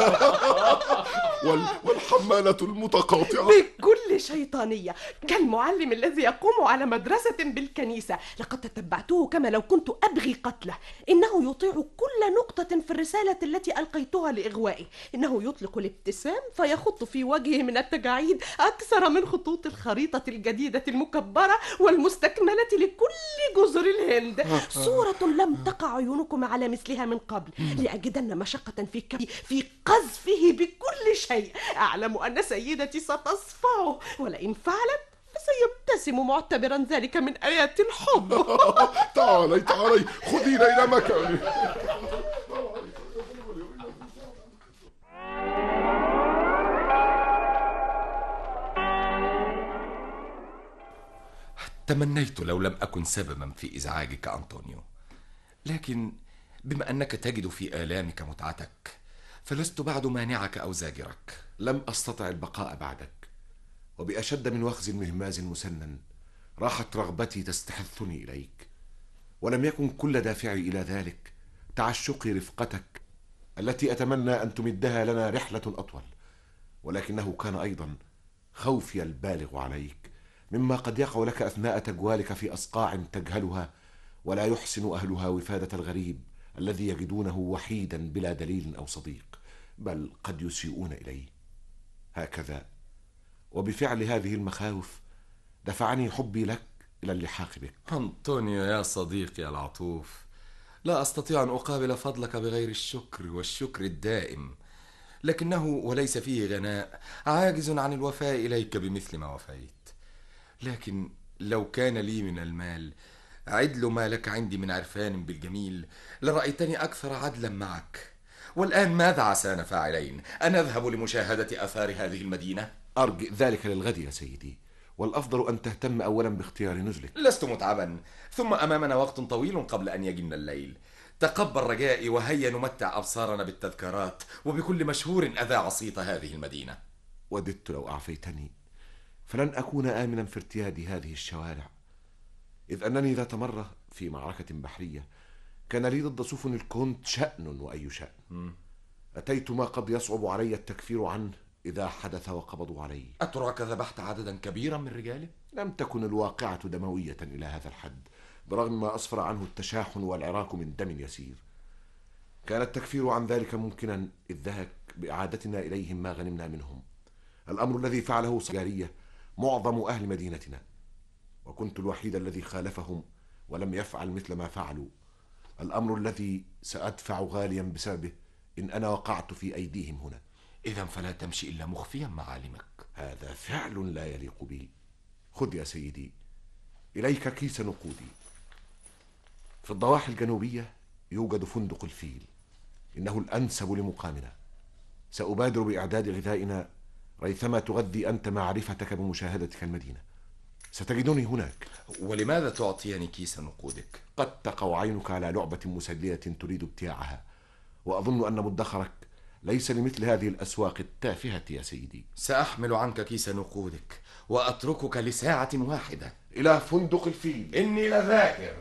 C: والحمالة المتقاطعة
G: بكل شيطانية كالمعلم الذي يقوم على مدرسة بالكنيسة. لقد تتبعته كما لو كنت أبغي قتله. إنه يطيع كل نقطة في الرسالة التي ألقيتها لإغوائه. إنه يطلق الابتسام فيخط في وجهه من التجاعيد أكثر من خطوط الخريطة الجديدة المكبرة والمستكملة لكل جزر الهند. صورة لم تقع عيونكم على مثلها من قبل. لأجدن مشقة في كبي في قذفه بكل شيء. أعلم أن سيدتي ستصفعه، ولئن فعلت فسيبتسم معتبرا ذلك من آيات الحب.
C: تعالي تعالي خذينا إلى مكاني.
M: تمنيت لو لم أكن سببا في إزعاجك أنطونيو، لكن بما أنك تجد في آلامك متعتك فلست بعد مانعك أو زاجرك.
L: لم أستطع البقاء بعدك، وبأشد من وخز مهماز مسنن راحت رغبتي تستحثني إليك، ولم يكن كل دافعي إلى ذلك تعشقي رفقتك التي أتمنى أن تمدها لنا رحلة أطول، ولكنه كان أيضا خوفي البالغ عليك مما قد يقع لك أثناء تجوالك في أصقاع تجهلها ولا يحسن أهلها وفادة الغريب الذي يجدونه وحيدا بلا دليل أو صديق. بل قد يسيئون إلي. هكذا وبفعل هذه المخاوف دفعني حبي لك إلى اللحاق بك.
M: أنطونيو يا صديقي العطوف، لا أستطيع أن أقابل فضلك بغير الشكر والشكر الدائم، لكنه وليس فيه غناء عاجز عن الوفاء إليك بمثل ما وفيت. لكن لو كان لي من المال عدل ما لك عندي من عرفان بالجميل لرأيتني أكثر عدلا معك. والآن ماذا عسانا فاعلين؟ أن نذهب لمشاهدة آثار هذه المدينة؟
L: أرجئ ذلك للغد يا سيدي، والأفضل أن تهتم أولا باختيار نزلك.
M: لست متعبا، ثم أمامنا وقت طويل قبل أن يجن الليل. تقبل رجائي وهيا نمتع أبصارنا بالتذكارات وبكل مشهور أذاع صيت هذه المدينة.
L: وددت لو أعفيتني، فلن أكون آمنا في ارتياد هذه الشوارع، إذ أنني ذات مرة في معركة بحرية كان لي ضد سفن الكونت شأن وأي شأن. أتيت ما قد يصعب علي التكفير عنه إذا حدث وقبضوا علي.
M: أتراك ذبحت عددا كبيرا من رجاله؟
L: لم تكن الواقعة دموية إلى هذا الحد، برغم ما أسفر عنه التشاحن والعراك من دم يسير. كان التكفير عن ذلك ممكنا إذ ذهك بإعادتنا إليهم ما غنمنا منهم، الأمر الذي فعله صجارية معظم أهل مدينتنا، وكنت الوحيد الذي خالفهم ولم يفعل مثل ما فعلوا، الأمر الذي سأدفع غاليا بسببه إن أنا وقعت في أيديهم هنا.
M: إذا فلا تمشي إلا مخفيا معالمك.
L: هذا فعل لا يليق بي. خذ يا سيدي إليك كيس نقودي. في الضواحي الجنوبية يوجد فندق الفيل، إنه الأنسب لمقامنا. سأبادر بإعداد غذائنا ريثما تغذي أنت معرفتك بمشاهدتك المدينة. ستجدني هناك.
M: ولماذا تعطيني كيس نقودك؟
L: قد تقع عينك على لعبة مسلية تريد ابتياعها، وأظن أن مدخرك ليس لمثل هذه الأسواق التافهة يا سيدي.
M: سأحمل عنك كيس نقودك وأتركك لساعة واحدة
L: إلى فندق الفيل.
M: إني لذاكر.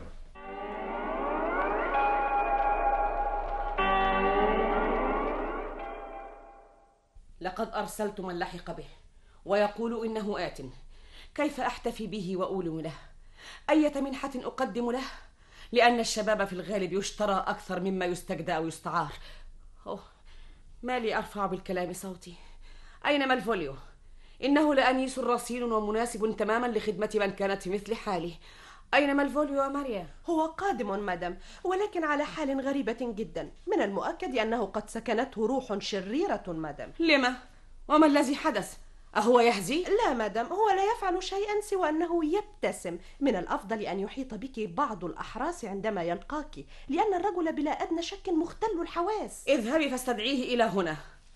J: لقد أرسلت من لحق به ويقول إنه آت. كيف أحتفي به وأولم له؟ أية منحة أقدم له؟ لأن الشباب في الغالب يشترى أكثر مما يستجدى أو يستعار. أوه، ما لي أرفع بالكلام صوتي. أين مالفوليو؟ إنه لأنيس رصين ومناسب تماما لخدمة من كانت في مثل حالي. أين مالفوليو يا ماريا؟
G: هو قادم مدام، ولكن على حال غريبة جدا. من المؤكد أنه قد سكنته روح شريرة مدام.
J: لما؟ وما الذي حدث؟ أهو يهزي؟
G: لا مدام، هو لا يفعل شيئا سوى أنه يبتسم. من الأفضل أن يحيط بك بعض الأحراس عندما يلقاك، لأن الرجل بلا أدنى شك مختل الحواس.
J: اذهبي فاستدعيه إلى هنا.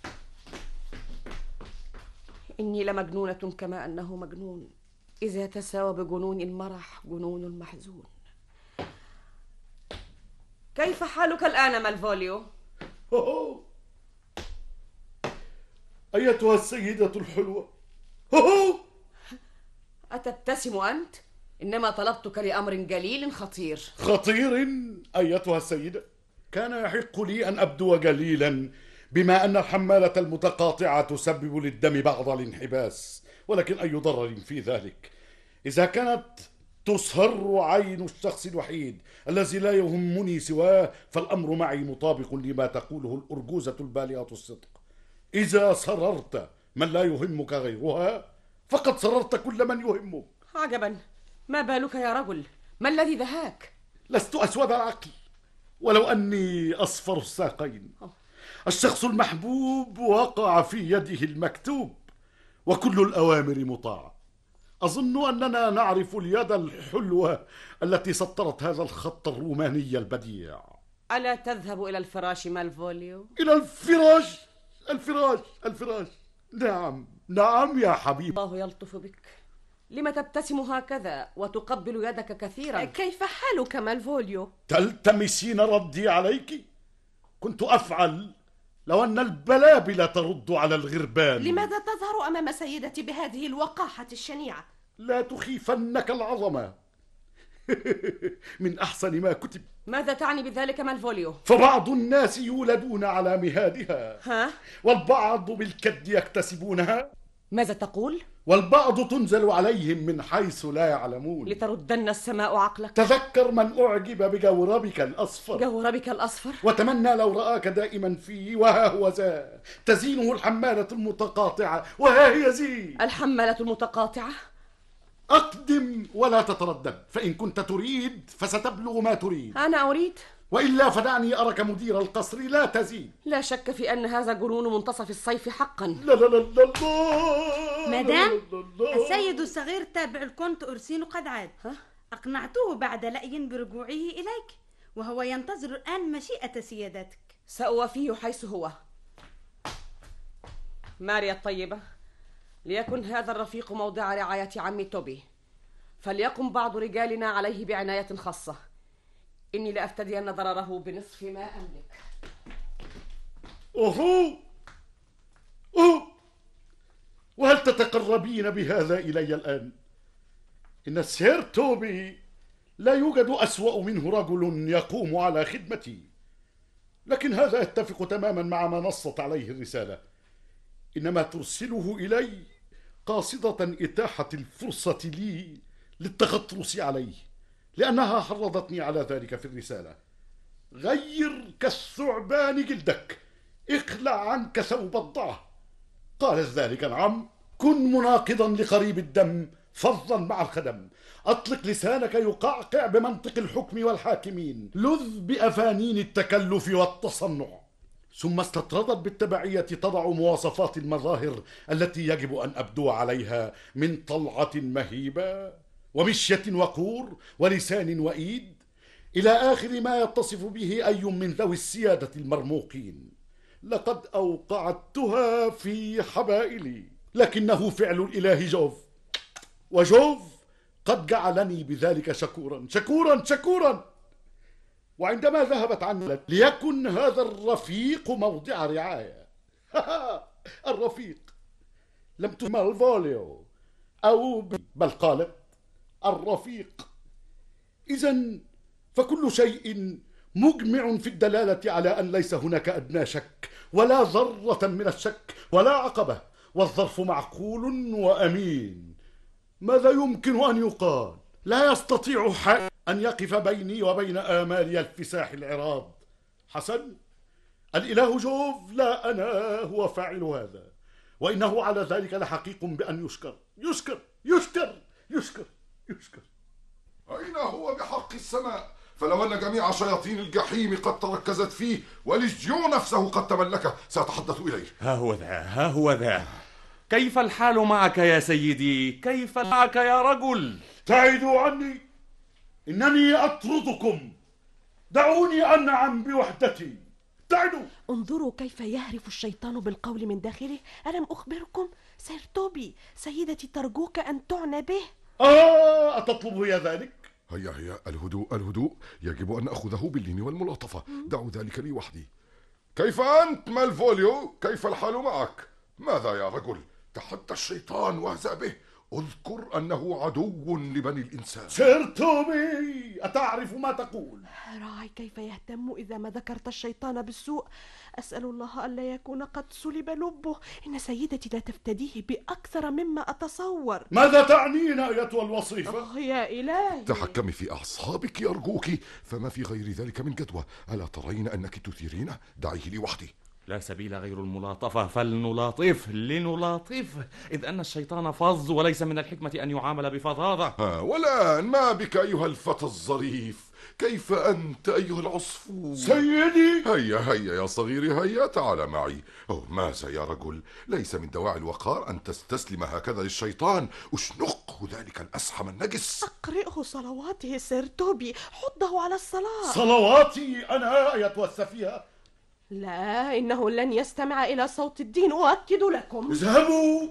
J: إني لمجنونة كما أنه مجنون، إذا تساوى بجنون المرح جنون المحزون. كيف حالك الآن مالفوليو؟
K: أوه. أيتها السيدة الحلوة. أوه.
J: أتبتسم أنت؟ إنما طلبتك لأمر جليل خطير.
K: خطير أيتها السيدة؟ كان يحق لي أن أبدو جليلا بما أن الحمالة المتقاطعة تسبب للدم بعض الانحباس، ولكن أي ضرر في ذلك إذا كانت تصهر عين الشخص الوحيد الذي لا يهمني سواه، فالأمر معي مطابق لما تقوله الأرجوزة البالغة الصدق. إذا سررت من لا يهمك غيرها فقد سررت كل من يهمك.
J: عجبا، ما بالك يا رجل؟ ما الذي دهاك؟
K: لست أسود العقل ولو أني أصفر الساقين. الشخص المحبوب وقع في يده المكتوب، وكل الأوامر مطاعة. أظن أننا نعرف اليد الحلوة التي سطرت هذا الخط الروماني البديع.
J: ألا تذهب إلى الفراش مالفوليو؟
K: إلى الفراش؟ الفراش الفراش نعم نعم يا حبيبي.
J: الله يلطف بك. لما تبتسم هكذا وتقبل يدك كثيرا؟
G: كيف حالك مالفوليو؟
K: تلتمسين ردي عليك؟ كنت أفعل لو أن البلابل ترد على الغربان.
G: لماذا تظهر أمام سيدتي بهذه الوقاحة الشنيعة؟
K: لا تخيفنك العظمة. من أحسن ما كتب.
J: ماذا تعني بذلك مالفوليو؟
K: فبعض الناس يولدون على مهادها،
J: ها؟
K: والبعض بالكد يكتسبونها.
J: ماذا تقول؟
K: والبعض تنزل عليهم من حيث لا يعلمون
J: لتردن السماء عقلك.
K: تذكر من أعجب بجوربك الأصفر
J: جوربك الأصفر
K: وتمنى لو رآك دائما فيه، وها هو ذا تزينه الحمالة المتقاطعة، وها هي زي
J: الحمالة المتقاطعة.
K: أقدم ولا تتردد، فإن كنت تريد فستبلغ ما تريد.
J: أنا أريد،
K: وإلا فدعني أرك مدير القصر لا تزيد.
J: لا شك في أن هذا جنون منتصف الصيف حقا.
K: لا لا لا لا
R: مدام، السيد الصغير تابع الكونت أورسينو قد عاد. أقنعته بعد لأي برجوعه إليك، وهو ينتظر الآن مشيئة سيادتك.
J: سأوافيه حيث هو. ماريا الطيبة، ليكن هذا الرفيق موضع رعاية عمي توبي، فليقم بعض رجالنا عليه بعناية خاصة. إني لأفتدين ضرره بنصف ما أملك.
K: أوهو أوه وهل تتقربين بهذا إلي الآن؟ إن السير توبي لا يوجد أسوأ منه رجل يقوم على خدمتي، لكن هذا يتفق تماما مع ما نصت عليه الرسالة. إنما ترسله إلي قاصدة إتاحة الفرصة لي للتغطرس عليه، لأنها حرضتني على ذلك في الرسالة. غير كالثعبان جلدك، اخلع عنك ثوب الضعف. قالت ذلك نعم. كن مناقضا لقريب الدم، فظا مع الخدم. أطلق لسانك يقعقع بمنطق الحكم والحاكمين، لذ بأفانين التكلف والتصنع. ثم استطردت بالتبعية تضع مواصفات المظاهر التي يجب أن أبدو عليها من طلعة مهيبة ومشية وقور ولسان وإيد، إلى آخر ما يتصف به أي من ذوي السيادة المرموقين. لقد أوقعتها في حبائلي، لكنه فعل الإله جوف، وجوف قد جعلني بذلك شكورا شكورا شكورا. وعندما ذهبت عني ليكن هذا الرفيق موضع رعاية. الرفيق لم تسمى الفوليو أو بل قالت الرفيق. إذن فكل شيء مجمع في الدلالة على أن ليس هناك أدنى شك ولا ذرة من الشك ولا عقبة، والظرف معقول وأمين. ماذا يمكن أن يقال؟ لا يستطيع حق أن يقف بيني وبين آمالي الفساح العراض. حسن، الإله جوف لا أنا هو فاعل هذا، وإنه على ذلك لحقيق بأن يشكر يشكر يشكر يشكر يشكر.
C: أين هو بحق السماء؟ فلو أن جميع شياطين الجحيم قد تركزت فيه ولجيو نفسه قد تملكه سأتحدث إليه.
P: ها هو ذا ها هو ذا. كيف الحال معك يا سيدي؟ كيف معك يا رجل؟
K: ابتعدوا عني، إنني أطردكم. دعوني أنعم بوحدتي. ابتعدوا.
G: انظروا كيف يهرف الشيطان بالقول من داخله. ألم أخبركم؟ سير توبي، سيدتي ترجوك أن تعنى به.
K: آه، أتطلب هي ذلك؟
C: هيا هيا، الهدوء الهدوء، يجب أن أخذه باللين والملاطفة. دعوا ذلك لي وحدي. كيف أنت مالفوليو؟ كيف الحال معك؟ ماذا يا رجل؟ تحدى الشيطان واهزأ به. اذكر أنه عدو لبني الإنسان.
K: سير توبي، أتعرف ما تقول؟
G: راعي كيف يهتم إذا ما ذكرت الشيطان بالسوء. أسأل الله ألا يكون قد سلب لبه. إن سيدتي لا تفتديه بأكثر مما أتصور.
K: ماذا تعنين أيتها الوصيفة؟
G: أوه يا إلهي،
C: تحكمي في أعصابك أرجوك، فما في غير ذلك من جدوى. ألا ترين أنك تثيرينه؟ دعيه لي وحدي.
P: لا سبيل غير الملاطفة، فلنلاطف لنلاطف، إذ أن الشيطان فظ وليس من الحكمة أن يعامل بفظاظة.
C: ها والآن ما بك أيها الفتى الظريف؟ كيف أنت أيها العصفور؟
K: سيدي،
C: هيا هيا يا صغيري، هيا تعال معي. أوه ماذا يا رجل؟ ليس من دواعي الوقار أن تستسلم هكذا للشيطان. أشنقه ذلك الأسحم النجس.
G: أقرئه صلواته سير توبي، حضه على الصلاة.
K: صلواتي أنا أيتها السفيهة؟
G: لا، إنه لن يستمع إلى صوت الدين، أؤكد لكم.
K: اذهبوا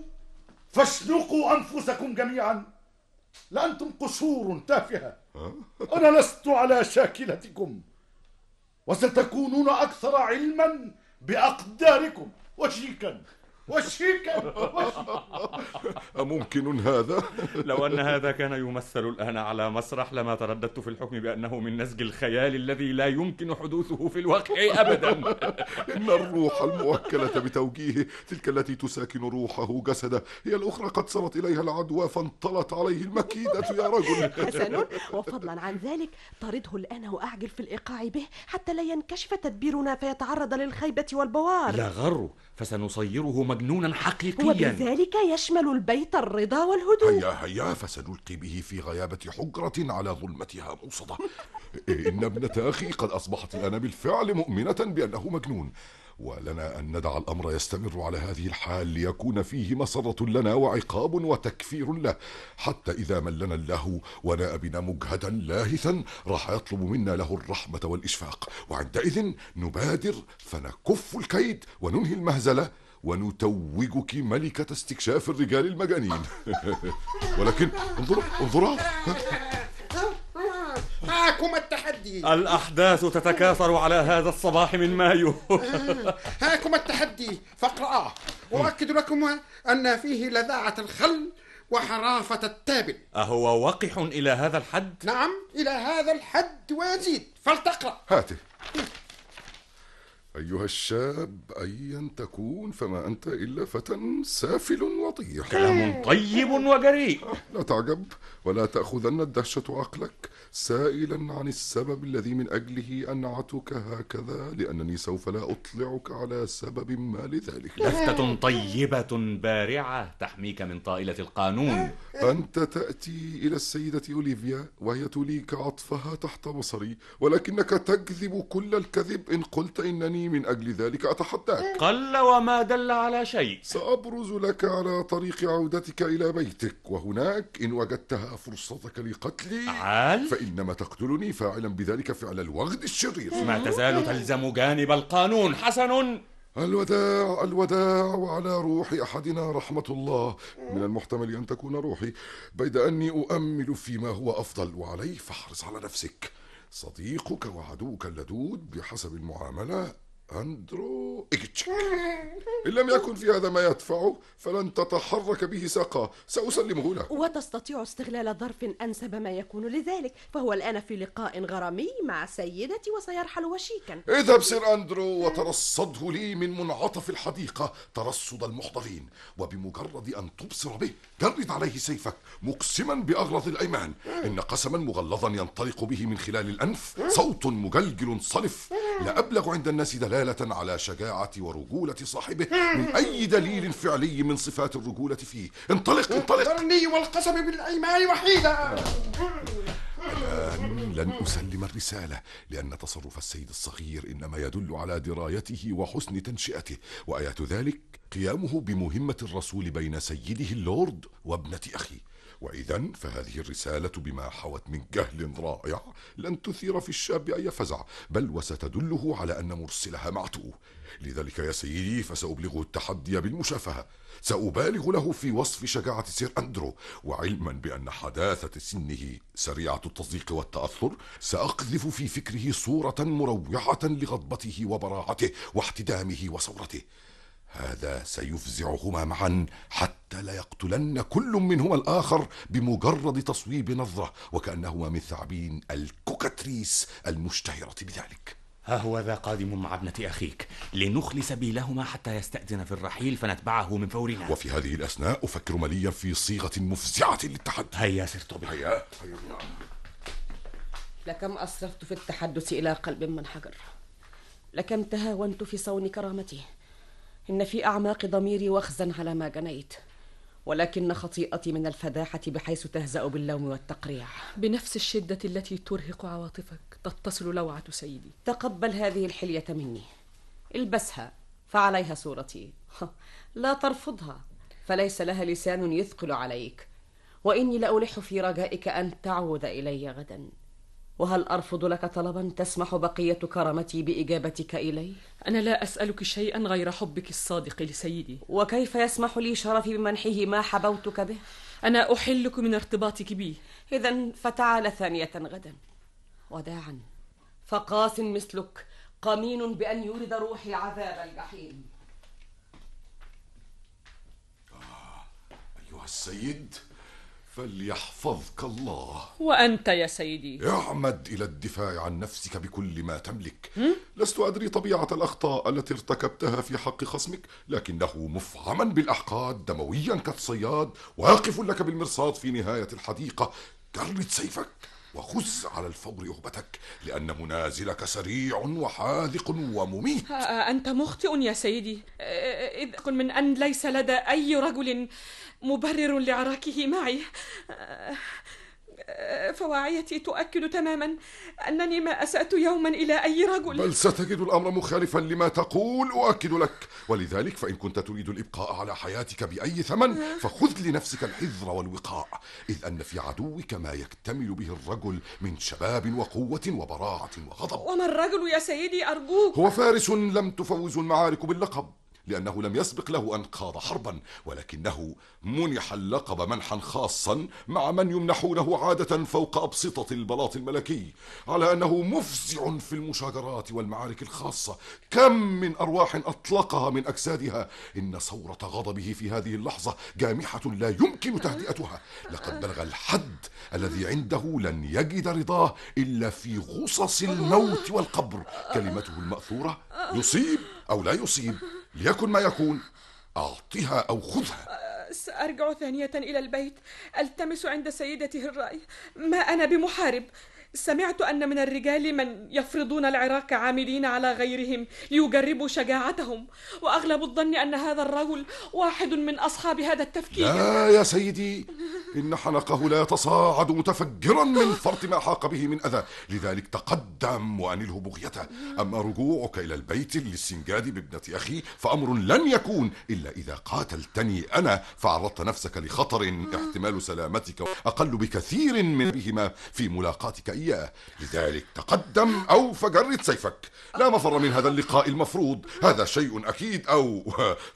K: فاشنقوا أنفسكم جميعا، لأنتم قشور تافهة. أنا لست على شاكلتكم، وستكونون أكثر علما بأقداركم وشيكا. وشيكا.
C: أممكن هذا؟
P: لو أن هذا كان يمثل الآن على مسرح لما ترددت في الحكم بأنه من نسج الخيال الذي لا يمكن حدوثه في الواقع أبدا.
C: إن الروح الموكلة بتوجيهه، تلك التي تساكن روحه جسده، هي الأخرى قد صارت إليها العدوى فانطلت عليه المكيدة يا رجل.
G: حسن، وفضلا عن ذلك طرده الآن وأعجل في الإيقاع به حتى لا ينكشف تدبيرنا فيتعرض للخيبة والبوار.
P: لا غر، فسنصيره مجنونا حقيقيا،
G: وبذلك يشمل البيت الرضا والهدوء.
C: هيا هيا فسنلقي به في غيابة حجرة على ظلمتها موصدة. إن ابنة أخي قد أصبحت الآن بالفعل مؤمنة بأنه مجنون، ولنا أن ندع الأمر يستمر على هذه الحال ليكون فيه مسرة لنا وعقاب وتكفير له، حتى إذا ملنا اللهو وناء بنا مجهدا لاهثا راح يطلب منا له الرحمة والإشفاق، وعندئذ نبادر فنكف الكيد وننهي المهزلة ونتوجك ملكة استكشاف الرجال المجانين. ولكن انظروا انظروا
H: هاكم التحدي.
P: الأحداث تتكاثر على هذا الصباح من مايو.
H: هاكم التحدي فاقرأه، وأؤكد لكم أن فيه لذاعة الخل وحرافة التابل.
P: أهو وقح إلى هذا الحد؟
H: نعم، إلى هذا الحد ويزيد. فلتقرأ.
C: هاته. أيها الشاب، أيا تكون فما أنت إلا فتى سافل وطيح.
P: كلام طيب وجريء.
C: لا تعجب ولا تأخذن الدهشة عقلك، سائلا عن السبب الذي من أجله أنعتك هكذا، لأنني سوف لا أطلعك على سبب ما لذلك.
P: لفتة طيبة بارعة تحميك من طائلة القانون.
C: أنت تأتي إلى السيدة أوليفيا وهي تليك عطفها تحت بصري، ولكنك تكذب كل الكذب إن قلت إنني من أجل ذلك أتحداك.
P: قل وما دل على شيء.
C: سأبرز لك على طريق عودتك إلى بيتك، وهناك إن وجدتها فرصتك لقتلي
P: عال؟
C: فإنما تقتلني فاعلا بذلك فعل الوغد الشرير.
P: ما تزال تلزم جانب القانون. حسن.
C: الوداع الوداع وعلى روح أحدنا رحمة الله. من المحتمل أن تكون روحي، بيد أني أؤمل فيما هو أفضل، وعليه فاحرص على نفسك. صديقك وعدوك اللدود بحسب المعاملة أندرو إيجتشيك. إن لم يكن في هذا ما يدفعه فلن تتحرك به ساقا، سأسلمه له.
G: وتستطيع استغلال ظرف أنسب ما يكون لذلك، فهو الآن في لقاء غرامي مع سيدتي وسيرحل وشيكا.
C: اذهب سير أندرو وترصده لي من منعطف الحديقة ترصد المحضرين، وبمجرد أن تبصر به جرد عليه سيفك مقسما بأغلظ الأيمان. إن قسما مغلظا ينطلق به من خلال الأنف صوت مجلجل صلف لا أبلغ عند الناس دلالة على شجاعة ورجولة صاحبه من أي دليل فعلي من صفات الرجولة فيه. انطلق انطلق.
H: ذرني والقسم بالأيمان وحيدا.
C: الآن لن أسلم الرسالة، لأن تصرف السيد الصغير إنما يدل على درايته وحسن تنشئته، وآية ذلك قيامه بمهمة الرسول بين سيده اللورد وابنة أخي. وإذن فهذه الرسالة بما حوت من جهل رائع لن تثير في الشاب أي فزع، بل وستدله على أن مرسلها معتوه. لذلك يا سيدي فسأبلغه التحدي بالمشافهة. سأبالغ له في وصف شجاعة سير أندرو، وعلما بأن حداثة سنه سريعة التصديق والتأثر سأقذف في فكره صورة مروعة لغضبته وبراعته واحتدامه وثورته. هذا سيفزعهما معا حتى لا يقتلن كل منهما الآخر بمجرد تصويب نظرة، وكأنهما من ثعابين الكوكاتريس المشتهرة بذلك.
P: ها هو ذا قادم مع ابنة أخيك، لنخلي سبيلهما حتى يستأذن في الرحيل فنتبعه من فورنا.
C: وفي هذه الأثناء أفكر مليا في صيغة مفزعة للتحدي.
P: هيا سرت بي.
C: هيا هيا.
J: لكم أسرفت في التحدث إلى قلب من حجر، لكم تهاونت في صون كرامته. إن في أعماق ضميري وخزا على ما جنيت، ولكن خطيئتي من الفداحة بحيث تهزأ باللوم والتقريع.
E: بنفس الشدة التي ترهق عواطفك تتصل لوعة سيدي.
J: تقبل هذه الحلية مني، البسها فعليها صورتي، لا ترفضها فليس لها لسان يثقل عليك، وإني لألح في رجائك أن تعود إلي غدا. وهل أرفض لك طلبا تسمح بقية كرامتي بإجابتك إليه؟
E: أنا لا أسألك شيئا غير حبك الصادق لسيدي.
J: وكيف يسمح لي شرفي بمنحه ما حبوتك به؟
E: أنا أحلك من ارتباطك بي.
J: إذن فتعال ثانية غدا. وداعا، فقاس مثلك قمين بأن يورد روحي عذاب الجحيم.
C: أيها السيد، فليحفظك الله.
E: وأنت يا سيدي؟
C: اعمد إلى الدفاع عن نفسك بكل ما تملك. لست أدري طبيعة الأخطاء التي ارتكبتها في حق خصمك، لكنه مفعما بالأحقاد، دمويا كالصياد، واقف لك بالمرصاد في نهاية الحديقة. جرد سيفك وخذ على الفور أهبتك، لأن منازلك سريع وحاذق ومميت.
E: أنت مخطئ يا سيدي، إذ قل من أن ليس لدى أي رجل مبرر لعراكه معي. فواعيتي تؤكد تماما أنني ما أسأت يوما إلى أي رجل.
C: بل ستجد الأمر مخالفا لما تقول، أؤكد لك. ولذلك فإن كنت تريد الإبقاء على حياتك بأي ثمن فخذ لنفسك الحذر والوقاء، إذ أن في عدوك ما يكتمل به الرجل من شباب وقوة وبراعة وغضب.
E: وما الرجل يا سيدي أرجوك؟
C: هو فارس لم تفوز المعارك باللقب، لأنه لم يسبق له أن خاض حربا، ولكنه منح اللقب منحا خاصا مع من يمنحونه عادة فوق أبسطة البلاط الملكي، على أنه مفزع في المشاجرات والمعارك الخاصة. كم من أرواح أطلقها من أجسادها، إن صورة غضبه في هذه اللحظة جامحة لا يمكن تهدئتها. لقد بلغ الحد الذي عنده لن يجد رضاه إلا في غصص الموت والقبر. كلمته المأثورة: يصيب أو لا يصيب، ليكن ما يكون، أعطها أو خذها.
E: سأرجع ثانية إلى البيت ألتمس عند سيدته الرأي. ما أنا بمحارب. سمعت أن من الرجال من يفرضون العراك عاملين على غيرهم ليجربوا شجاعتهم، وأغلب الظن أن هذا الرجل واحد من أصحاب هذا التفكير.
C: لا يا سيدي، إن حنقه لا يتصاعد متفجرا من فرط ما حاق به من أذى، لذلك تقدم وأنله بغيته. أما رجوعك إلى البيت للاستنجاد بابنة أخي فأمر لن يكون إلا إذا قاتلتني أنا، فعرضت نفسك لخطر احتمال سلامتك أقل بكثير من بهما في ملاقاتك إياه. لذلك تقدم أو فجرد سيفك. لا مفر من هذا اللقاء المفروض، هذا شيء أكيد، أو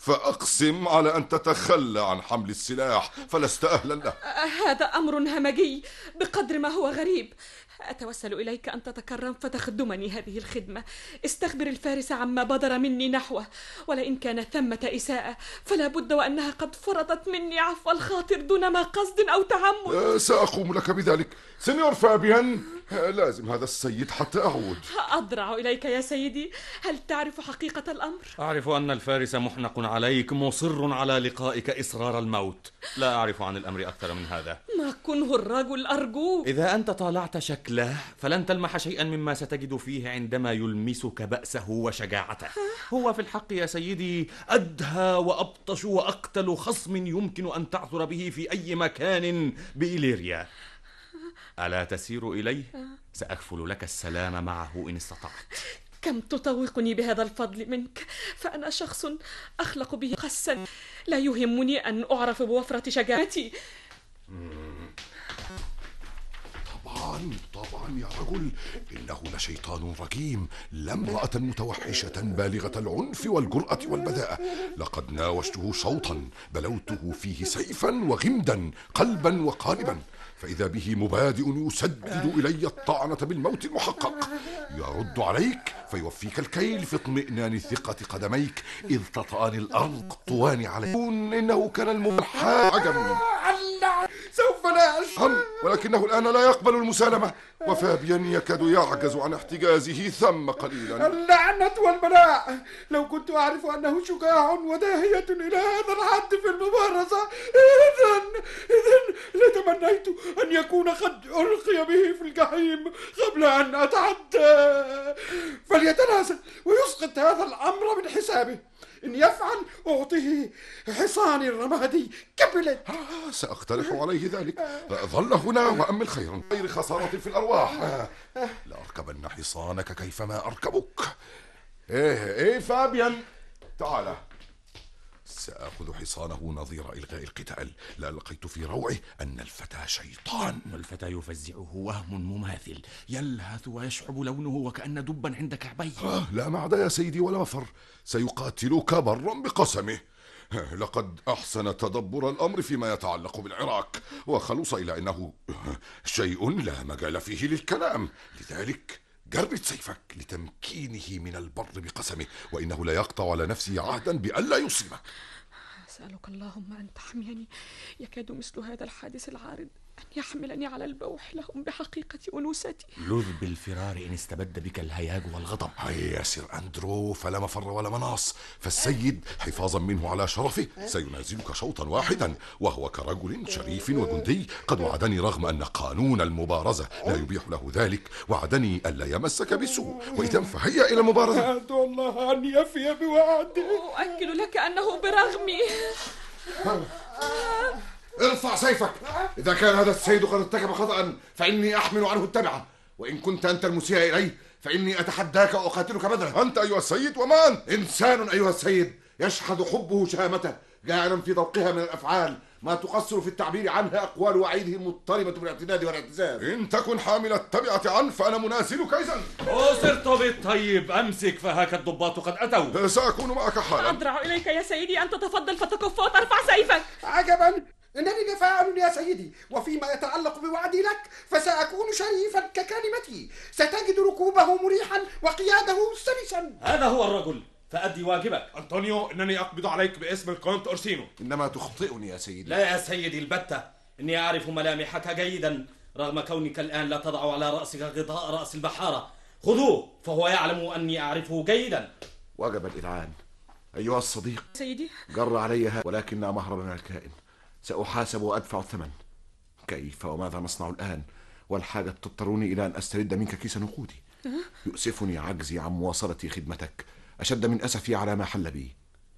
C: فأقسم على أن تتخلى عن حمل السلاح، فلست أهلا له.
E: هذا أمر همجي بقدر ما هو غريب. أتوسل إليك أن تتكرم فتخدمني هذه الخدمة. استخبر الفارس عما بدر مني نحوه، ولئن كان ثمة إساءة فلا بد وأنها قد فرضت مني عفو الخاطر دون ما قصد أو تعمد.
C: سأقوم لك بذلك. سينيور فابيان، لازم هذا السيد حتى أعود.
E: أضرع إليك يا سيدي. هل تعرف حقيقة الأمر؟
Q: أعرف أن الفارس محنق عليك، مصر على لقائك إصرار الموت. لا أعرف عن الأمر أكثر من هذا.
E: ما كنه الرجل أرجوك.
Q: إذا أنت طالعت شكله فلن تلمح شيئا مما ستجد فيه عندما يلمسك بأسه وشجاعته. هو في الحق يا سيدي أدهى وأبطش وأقتل خصم يمكن أن تعثر به في أي مكان بإيليريا. ألا تسير إليه؟ سأكفل لك السلام معه إن استطعت.
E: كم تطوقني بهذا الفضل منك، فأنا شخص أخلق به قسا. لا يهمني أن أعرف بوفرة شجاعتي.
C: طبعا طبعا يا رجل، إنه لشيطان رجيم، لا امرأة متوحشة بالغة العنف والجرأة والبذاءة. لقد ناوشته شوطا بلوته فيه سيفا وغمدا، قلبا وقالبا، فإذا به مبادئ يسدد إلي الطعنة بالموت المحقق. يرد عليك فيوفيك الكيل في اطمئنان ثقة قدميك، إذ تطأني الأرض طوان عليك. إنه كان الملحى عجم.
H: سوف لا
C: أشهم، ولكنه الآن لا يقبل المسالمة، وفابيان يكاد يعجز عن احتجازه ثم قليلا.
H: اللعنة والبلاء، لو كنت أعرف أنه شجاع وداهية إلى هذا الحد في المبارزة إذن إذن لتمنيت أن يكون قد ألقي به في الجحيم قبل أن أتعدى. فليتنازل ويسقط هذا الأمر من حسابه. إن يفعل أعطيه حصاني الرمادي كبلت.
C: آه سأقترح عليه ذلك. ظل هنا وأمل خيرا، غير خسارة في الأرواح. لأركبن حصانك كيفما أركبك. إيه إيه فابيان، تعال. سأخذ حصانه نظير إلغاء القتال. لا لقيت في روعه أن الفتى شيطان.
Q: الفتى يفزعه وهم مماثل، يلهث ويشحب لونه وكأن دبا عند كعبيه.
C: آه لا معدى يا سيدي ولا مفر، سيقاتلك برا بقسمه. لقد أحسن تدبر الأمر فيما يتعلق بالعراك، وخلص إلى أنه شيء لا مجال فيه للكلام. لذلك جرد سيفك لتمكينه من البر بقسمه، وإنه لا يقطع على نفسه عهدا بألا يصيبك.
E: أسألك اللهم أن تحميني. يكاد مثل هذا الحادث العارض أن يحملني على البوح لهم بحقيقة أنوثتي.
Q: لذ بالفرار إن استبد بك الهياج والغضب.
C: هيا يا سير أندرو، فلا مفر ولا مناص، فالسيد حفاظا منه على شرفه سينازلك شوطا واحدا، وهو كرجل شريف وجندي قد وعدني رغم أن قانون المبارزة لا يبيح له ذلك، وعدني ألا يمسك بسوء، وإذا فهيا إلى المبارزة.
H: أدعو الله أن يفي بوعده.
E: أؤكد لك أنه برغمي.
C: ارفع سيفك. إذا كان هذا السيد قد ارتكب خطأ فإني أحمل عنه التبعة، وإن كنت أنت المسيء إليه فإني أتحداك وأقاتلك بدلا. أنت أيها السيد وما أنت؟ إنسان أيها السيد يشحذ حبه شهامته، جاعلا في ذوقها من الأفعال ما تقصر في التعبير عنها أقوال وعيده المضطربة بالاعتداد والاعتزاز. إن تكن حامل التبعة عنه فأنا منازلك إذن.
Q: أسرت بالطيب، أمسك فهاك الضباط قد أتوا.
C: سأكون معك حالا.
E: أضرع إليك يا سيدي أن تتفضل فتكف وترفع سيفك.
H: عجبا، إنني لفاعل يا سيدي، وفيما يتعلق بوعدي لك فسأكون شريفا ككلمتي، ستجد ركوبه مريحا وقياده سلسا.
Q: هذا هو الرجل، فأدي واجبك.
B: أنطونيو، إنني أقبض عليك باسم الكونت أورسينو.
C: إنما تخطئني يا سيدي.
Q: لا يا سيدي البتة، إني أعرف ملامحك جيدا رغم كونك الآن لا تضع على رأسك غطاء رأس البحارة. خذوه فهو يعلم أني أعرفه جيدا.
L: وجب الإذعان أيها الصديق.
E: سيدي
L: جر علي هذا، ولكن مهرب من الكائن، سأحاسب وأدفع الثمن. كيف وماذا نصنع الآن؟ والحاجة تضطرني إلى أن أسترد منك كيس نقودي. يؤسفني عجزي عن مواصلة خدمتك أشد من أسفي على ما حل بي.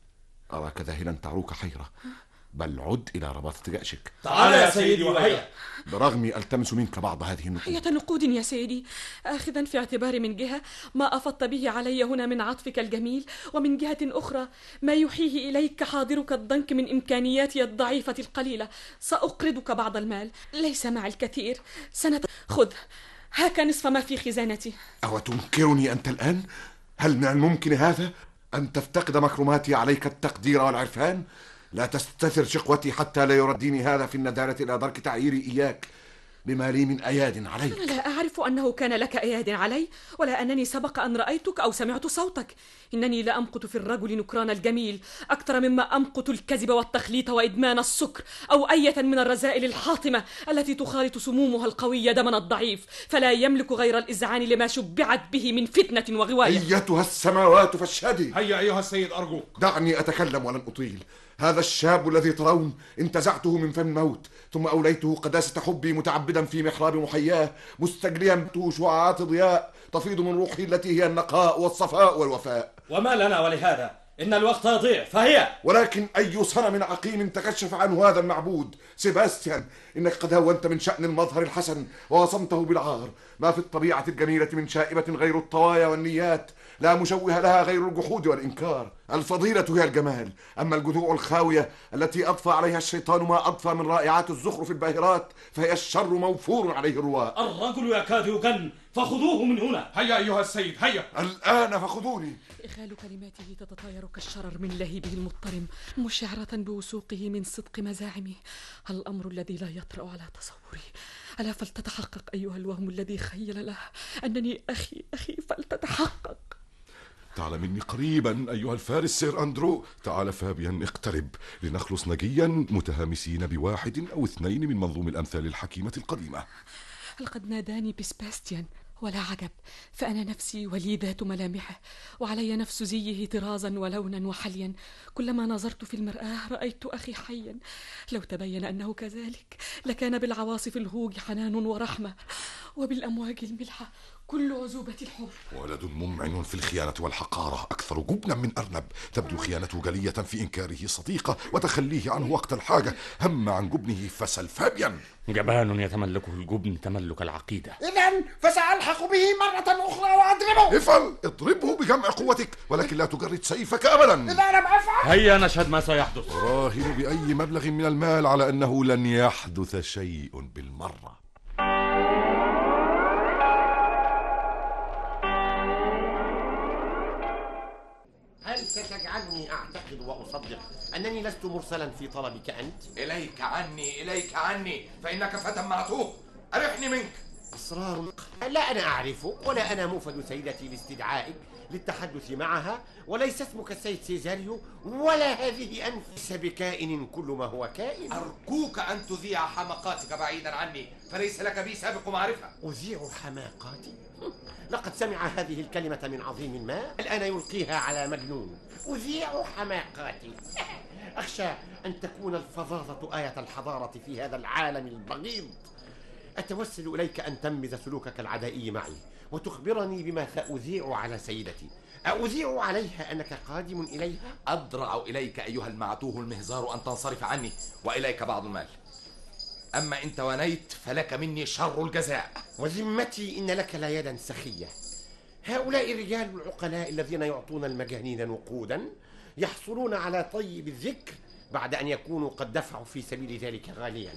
L: أراك ذاهلا تعروك حيرة، بل عد إلى رباطة جأشك.
Q: تعال يا سيدي وهيا.
L: برغمي ألتمس منك بعض هذه النقود.
E: هي نقود يا سيدي، آخذا في اعتبار من جهة ما أفضت به علي هنا من عطفك الجميل، ومن جهة أخرى ما يحيه إليك حاضرك الضنك من إمكانياتي الضعيفة القليلة، سأقرضك بعض المال، ليس معي الكثير. سنت خذ، هاك نصف ما في خزانتي.
L: أو تنكرني أنت الآن؟ هل من الممكن هذا؟ أن تفتقد مكرماتي عليك التقدير والعرفان؟ لا تستثر شقوتي حتى لا يرديني هذا في الندالة إلى درك تعييري إياك بما لي من أياد عليك.
E: أنا لا أعرف أنه كان لك أياد علي، ولا أنني سبق أن رأيتك أو سمعت صوتك. إنني لا أمقت في الرجل نكران الجميل أكثر مما أمقت الكذب والتخليط وإدمان السكر، أو أية من الرذائل الحاطمة التي تخالط سمومها القوية دمنا الضعيف، فلا يملك غير الإذعان لما شبعت به من فتنة وغواية.
L: أيتها السماوات فاشهدي.
B: هيا أيها السيد أرجوك.
L: دعني أتكلم ولن أطيل. هذا الشاب الذي ترون انتزعته من فم الموت، ثم أوليته قداسة حبي متعبدا في محراب محياه، مستجليا شعاعات ضياء تفيض من روحي التي هي النقاء والصفاء والوفاء.
Q: وما لنا ولهذا؟ إن الوقت يضيع، فهي.
L: ولكن أي صنم عقيم تكشف عنه هذا المعبود؟ سيباستيان، إنك قد هونت من شأن المظهر الحسن ووصمته بالعار. ما في الطبيعة الجميلة من شائبة غير الطوايا والنيات، لا مشوه لها غير الجحود والإنكار. الفضيلة هي الجمال، أما الجذوع الخاوية التي أضفى عليها الشيطان ما أضفى من رائعات الزخرف الباهرات فهي الشر موفور عليه الرواء.
Q: الرجل يكاد يجن، فخذوه من هنا.
B: هيا أيها السيد، هيا
L: الآن فخذوني.
E: إخال كلماته تتطاير كالشرر من لهيبه المضطرم، مشعرة بوثوقه من صدق مزاعمه. الأمر الذي لا يطرأ على تصوري. ألا فلتتحقق أيها الوهم الذي خيل له أنني أخي أخي فلتتحقق.
C: تعال مني قريبا أيها الفارس سير أندرو. تعال فابيا، اقترب لنخلص نجيا متهامسين بواحد أو اثنين من منظوم الأمثال الحكيمة القديمة.
E: لقد ناداني بسباستيان، ولا عجب، فأنا نفسي ولي ذات ملامحه، وعلي نفس زيه طرازا ولونا وحليا. كلما نظرت في المرآة رأيت أخي حيا. لو تبين أنه كذلك لكان بالعواصف الهوج حنان ورحمة، وبالأمواج الملحة كل عذوبة الحب.
C: ولد ممعن في الخيانة والحقارة، أكثر جبنا من أرنب. تبدو خيانته جلية في إنكاره صديقة وتخليه عنه وقت الحاجة. هم عن جبنه فسل فابيا.
Q: جبان يتملكه الجبن تملك العقيدة.
H: إذن فسألحق به مرة أخرى وأضربه.
C: افعل، اضربه بجمع قوتك، ولكن لا تجرد سيفك أبدا.
H: إذا لم أفعل
Q: هيا نشهد ما سيحدث.
C: راهن بأي مبلغ من المال على أنه لن يحدث شيء بالمرة.
I: هل ستجعلني أعتقد وأصدق أنني لست مرسلا في طلبك أنت؟
O: إليك عني، إليك عني، فإنك فتى معتوه. أرحني منك.
I: أسرار لا أنا أعرفك ولا أنا موفد سيدتي لاستدعائك، للتحدث معها، وليس اسمك السيد سيزاريو ولا هذه أنف. ليس بكائن كل ما هو كائن.
S: أرجوك أن تذيع حماقاتك بعيدا عني، فليس لك بي سابق معرفة.
I: أذيع حماقاتي؟ لقد سمع هذه الكلمة من عظيم ما، الآن يلقيها على مجنون. أذيع حماقاتي. أخشى أن تكون الفظاظة آية الحضارة في هذا العالم البغيض. أتوسل إليك أن تنبذ سلوكك العدائي معي وتخبرني بما سأذيع على سيدتي. أذيع عليها أنك قادم إليها؟
S: أضرع إليك أيها المعتوه المهزار أن تنصرف عني، وإليك بعض المال. أما إن توانيت فلك مني شر الجزاء.
I: وذمتي إن لك لا يدا سخية. هؤلاء الرجال العقلاء الذين يعطون المجانين نقودا يحصلون على طيب الذكر بعد أن يكونوا قد دفعوا في سبيل ذلك غاليا.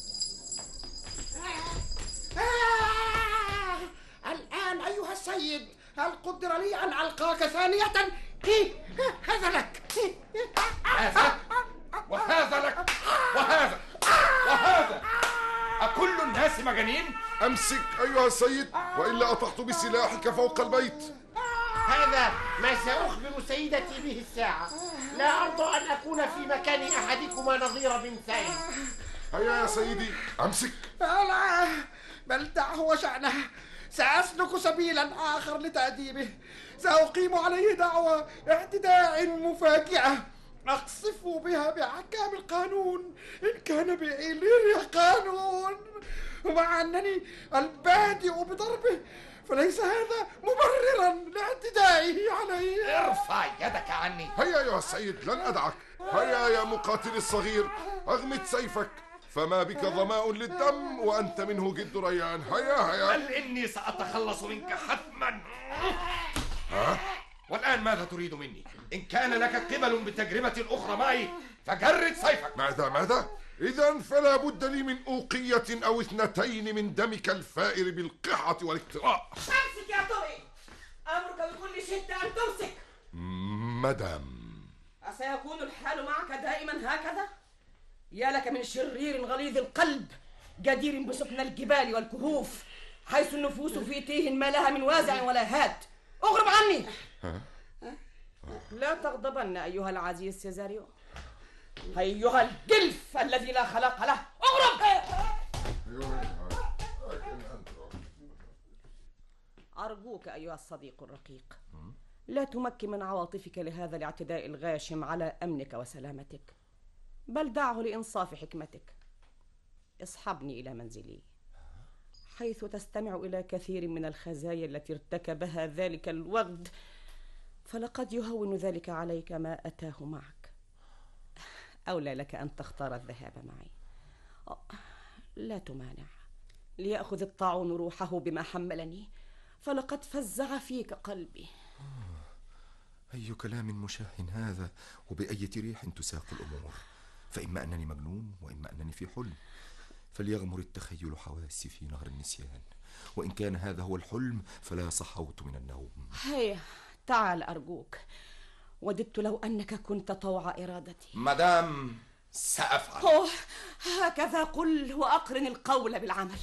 H: آه الآن أيها السيد، هل قدر لي أن ألقاك ثانية؟ إيه هذا لك،
S: هذا وهذا لك، وهذا وهذا. أكل الناس مجانين؟
C: أمسك أيها السيد، وإلا أطحت بسلاحك فوق البيت.
I: هذا ما سأخبر سيدتي به الساعة. لا أرضى أن أكون في مكان أحدكما نظير بنتين.
C: هيا يا سيدي أمسك.
H: لا بل دعه وشأنه، سأسلك سبيلا آخر لتأديبه. سأقيم عليه دعوى اعتداء مفاجئة أقصف بها بأحكام القانون إن كان بإيليريا قانون، ومع أنني البادئ بضربه فليس هذا مبررا لاعتدائه علي.
S: ارفع يدك عني.
C: هيا أيها السيد لن أدعك. هيا يا مقاتل الصغير، أغمد سيفك، فما بك ظماء للدم وأنت منه جد ريان. هيا هيا.
S: بل إني سأتخلص منك حتما.
C: ها؟
S: والآن ماذا تريد مني؟ إن كان لك قبل بتجربة أخرى معي فجرد سيفك.
C: ماذا ماذا؟ إذن فلا بد لي من أوقية أو اثنتين من دمك الفائر بالقحة والاقتراء.
J: أمسك يا طري، أمرك بكل شدة أن تمسك.
C: مدام،
J: أسيكون الحال معك دائما هكذا؟ يا لك من شرير غليظ القلب جدير بسكن الجبال والكهوف، حيث النفوس في تيه ما لها من وازع ولا هاد. اغرب عني. لا تغضبن أيها العزيز سيزاريو، أيها الجلف الذي لا خلاق له. اغرب. أرجوك أيها الصديق الرقيق، لا تمكن من عواطفك لهذا الاعتداء الغاشم على أمنك وسلامتك، بل دعه لإنصاف حكمتك. اصحبني إلى منزلي، حيث تستمع إلى كثير من الخزايا التي ارتكبها ذلك الوغد، فلقد يهون ذلك عليك ما أتاه معك. أولى لك أن تختار الذهاب معي. لا تمانع، ليأخذ الطاعون روحه بما حملني، فلقد فزع فيك قلبي.
M: أي كلام مشاح هذا، وبأية ريح تساق الأمور؟ فإما أنني مجنون وإما أنني في حلم، فليغمر التخيل حواسي في نهر النسيان، وإن كان هذا هو الحلم فلا صحوت من النوم.
J: هيا تعال أرجوك، وددت لو أنك كنت طوع إرادتي.
S: مدام سأفعل.
J: أوه، هكذا قل وأقرن القول بالعمل.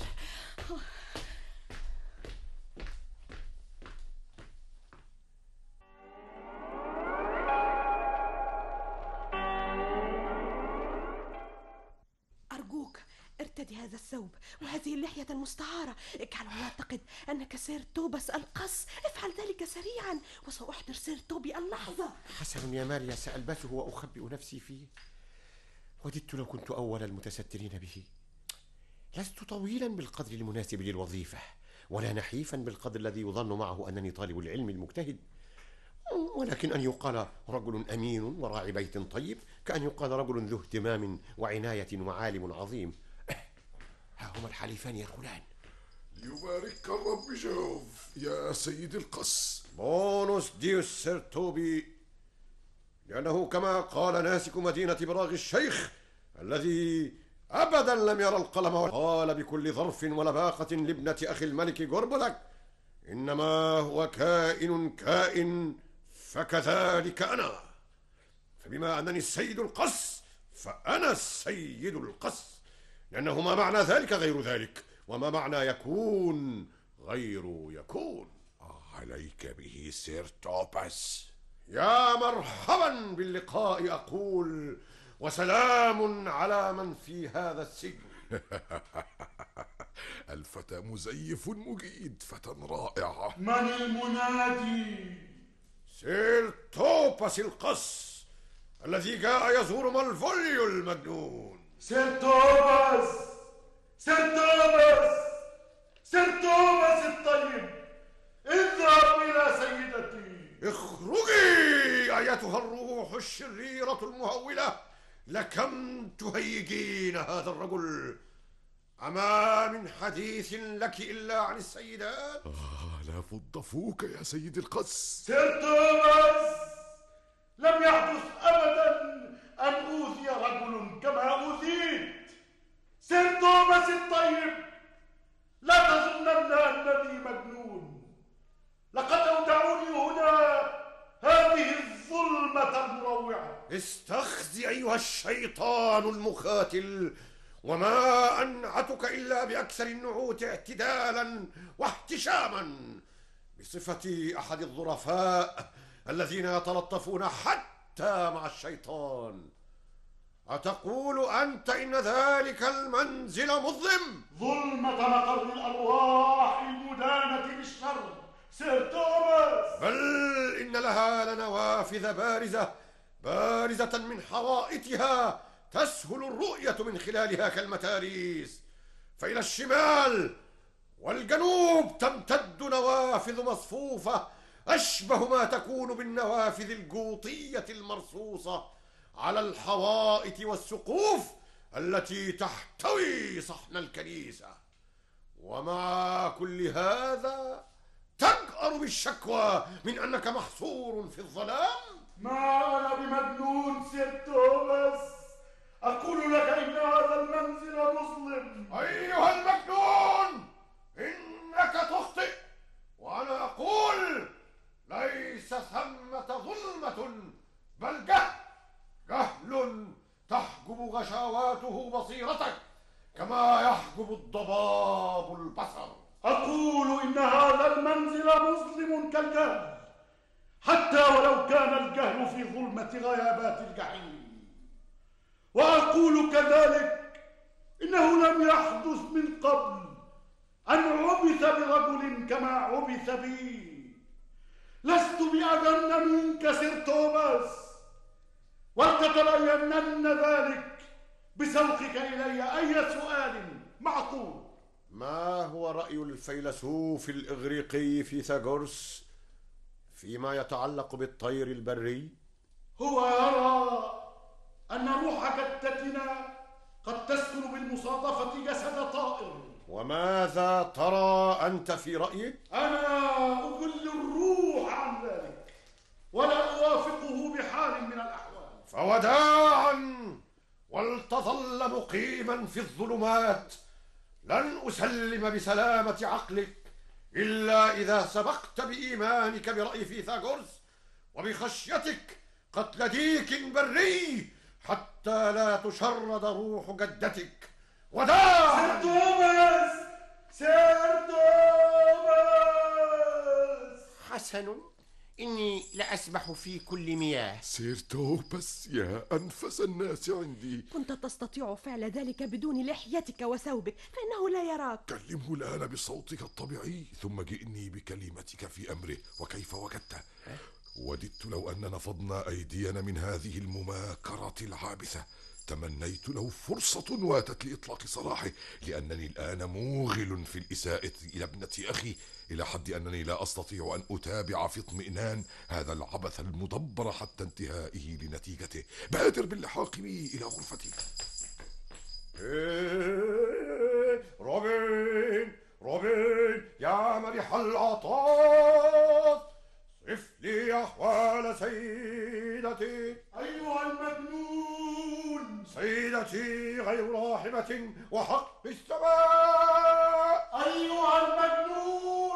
G: أرجوك ارتدي هذا الثوب وهذه اللحية المستعارة، اجعله يعتقد أنك سير توبس القص. افعل ذلك سريعا وسأحضر سير توبي اللحظة.
I: حسن يا ماريا، سألبسه وأخبئ نفسي فيه. وددت لو كنت أول المتسترين به. لست طويلا بالقدر المناسب للوظيفة، ولا نحيفا بالقدر الذي يظن معه أنني طالب العلم المجتهد، ولكن أن يقال رجل أمين وراعي بيت طيب كأن يقال رجل ذو اهتمام وعناية وعالم عظيم. ها هما الحليفان يدخلان.
C: يبارك الرب جوف يا سيد القص.
I: بونوس ديوس سيرتوبي، لأنه كما قال ناسك مدينة براغ الشيخ الذي أبدا لم يرى القلم، قال بكل ظرف ولباقة لابنة أخي الملك جوربلك: إنما هو كائن كائن، فكذلك أنا. فبما أنني السيد القص فأنا السيد القص، لأنه ما معنى ذلك غير ذلك، وما معنى يكون غير يكون.
C: آه عليك به سير توباس؟
I: يا مرحبا باللقاء أقول، وسلام على من في هذا السجن.
C: الفتى مزيف مجيد، فتى رائع.
K: من المنادي؟
I: سير توباس القس الذي جاء يزور مالفوليو المجنون.
K: سير توباس، سير توباس، سير توباس الطيب، اذهب إلى سيدتي.
I: اخرجي أيتها الروح الشريرة المهولة، لكم تهيجين هذا الرجل؟ أما من حديث لك إلا عن السيدات؟
C: آه لا فض فوك يا سيد القس.
K: سير توماس، لم يحدث أبدا أن أوذي رجل كما أوذيت. سير توماس الطيب، لا تظنن أنني مجنون. لقد أودعوني هنا هذه الظلمة المروعة.
I: استخزي أيها الشيطان المخاتل، وما أنعتك إلا بأكثر النعوت اعتدالا واحتشاما، بصفتي أحد الظرفاء الذين يتلطفون حتى مع الشيطان. أتقول أنت إن ذلك المنزل مظلم؟
K: ظلمة مقر الأرواح المدانة بالشر سير توماس،
I: بل إن لها لنوافذ بارزة بارزة من حوائطها تسهل الرؤية من خلالها كالمتاريس، فإلى الشمال والجنوب تمتد نوافذ مصفوفة أشبه ما تكون بالنوافذ الجوطية المرصوصة على الحوائط والسقوف التي تحتوي صحن الكنيسة. ومع كل هذا تجأر بالشكوى من أنك محصور في الظلام.
K: ما أنا بمجنون سير توماس، أقول لك إن هذا المنزل مظلم.
I: أيها المجنون، إنك تخطئ، وأنا أقول ليس ثمة ظلمة بل جهل، جهل تحجب غشاواته بصيرتك كما يحجب الضباب البصر.
K: أقول إن هذا المنزل مظلم كالجهل، حتى ولو كان الجهل في ظلمة غيابات الجحيم. وأقول كذلك إنه لم يحدث من قبل أن عبث برجل كما عبث بي. لست بأجن منك سير توماس، ولتتبينن ذلك بسوقك إلي أي سؤال معقول.
I: ما هو رأي الفيلسوف الإغريقي فيثاغورس فيما يتعلق بالطير البري؟
K: هو يرى أن روح جدتنا قد تسكن بالمصادفة جسد طائر.
I: وماذا ترى أنت في رأيك؟
K: أنا أجل الروح عن ذلك ولا أوافقه بحال من الأحوال.
I: فوداعا، ولتظل مقيما في الظلمات. لن أسلم بسلامة عقلك إلا إذا سبقت بإيمانك برأي فيثاغورس وبخشيتك قتل ديك بري حتى لا تشرد روح جدتك. وداعا.
K: سير توماس، سير توماس.
I: حسن، إني لأسبح في كل مياه.
C: سير توباس يا أنفس الناس عندي،
G: كنت تستطيع فعل ذلك بدون لحيتك وثوبك، فإنه لا يراك.
C: كلمه الآن بصوتك الطبيعي، ثم جئني بكلمتك في أمره وكيف وجدته. وددت لو أن نفضنا أيدينا من هذه المماكرة العابثة. تمنيت لو فرصة واتت لإطلاق سراحه، لأنني الآن موغل في الإساءة إلى ابنة أخي، إلى حد أنني لا أستطيع أن أتابع في اطمئنان هذا العبث المدبر حتى انتهائه لنتيجته. بادر باللحاق بي إلى غرفتي.
I: إيه روبين، روبين يا مرح العطاف، صف لي أحوال سيدتي.
K: أيها المجنون،
I: سيدتي غير راحمة وحق السماء.
K: أيها المجنون.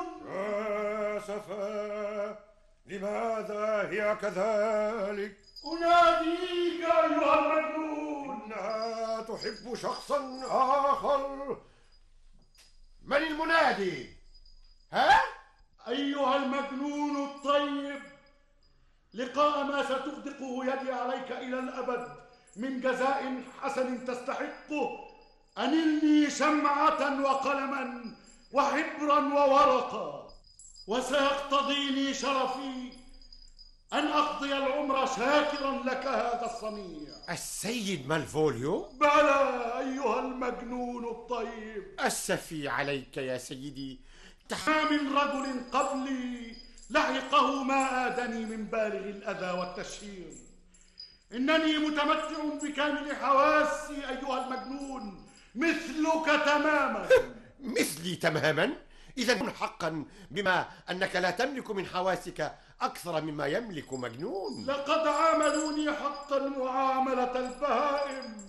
I: آسفا، لماذا هي كذلك؟
K: أناديك أيها المجنون.
I: إنها تحب شخصا آخر. من المنادي؟ ها؟
K: أيها المجنون الطيب، لقاء ما ستغدقه يدي عليك إلى الأبد من جزاء حسن تستحقه، أنلني شمعة وقلما وحبرا وورقا، وسيقتضيني شرفي أن أقضي العمر شاكرا لك هذا الصنيع.
I: السيد مالفوليو؟
K: بلى أيها المجنون الطيب.
I: أسفي عليك يا سيدي.
K: ما من رجل قبلي لحقه ما آدني من بالغ الأذى والتشهير. إنني متمتع بكامل حواسي أيها المجنون، مثلك تماما.
I: مثلي تماما؟ إذا حقا بما أنك لا تملك من حواسك أكثر مما يملك مجنون.
K: لقد عاملوني حقا معاملة البهائم،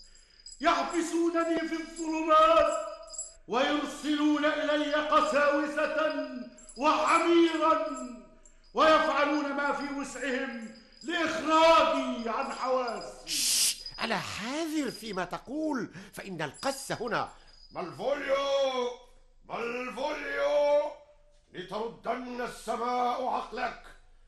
K: يحبسونني في الظلمات ويرسلون إلي قساوسة وحميرا، ويفعلون ما في وسعهم لإخراجي عن حواسي.
I: ألا حاذر فيما تقول، فإن القس هنا.
N: مالفوليو مالفوليو، لتردن السماء عقلك،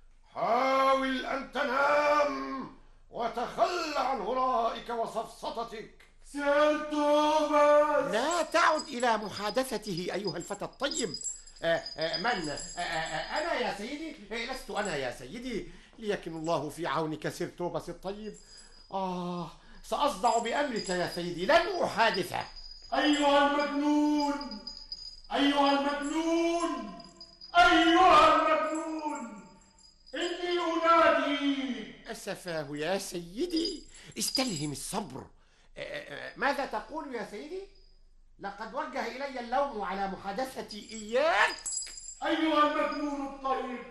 N: حاول أن تنام وتخل عن هرائك وسفسطتك.
K: سير توماس،
I: لا تعد إلى محادثته أيها الفتى الطيب. آآ آآ من آآ آآ أنا يا سيدي؟ لست أنا يا سيدي، ليكن الله في عونك سير توماس الطيب. آه سأصدع بأمرك يا سيدي، لن أحادثه.
K: أيها المجنون، أيها المجنون، أيها المجنون، إني أنادي.
I: أسفاه يا سيدي، استلهم الصبر. ماذا تقول يا سيدي؟ لقد وجه إلي اللوم على محادثتي إياك.
K: أيها المجنون الطيب،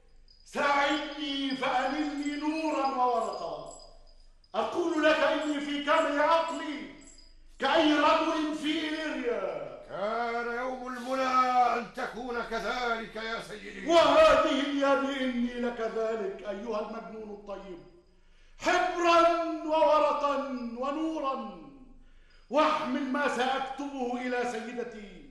K: ساعدني فأنلني نورا وورقا. أقول لك إني في كامل عقلي كأي رجل في إليريا.
N: كان يوم المنى أن تكون كذلك يا سيدي،
K: وهذه اليد إني لكذلك أيها المجنون الطيب، حبرا وورقا ونورا، واحمل ما سأكتبه إلى سيدتي،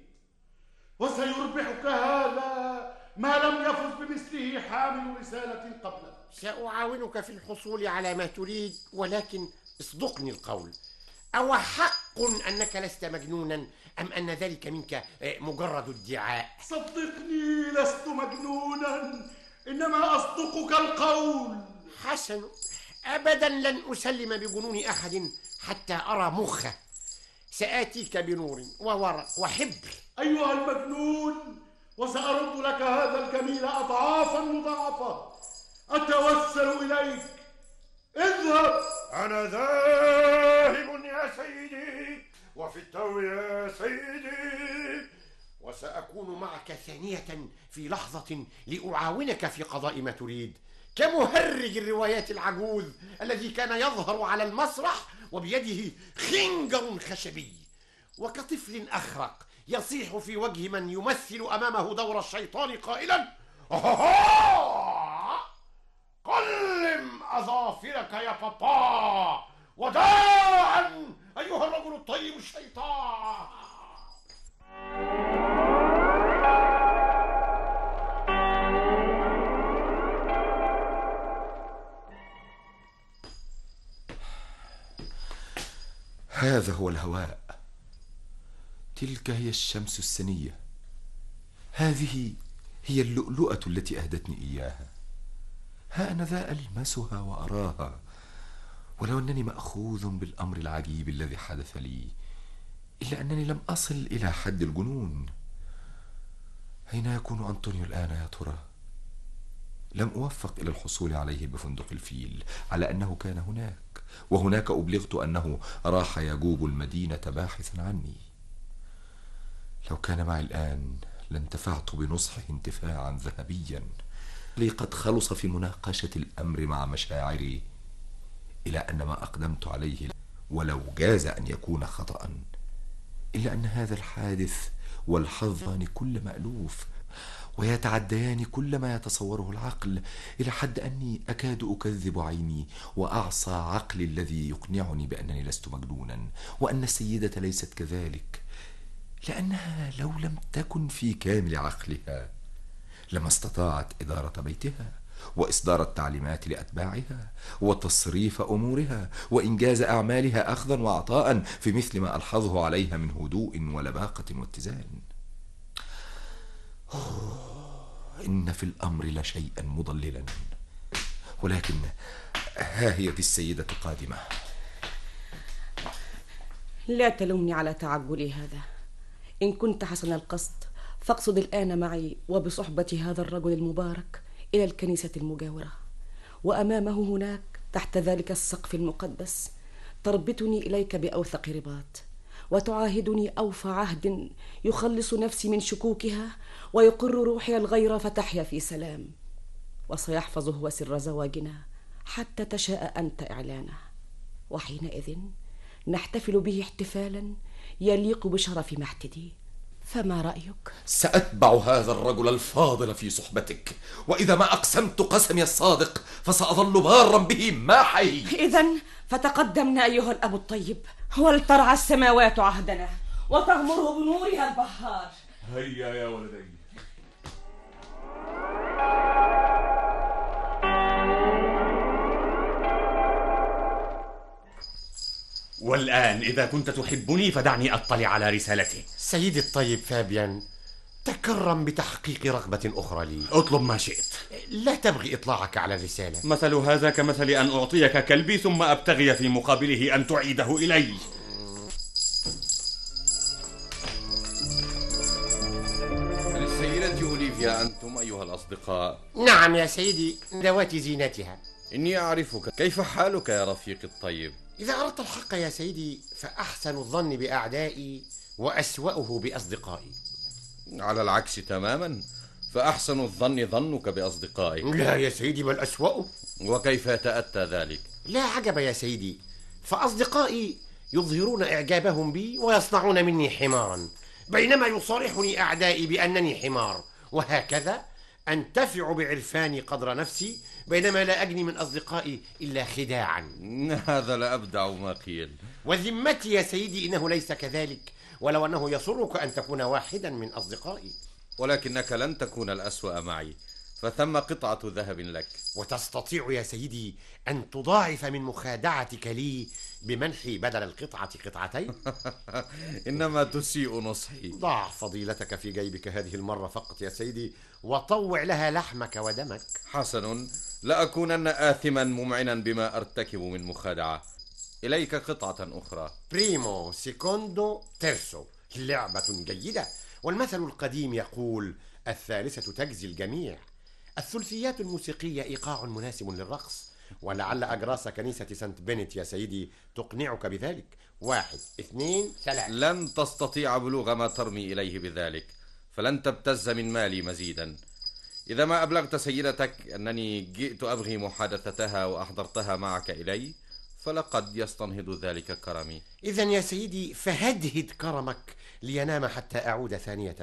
K: وسيربحك هذا ما لم يفز بمثله حامل رسالة قبلك.
I: سأعاونك في الحصول على ما تريد، ولكن اصدقني القول، أو حق أنك لست مجنونا، أم أن ذلك منك مجرد ادعاء؟
K: صدقني لست مجنونا، إنما أصدقك القول.
I: حسن، أبدا لن أسلم بجنون أحد حتى أرى مخه. سآتيك بنور وورق وحبر.
K: أيها المجنون، وسأرد لك هذا الجميل أضعافا مضاعفة. أتوسل إليك، اذهب.
N: أنا ذاهب يا سيدي، وفي التو يا سيدي،
I: وسأكون معك ثانية في لحظة لأعاونك في قضاء ما تريد، كمهرج الروايات العجوز الذي كان يظهر على المسرح وبيده خنجر خشبي، وكطفل أخرق يصيح في وجه من يمثل أمامه دور الشيطان قائلا: قلم أظافرك يا بابا، وداعا أيها الرجل الطيب الشيطان.
M: هذا هو الهواء، تلك هي الشمس السنية، هذه هي اللؤلؤة التي أهدتني إياها. ها أنا ذا ألمسها وأراها، ولو أنني مأخوذ بالأمر العجيب الذي حدث لي، إلا أنني لم أصل إلى حد الجنون. أين يكون أنطونيو الآن يا ترى؟ لم أوفق إلى الحصول عليه بفندق الفيل، على أنه كان هناك، وهناك أبلغت أنه راح يجوب المدينة باحثا عني. لو كان معي الآن لانتفعت بنصحه انتفاعا ذهبيا، لي قد خلص في مناقشة الأمر مع مشاعري، إلى أن ما أقدمت عليه ولو جاز أن يكون خطأ، إلا أن هذا الحادث والحظان كل مألوف، ويتعديان كل ما يتصوره العقل، إلى حد أني أكاد أكذب عيني وأعصى عقلي الذي يقنعني بأنني لست مجنونا، وأن السيدة ليست كذلك، لأنها لو لم تكن في كامل عقلها لما استطاعت إدارة بيتها وإصدار التعليمات لأتباعها وتصريف أمورها وإنجاز أعمالها أخذا وعطاء في مثل ما ألحظه عليها من هدوء ولباقة واتزان. إن في الأمر لشيئا مضللا، ولكن ها هي السيدة قادمة.
J: لا تلومني على تعجلي هذا. إن كنت حسن القصد فاقصد الآن معي وبصحبة هذا الرجل المبارك إلى الكنيسة المجاورة، وأمامه هناك تحت ذلك السقف المقدس تربطني إليك بأوثق رباط، وتعاهدني أوفى عهد يخلص نفسي من شكوكها ويقر روحي الغير فتحيا في سلام. وسيحفظ هو سر زواجنا حتى تشاء أنت إعلانه، وحينئذ نحتفل به احتفالا يليق بشرف محتدي. فما رأيك؟
M: سأتبع هذا الرجل الفاضل في صحبتك، وإذا ما أقسمت قسمي الصادق فسأظل بارا به ما حي.
J: إذن فتقدمنا أيها الأب الطيب، ولترعى السماوات عهدنا وتغمره بنورها البهار.
P: هيا يا ولدي.
Q: والآن إذا كنت تحبني فدعني أطلع على رسالته.
I: سيدي الطيب فابيان، تكرم بتحقيق رغبة أخرى لي.
Q: اطلب ما شئت.
I: لا تبغي إطلاعك على الرسالة.
Q: مثل هذا كمثل أن أعطيك كلبي ثم أبتغي في مقابله أن تعيده إلي.
B: السيدة أوليفيا أنتم أيها الأصدقاء؟
I: نعم يا سيدي، ذوات زينتها.
B: إني أعرفك. كيف حالك يا رفيقي الطيب؟
I: إذا أردت الحق يا سيدي فأحسن الظن بأعدائي وأسوأه بأصدقائي.
B: على العكس تماما، فأحسن الظن ظنك بأصدقائك.
I: لا يا سيدي، بل أسوأه.
B: وكيف يتأتى ذلك؟
I: لا عجب يا سيدي، فأصدقائي يظهرون إعجابهم بي ويصنعون مني حمارا، بينما يصارحني أعدائي بأنني حمار، وهكذا أنتفع بعرفاني قدر نفسي بينما لا أجني من أصدقائي إلا خداعا.
B: هذا لأبدع ما قيل.
I: وذمتي يا سيدي إنه ليس كذلك، ولو أنه يسرك أن تكون واحدا من أصدقائي.
B: ولكنك لن تكون الأسوأ معي، فثم قطعة ذهب لك.
I: وتستطيع يا سيدي أن تضاعف من مخادعتك لي بمنحي بدل القطعة قطعتين.
B: إنما تسيء نصحي.
I: ضع فضيلتك في جيبك هذه المرة فقط يا سيدي، وطوع لها لحمك ودمك.
B: حسن، لأكونن آثما ممعنا بما أرتكب من مخادعة. إليك قطعة أخرى.
I: بريمو سيكوندو تيرسو، لعبة جيدة، والمثل القديم يقول الثالثة تجزي الجميع. الثلثيات الموسيقية إيقاع مناسب للرقص، ولعل أجراس كنيسة سانت بنت يا سيدي تقنعك بذلك. واحد اثنين ثلاثة.
B: لن تستطيع بلوغ ما ترمي إليه بذلك، فلن تبتز من مالي مزيدا. إذا ما أبلغت سيدتك أنني جئت أبغي محادثتها وأحضرتها معك إلي، فلقد يستنهض ذلك كرمي.
I: إذن يا سيدي فهدهد كرمك لينام حتى أعود ثانية.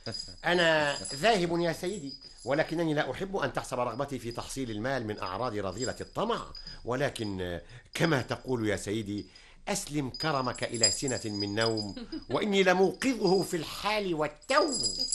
I: أنا ذاهب يا سيدي، ولكنني لا أحب أن تحسب رغبتي في تحصيل المال من أعراض رذيلة الطمع، ولكن كما تقول يا سيدي أسلم كرمك إلى سنة من نوم، وإني لموقظه في الحال والتو.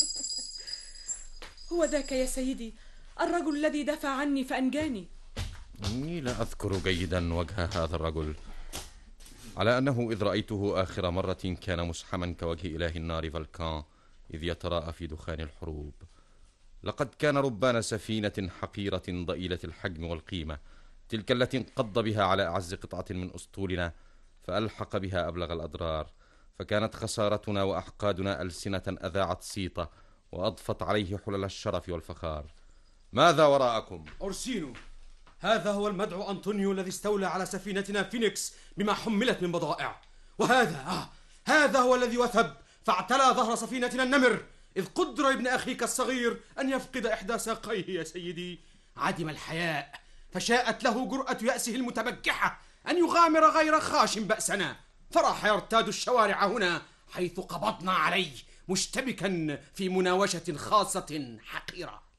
E: هو ذاك يا سيدي الرجل الذي دافع عني فأنجاني.
B: إني لا أذكر جيدا وجه هذا الرجل، على أنه إذ رأيته آخر مرة كان مسحما كوجه إله النار فالكان إذ يتراءى في دخان الحروب. لقد كان ربان سفينة حقيرة ضئيلة الحجم والقيمة، تلك التي انقض بها على أعز قطعة من أسطولنا فألحق بها أبلغ الأضرار، فكانت خسارتنا وأحقادنا ألسنة أذاعت صيتة وأضفت عليه حلل الشرف والفخار. ماذا وراءكم؟
T: أورسينو، هذا هو المدعو أنطونيو الذي استولى على سفينتنا فينيكس بما حملت من بضائع، وهذا آه هذا هو الذي وثب فاعتلى ظهر سفينتنا النمر، إذ قدر ابن أخيك الصغير أن يفقد إحدى ساقيه يا سيدي. عدم الحياء، فشاءت له جرأة يأسه المتبجحة أن يغامر غير خاش بأسنا، فراح يرتاد الشوارع هنا حيث قبضنا عليه مشتبكا في مناوشة خاصة حقيرة.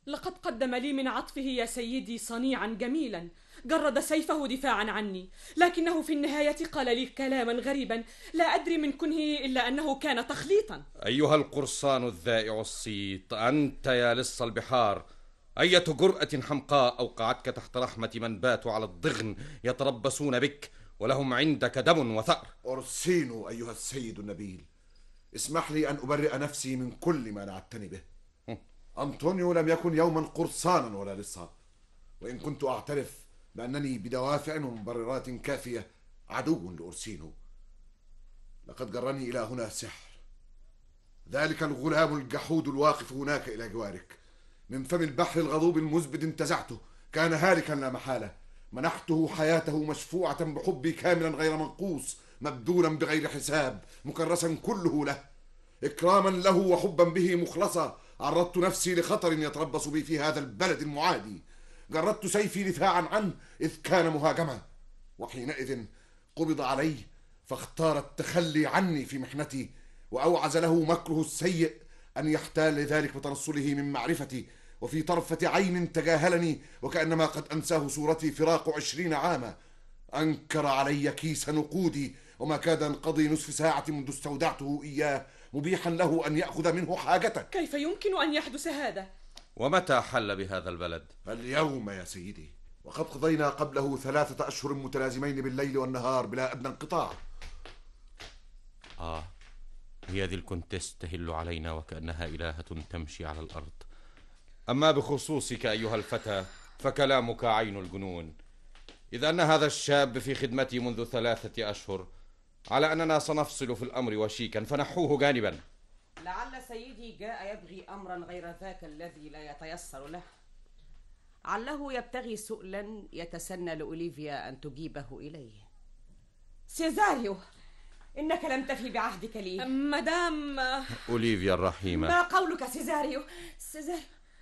E: لقد قدم لي من عطفه يا سيدي صنيعا جميلا، جرد سيفه دفاعا عني، لكنه في النهاية قال لي كلاما غريبا لا أدري من كنه إلا أنه كان تخليطا.
B: أيها القرصان الذائع الصيت، أنت يا لص البحار، أية جرأة حمقاء أوقعتك تحت رحمة من باتوا على الضغن يتربصون بك ولهم عندك دم وثأر؟
L: أرسينو أيها السيد النبيل، اسمح لي أن أبرئ نفسي من كل ما نعتني به. أنطونيو لم يكن يوما قرصانا ولا لصا، وإن كنت أعترف بأنني بدوافع ومبررات كافية عدو لأرسينو. لقد جرني إلى هنا سحر، ذلك الغلام الجحود الواقف هناك إلى جوارك، من فم البحر الغضوب المزبد انتزعته، كان هالكا لا محالة، منحته حياته مشفوعة بحبي كاملا غير منقوص، مبذولا بغير حساب، مكرسا كله له، إكراما له وحبا به مخلصا. عرضت نفسي لخطر يتربص بي في هذا البلد المعادي، جردت سيفي دفاعا عنه إذ كان مهاجما، وحينئذ قبض عليه فاختار التخلي عني في محنتي، وأوعز له مكره السيء أن يحتال لذلك بتنصله من معرفتي، وفي طرفة عين تجاهلني وكأنما قد أنساه صورتي فراق عشرين عاما. أنكر علي كيس نقودي، وما كاد ينقضي نصف ساعة منذ استودعته إياه مبيحا له أن يأخذ منه حاجتك.
E: كيف يمكن أن يحدث هذا؟
B: ومتى حل بهذا البلد؟
L: اليوم يا سيدي، وقد قضينا قبله ثلاثة أشهر متلازمين بالليل والنهار بلا أدنى انقطاع.
B: آه، هي ذي الكونتيس تهل علينا وكأنها إلهة تمشي على الأرض. أما بخصوصك أيها الفتى فكلامك عين الجنون. إذا أن هذا الشاب في خدمتي منذ ثلاثة أشهر، على أننا سنفصل في الأمر وشيكا، فنحوه جانبا.
J: لعل سيدي جاء يبغي أمرا غير ذاك الذي لا يتيسر له، عله يبتغي سؤلا يتسنى لأوليفيا أن تجيبه إليه. سيزاريو، إنك لم تفي بعهدك لي.
E: مدام
B: أوليفيا الرحيمة،
J: ما قولك سيزاريو؟ سيزاريو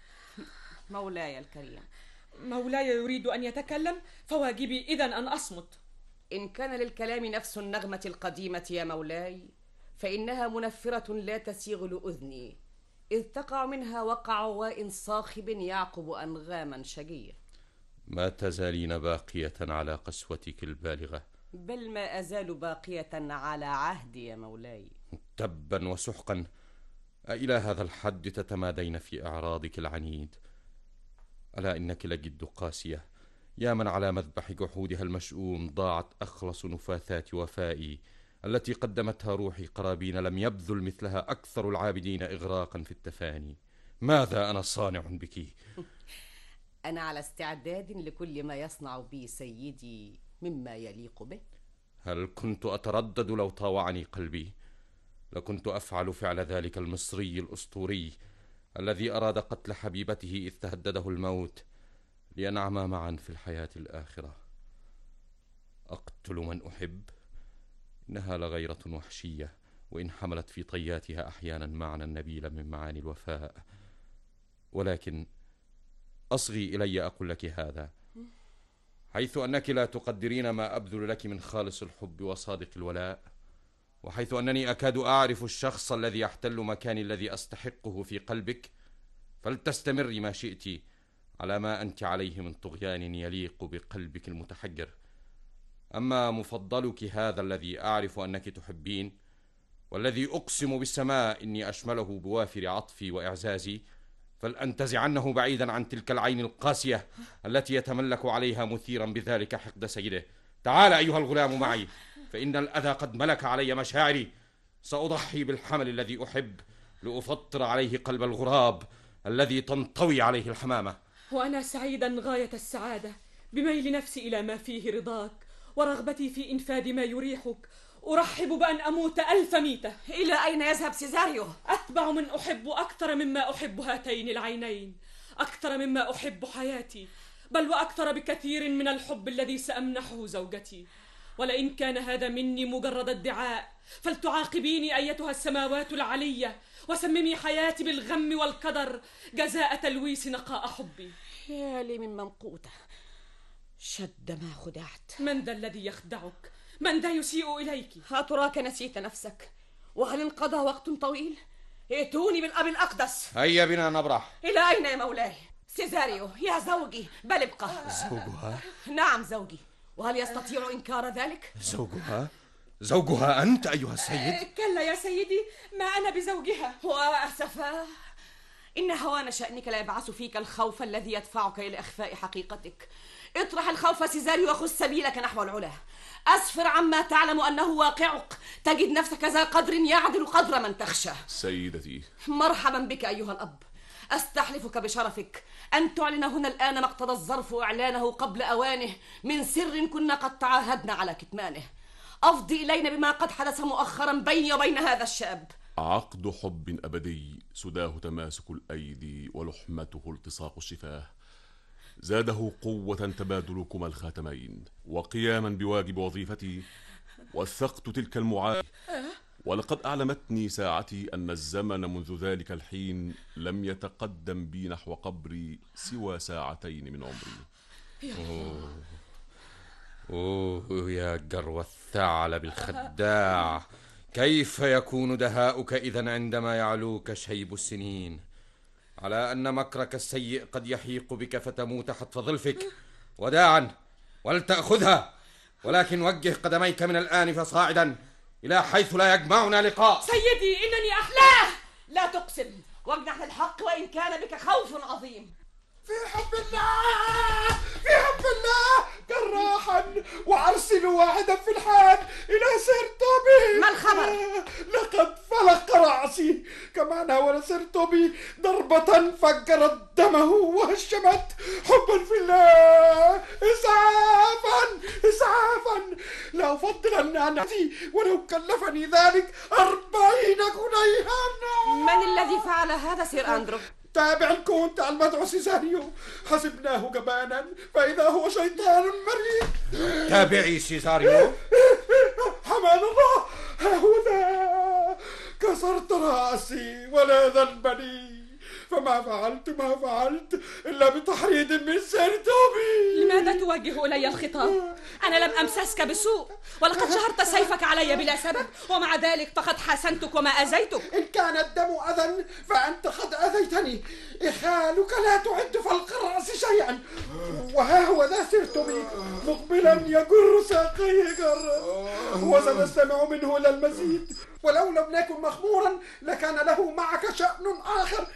J: مولاي الكريم.
E: مولاي يريد أن يتكلم، فواجبي إذن أن أصمت.
J: إن كان للكلام نفس النغمة القديمة يا مولاي، فإنها منفرة لا تسيغ لأذني، إذ تقع منها وقع عواء صاخب يعقب أنغاما شجية.
B: ما تزالين باقية على قسوتك البالغة.
J: بل ما أزال باقية على عهدي يا مولاي.
B: تبا وسحقا، أإلى هذا الحد تتمادين في إعراضك العنيد؟ ألا إنك لجد قاسية، يا من على مذبح جحودها المشؤوم ضاعت أخلص نفاثات وفائي التي قدمتها روحي قرابين لم يبذل مثلها أكثر العابدين إغراقا في التفاني. ماذا أنا صانع بك؟
J: أنا على استعداد لكل ما يصنع بي سيدي مما يليق به.
B: هل كنت أتردد لو طاوعني قلبي؟ لكنت أفعل فعل ذلك المصري الأسطوري الذي أراد قتل حبيبته إذ تهدده الموت لينعما معا في الحياة الآخرة. أقتل من أحب؟ إنها لغيرة وحشية، وإن حملت في طياتها أحيانا معنى نبيلا من معاني الوفاء. ولكن أصغي إلي أقول لك هذا، حيث أنك لا تقدرين ما أبذل لك من خالص الحب وصادق الولاء، وحيث أنني أكاد أعرف الشخص الذي يحتل مكاني الذي أستحقه في قلبك، فلتستمري ما شئت على ما أنت عليه من طغيان يليق بقلبك المتحجر. أما مفضلك هذا الذي أعرف أنك تحبين، والذي أقسم بالسماء إني أشمله بوافر عطفي وإعزازي، فلأنتزعنه بعيدا عن تلك العين القاسية التي يتملك عليها مثيرا بذلك حقد سيده. تعال أيها الغلام معي، فإن الأذى قد ملك علي مشاعري. سأضحي بالحمل الذي أحب لأفطر عليه قلب الغراب الذي تنطوي عليه الحمامة.
E: وأنا سعيدا غاية السعادة بميل نفسي إلى ما فيه رضاك ورغبتي في إنفاذ ما يريحك. أرحب بأن أموت ألف ميتة.
J: إلى أين يذهب سيزاريو؟
E: أتبع من أحب أكثر مما أحب هاتين العينين، أكثر مما أحب حياتي، بل وأكثر بكثير من الحب الذي سأمنحه زوجتي. ولئن كان هذا مني مجرد ادعاء، فلتعاقبيني أيتها السماوات العلية وسممي حياتي بالغم والقدر جزاء تلويس نقاء حبي.
J: يا لي من ممقوتة، شد ما خدعت.
E: من ذا الذي يخدعك؟ من ذا يسيء إليك؟
J: أتراك نسيت نفسك؟ وهل انقضى وقت طويل؟ ائتوني بالأب الأقدس.
B: هيا بنا نبرح.
J: إلى أين يا مولاي؟ سيزاريو يا زوجي، بل ابقى.
Q: زوجها؟
J: نعم زوجي. وهل يستطيع إنكار ذلك؟
Q: زوجها؟ زوجها أنت أيها السيد؟
J: كلا يا سيدي، ما أنا بزوجها. وأسفا، إن هوان شأنك لا يبعث فيك الخوف الذي يدفعك إلى إخفاء حقيقتك. اطرح الخوف سيزاريو وخذ سبيلك نحو العلا. أسفر عما تعلم أنه واقعك، تجد نفسك ذا قدر يعدل قدر من تخشى.
U: سيدتي،
J: مرحبا بك أيها الأب. أستحلفك بشرفك أن تعلن هنا الآن ما اقتضى الظرف إعلانه قبل أوانه من سر كنا قد تعاهدنا على كتمانه. أفضي إلينا بما قد حدث مؤخرا بيني وبين هذا الشاب.
U: عقد حب أبدي سداه تماسك الأيدي ولحمته التصاق الشفاه، زاده قوة تبادلكما الخاتمين وقياما بواجب وظيفتي. وثقت تلك المعاناة، ولقد أعلمتني ساعتي أن الزمن منذ ذلك الحين لم يتقدم بي نحو قبري سوى ساعتين من عمري.
Q: أوه, أوه يا جرو الثعلب الخداع، كيف يكون دهاؤك إذن عندما يعلوك شيب السنين؟ على أن مكرك السيء قد يحيق بك فتموت حتف ظلفك. وداعا ولتأخذها، ولكن وجه قدميك من الآن فصاعدا إلى حيث لا يجمعنا لقاء.
J: سيدي إنني أحلاه. لا تقسم واجنح للحق وإن كان بك خوف عظيم.
H: في حب الله، في حب الله جراحا، وارسلوا واحدا في الحال الى سيرتوبي.
J: ما الخبر؟
H: لقد فلق راسي كما ناول سيرتوبي ضربة فجرت دمه وهشمت. حبا في الله، اسعافا اسعافا، لا افضل ان اتي ولو كلفني ذلك أربعين جنيها.
J: من الذي فعل هذا سير أندرو؟
H: تابع الكونت المدعو سيزاريو، حسبناه جبانا فإذا هو شيطان مريض.
Q: تابعي سيزاريو.
H: حمان الله، ها هو ذا، كسرت رأسي ولا ذنب لي، فما فعلت ما فعلت إلا بتحريض من سيرتوبي.
E: لماذا توجه إلي الخطاب؟ أنا لم أمسسك بسوء، ولقد شهرت سيفك علي بلا سبب، ومع ذلك فقد حاسنتك وما أذيتك.
H: إن كان الدم أذى فأنت قد أذيتني. إخالك لا تعد فلق الرأس شيئا. وها هو ذا سيرتوبي مقبلا يجر ساقيه جرا، وسنستمع منه إلى المزيد. ولو لم نكن مخمورا لكان له معك شأن آخر.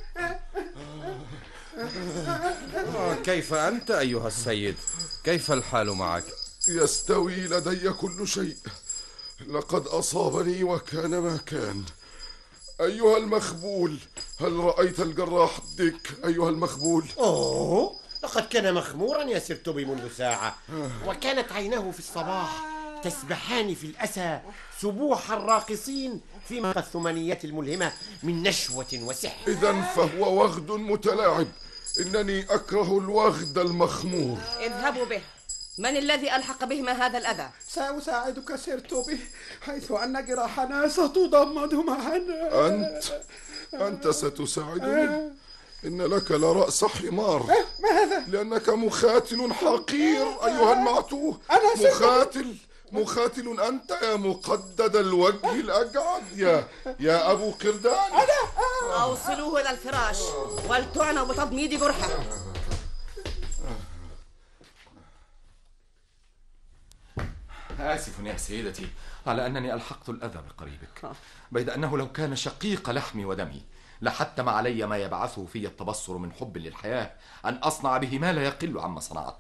Q: كيف أنت أيها السيد؟ كيف الحال معك؟
C: يستوي لدي كل شيء. لقد أصابني وكان ما كان. أيها المخبول، هل رأيت الجراح ديك أيها المخبول؟
I: أوه، لقد كان مخمورا يا سيرتوبي منذ ساعة، وكانت عيناه في الصباح تسبحان في الأسى سبوح الراقصين في مقى الثمانيات الملهمة من نشوة وسحر.
C: إذن فهو وغد متلاعب. إنني أكره الوغد المخمور.
J: اذهبوا به. من الذي ألحق بهما هذا الأذى؟
H: سأساعدك سيرتوبي، حيث أن جراحنا ستضمد معنا.
C: أنت أنت ستساعدني؟ إن لك لرأس حمار.
H: ما هذا؟
C: لأنك مخاتل حقير أيها المعتوه.
H: أنا
C: مخاتل مخاتل أنت يا مقدد الوجه الأجعد، يا يا أبو قردان.
J: أنا أوصلوه إلى الفراش ولتعنوا بتضميد جرحه.
S: آسف يا سيدتي على أنني ألحقت الأذى بقريبك، بيد أنه لو كان شقيق لحمي ودمي لحتم علي ما يبعثه في التبصر من حب للحياة أن أصنع به ما لا يقل عما صنعت.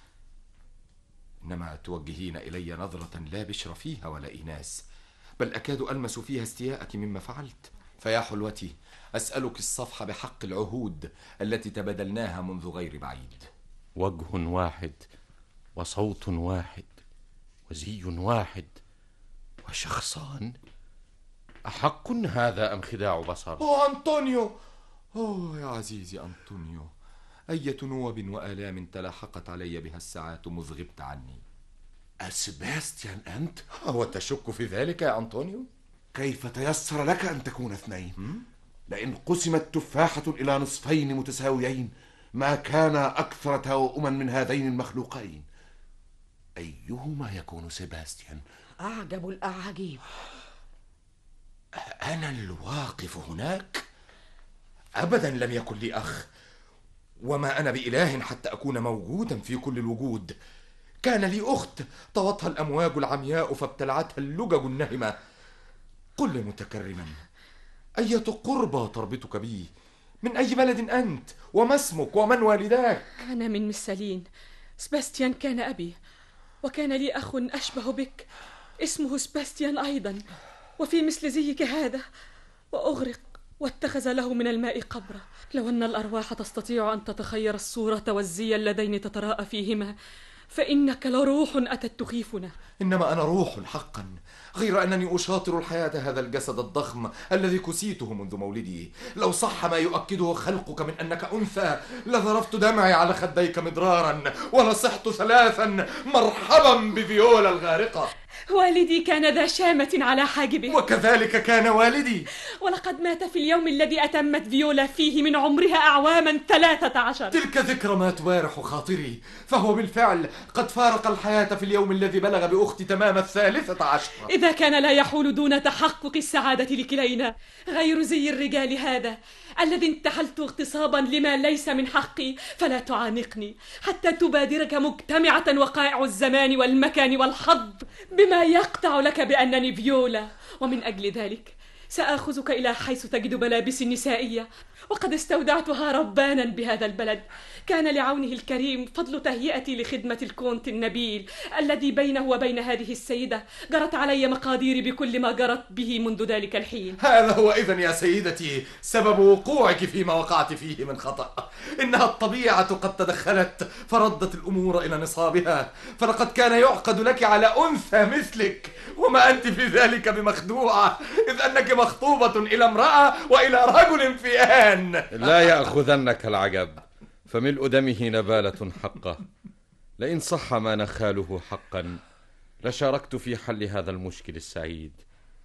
S: إنما توجهين إلي نظرة لا بشر فيها ولا إيناس، بل أكاد ألمس فيها استياءك مما فعلت. فيا حلوتي، أسألك الصفح بحق العهود التي تبادلناها منذ غير بعيد.
Q: وجه واحد وصوت واحد وزي واحد وشخصان، أحق هذا أم خداع بصر؟
S: أوه أنطونيو، أوه يا عزيزي أنطونيو، أية نوب وآلام تلاحقت علي بها الساعات مذ غبت عني.
L: سباستيان أنت؟
S: هو تشك في ذلك يا أنطونيو؟
L: كيف تيسر لك أن تكون اثنين؟ لئن قسمت تفاحة إلى نصفين متساويين ما كان أكثر توأما من هذين المخلوقين. أيهما يكون سباستيان؟
J: أعجب الأعاجيب.
S: أنا الواقف هناك؟ أبدا لم يكن لي أخ، وما أنا بإله حتى أكون موجودا في كل الوجود. كان لي أخت طوتها الأمواج العمياء فابتلعتها اللجج النهمة. قل لي متكرما، أية قربى تربطك بي؟ من أي بلد أنت؟ وما اسمك ومن والداك؟
E: أنا من مسالين. سباستيان كان أبي، وكان لي أخ أشبه بك اسمه سباستيان أيضا، وفي مثل زيك هذا، وأغرق واتخذ له من الماء قبرا. لو أن الأرواح تستطيع أن تتخير الصورة والزي اللذين تتراءى فيهما، فإنك لروح أتت تخيفنا.
S: إنما أنا روح حقا، غير أنني أشاطر الحياة هذا الجسد الضخم الذي كسيته منذ مولدي. لو صح ما يؤكده خلقك من أنك أنثى لذرفت دمعي على خديك مدرارا ولصحت ثلاثا مرحبا بفيولا الغارقة.
E: والدي كان ذا شامة على حاجبه،
S: وكذلك كان والدي،
E: ولقد مات في اليوم الذي أتمت فيولا فيه من عمرها أعواما ثلاثة عشر.
S: تلك ذكرى ما توارح خاطري، فهو بالفعل قد فارق الحياة في اليوم الذي بلغ بأختي تمام الثالثة عشر.
E: إذا كان لا يحول دون تحقق السعادة لكلينا غير زي الرجال هذا الذي انتحلت اغتصابا لما ليس من حقي، فلا تعانقني حتى تبادرك مجتمعة وقائع الزمان والمكان والحظ بما يقطع لك بأنني فيولا. ومن أجل ذلك سآخذك إلى حيث تجد ملابس نسائية، وقد استودعتها ربانا بهذا البلد. كان لعونه الكريم فضل تهيئتي لخدمة الكونت النبيل الذي بينه وبين هذه السيدة جرت علي مقاديري بكل ما جرت به منذ ذلك الحين.
S: هذا هو إذن يا سيدتي سبب وقوعك فيما وقعت فيه من خطأ. إنها الطبيعة قد تدخلت فردت الأمور إلى نصابها، فلقد كان يعقد لك على أنثى مثلك، وما أنت في ذلك بمخدوعة، إذ أنك مخطوبة إلى امرأة وإلى رجل في آن.
B: لا يأخذنك العجب، فملء دمه نبالة حقه. لئن صح ما نخاله حقا لشاركت في حل هذا المشكل السعيد.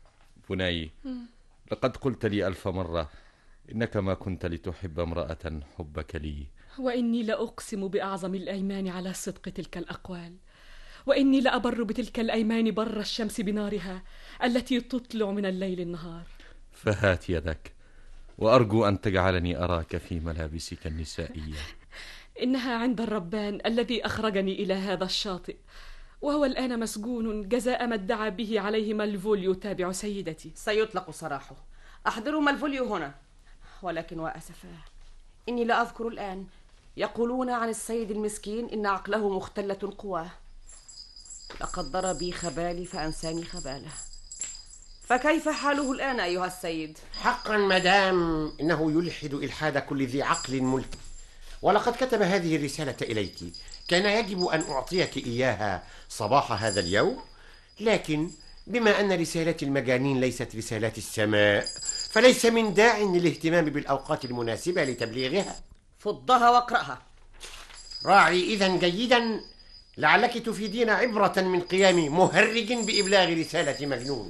B: بني، لقد قلت لي ألف مرة إنك ما كنت لتحب امرأة حبك لي،
E: وإني لأقسم بأعظم الأيمان على صدق تلك الأقوال، وإني لأبر بتلك الأيمان بر الشمس بنارها التي تطلع من الليل النهار.
B: فهات يدك وأرجو أن تجعلني أراك في ملابسك النسائية.
E: إنها عند الربان الذي أخرجني إلى هذا الشاطئ، وهو الآن مسجون جزاء ما ادعى به عليه مالفوليو تابع سيدتي.
J: سيطلق سراحه. أحضروا مالفوليو هنا. ولكن وأسفا إني لا أذكر الآن. يقولون عن السيد المسكين إن عقله مختلة قواه. لقد ضرب بي خبالي فأنساني خباله. فكيف حاله الآن أيها السيد؟
I: حقا مدام، إنه يلحد إلحاد كل ذي عقل ملك. ولقد كتب هذه الرسالة إليك، كان يجب أن أعطيك إياها صباح هذا اليوم، لكن بما أن رسالة المجانين ليست رسالات السماء فليس من داع للاهتمام بالأوقات المناسبة لتبليغها.
J: فضها واقرأها.
I: راعي إذن جيدا، لعلك تفيدين عبرة من قيام مهرج بإبلاغ رسالة مجنون.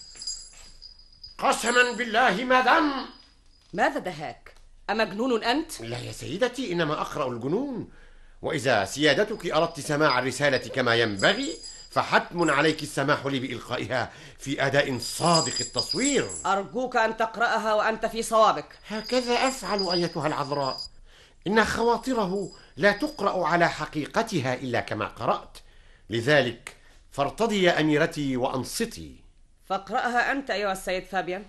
I: قسما بالله مدام.
J: ماذا دهاك؟ أمجنون أنت؟
I: لا يا سيدتي، إنما أقرأ الجنون. وإذا سيادتك أردت سماع الرسالة كما ينبغي فحتم عليك السماح لي بإلقائها في أداء صادق التصوير.
J: أرجوك أن تقرأها وأنت في صوابك.
I: هكذا أفعل أيتها العذراء. إن خواطره لا تقرأ على حقيقتها إلا كما قرأت، لذلك فارتضي يا أميرتي وأنصتي.
J: فاقرأها أنت أيها السيد فابيان.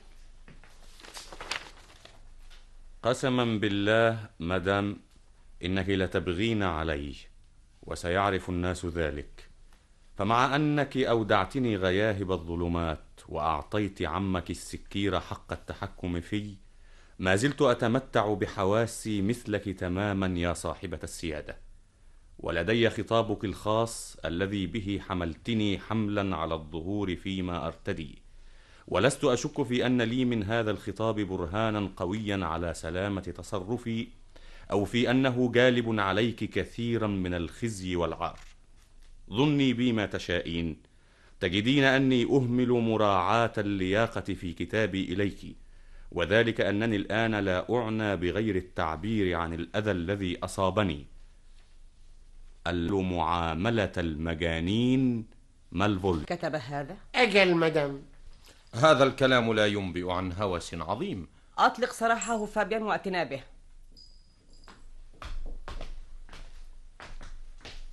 Q: قسما بالله مدام إنك لتبغين علي، وسيعرف الناس ذلك. فمع أنك أودعتني غياهب الظلمات وأعطيت عمك السكير حق التحكم في، ما زلت أتمتع بحواسي مثلك تماما يا صاحبة السيادة. ولدي خطابك الخاص الذي به حملتني حملا على الظهور فيما أرتدي، ولست أشك في أن لي من هذا الخطاب برهانا قويا على سلامة تصرفي، أو في أنه جالب عليك كثيرا من الخزي والعار. ظني بي ما تشائين، تجدين أني أهمل مراعاة اللياقة في كتابي إليك، وذلك أنني الآن لا أعنى بغير التعبير عن الأذى الذي أصابني. المعاملة المجانين مالفول.
J: كتب هذا؟
I: أجل مدام.
B: هذا الكلام لا ينبئ عن هوس عظيم.
J: أطلق سراحه فابيان وأتنا به.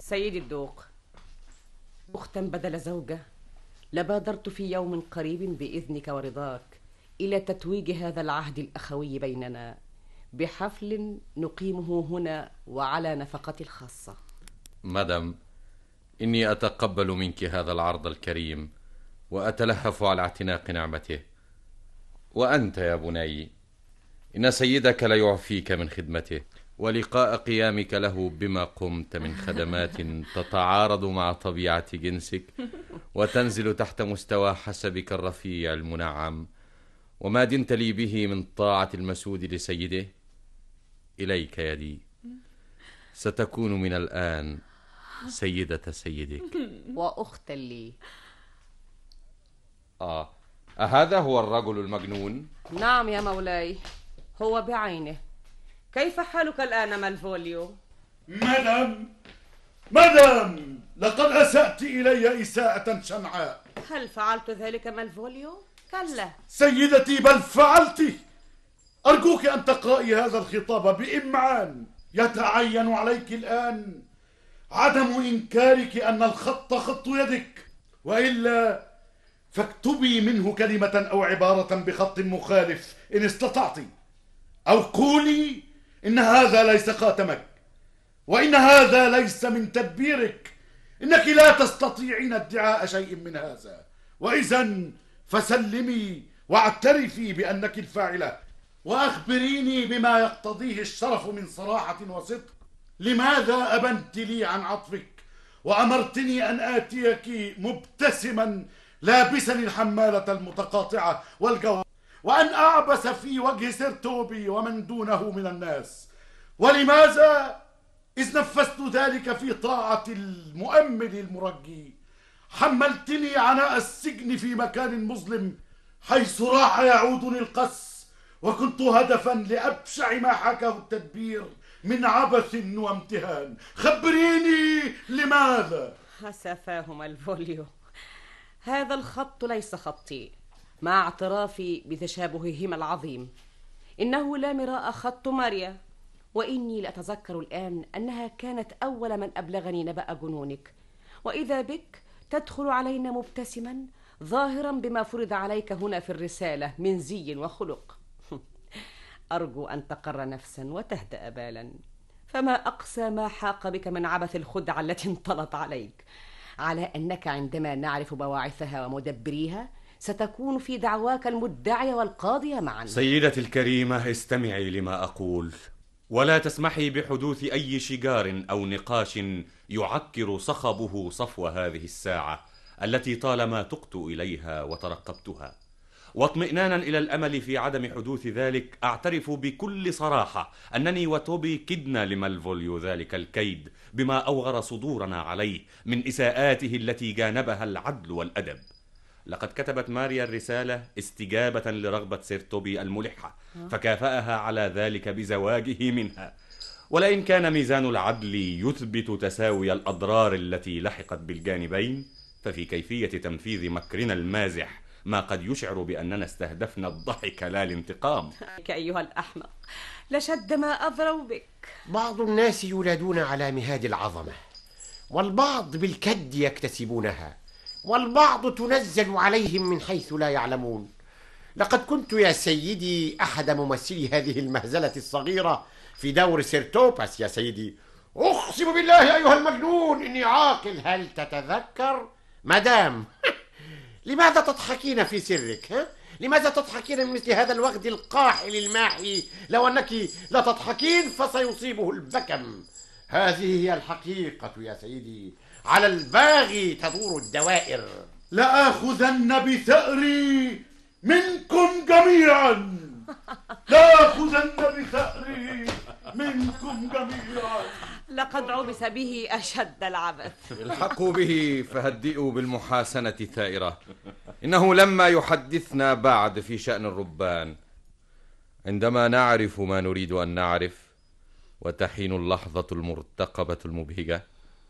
J: سيدي الدوق، أختا بدل زوجة، لبادرت في يوم قريب بإذنك ورضاك إلى تتويج هذا العهد الأخوي بيننا بحفل نقيمه هنا وعلى نفقتي الخاصة.
B: مدام، إني أتقبل منك هذا العرض الكريم وأتلهف على اعتناق نعمته. وأنت يا بني، إن سيدك لا يعفيك من خدمته، ولقاء قيامك له بما قمت من خدمات تتعارض مع طبيعة جنسك وتنزل تحت مستوى حسبك الرفيع المنعم، وما دنت لي به من طاعة المسود لسيده، إليك يدي، ستكون من الآن سيدة سيدك
J: وأختا لي.
B: آه أهذا هو الرجل المجنون؟
J: نعم يا مولاي، هو بعينه. كيف حالك الآن مالفوليو؟
K: مدام مدام لقد أسأت إلي إساءة شنعاء.
J: هل فعلت ذلك مالفوليو؟ كلا
K: سيدتي، بل فعلت. أرجوك أن تقرأي هذا الخطاب بإمعان. يتعين عليك الآن عدم إنكارك أن الخط خط يدك، وإلا فاكتبي منه كلمة أو عبارة بخط مخالف إن استطعت، أو قولي إن هذا ليس خاتمك، وإن هذا ليس من تدبيرك، إنك لا تستطيعين ادعاء شيء من هذا، وإذن فسلمي واعترفي بأنك الفاعلة، وأخبريني بما يقتضيه الشرف من صراحة وصدق. لماذا أبنت لي عن عطفك وأمرتني أن آتيك مبتسما لابسا الحمالة المتقاطعة والجو، وأن أعبس في وجه سير توبي ومن دونه من الناس؟ ولماذا إذ نفذت ذلك في طاعة المؤمل المرجي حملتني عناء السجن في مكان مظلم حيث راح يعودني القس، وكنت هدفا لأبشع ما حكاه التدبير من عبث وامتهان؟ خبريني لماذا؟
J: أسفاهم الفوليو، هذا الخط ليس خطي، مع اعترافي بتشابههما العظيم. إنه لا مراء خط ماريا، وإني لأتذكر الآن أنها كانت أول من أبلغني نبأ جنونك، وإذا بك تدخل علينا مبتسما ظاهرا بما فرض عليك هنا في الرسالة من زي وخلق. أرجو أن تقر نفسا وتهدأ بالا، فما أقسى ما حاق بك من عبث الخدعة التي انطلت عليك، على أنك عندما نعرف بواعثها ومدبريها ستكون في دعواك المدعية والقاضية معا.
Q: سيدتي الكريمة، استمعي لما أقول، ولا تسمحي بحدوث أي شجار أو نقاش يعكر صخبه صفو هذه الساعة التي طالما تقت إليها وترقبتها. واطمئنانا إلى الأمل في عدم حدوث ذلك، أعترف بكل صراحة أنني وتوبي كدنا لمالفوليو ذلك الكيد بما أوغر صدورنا عليه من إساءاته التي جانبها العدل والأدب. لقد كتبت ماريا الرسالة استجابة لرغبة سير توبي الملحة، فكافأها على ذلك بزواجه منها. ولئن كان ميزان العدل يثبت تساوي الأضرار التي لحقت بالجانبين، ففي كيفية تنفيذ مكرنا المازح ما قد يشعر بأننا استهدفنا الضحك لا الانتقام.
J: أيها الأحمق، لشد ما أضروا بك.
I: بعض الناس يولدون على مهاد العظمة، والبعض بالكد يكتسبونها، والبعض تنزل عليهم من حيث لا يعلمون. لقد كنت يا سيدي أحد ممثلي هذه المهزلة الصغيرة في دور سيرتوباس يا سيدي. أقسم بالله أيها المجنون إني عاقل. هل تتذكر مدام؟ لماذا تضحكين في سرك؟ ها؟ لماذا تضحكين من مثل هذا الوغد القاحل الماحي؟ لو أنك لا تضحكين فسيصيبه البكم. هذه هي الحقيقة يا سيدي، على الباغي تدور الدوائر.
K: لآخذن بثأري منكم جميعا، لآخذن بثأري منكم جميعا.
J: لقد عبث به أشد العبث.
B: الحقوا به فهدئوا بالمحاسنة ثائرة، إنه لما يحدثنا بعد في شأن الربان. عندما نعرف ما نريد أن نعرف وتحين اللحظة المرتقبة المبهجة،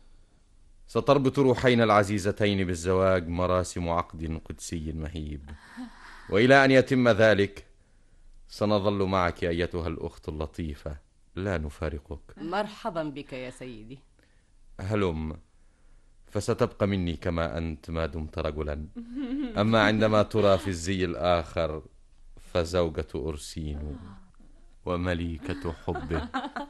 B: ستربط روحينا العزيزتين بالزواج مراسم عقد قدسي مهيب، وإلى أن يتم ذلك سنظل معك أيتها الأخت اللطيفة، لا نفارقك.
J: مرحبا بك يا سيدي.
B: هلم، فستبقى مني كما أنت ما دمت رجلا. أما عندما ترى في الزي الآخر فزوجة أرسينو ومليكة حبه.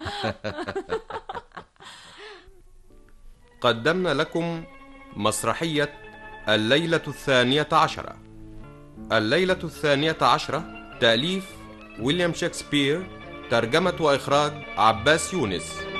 A: قدمنا لكم مسرحية الليلة الثانية عشرة. الليلة الثانية عشرة تأليف ويليام شكسبير، ترجمة وإخراج عباس يونس.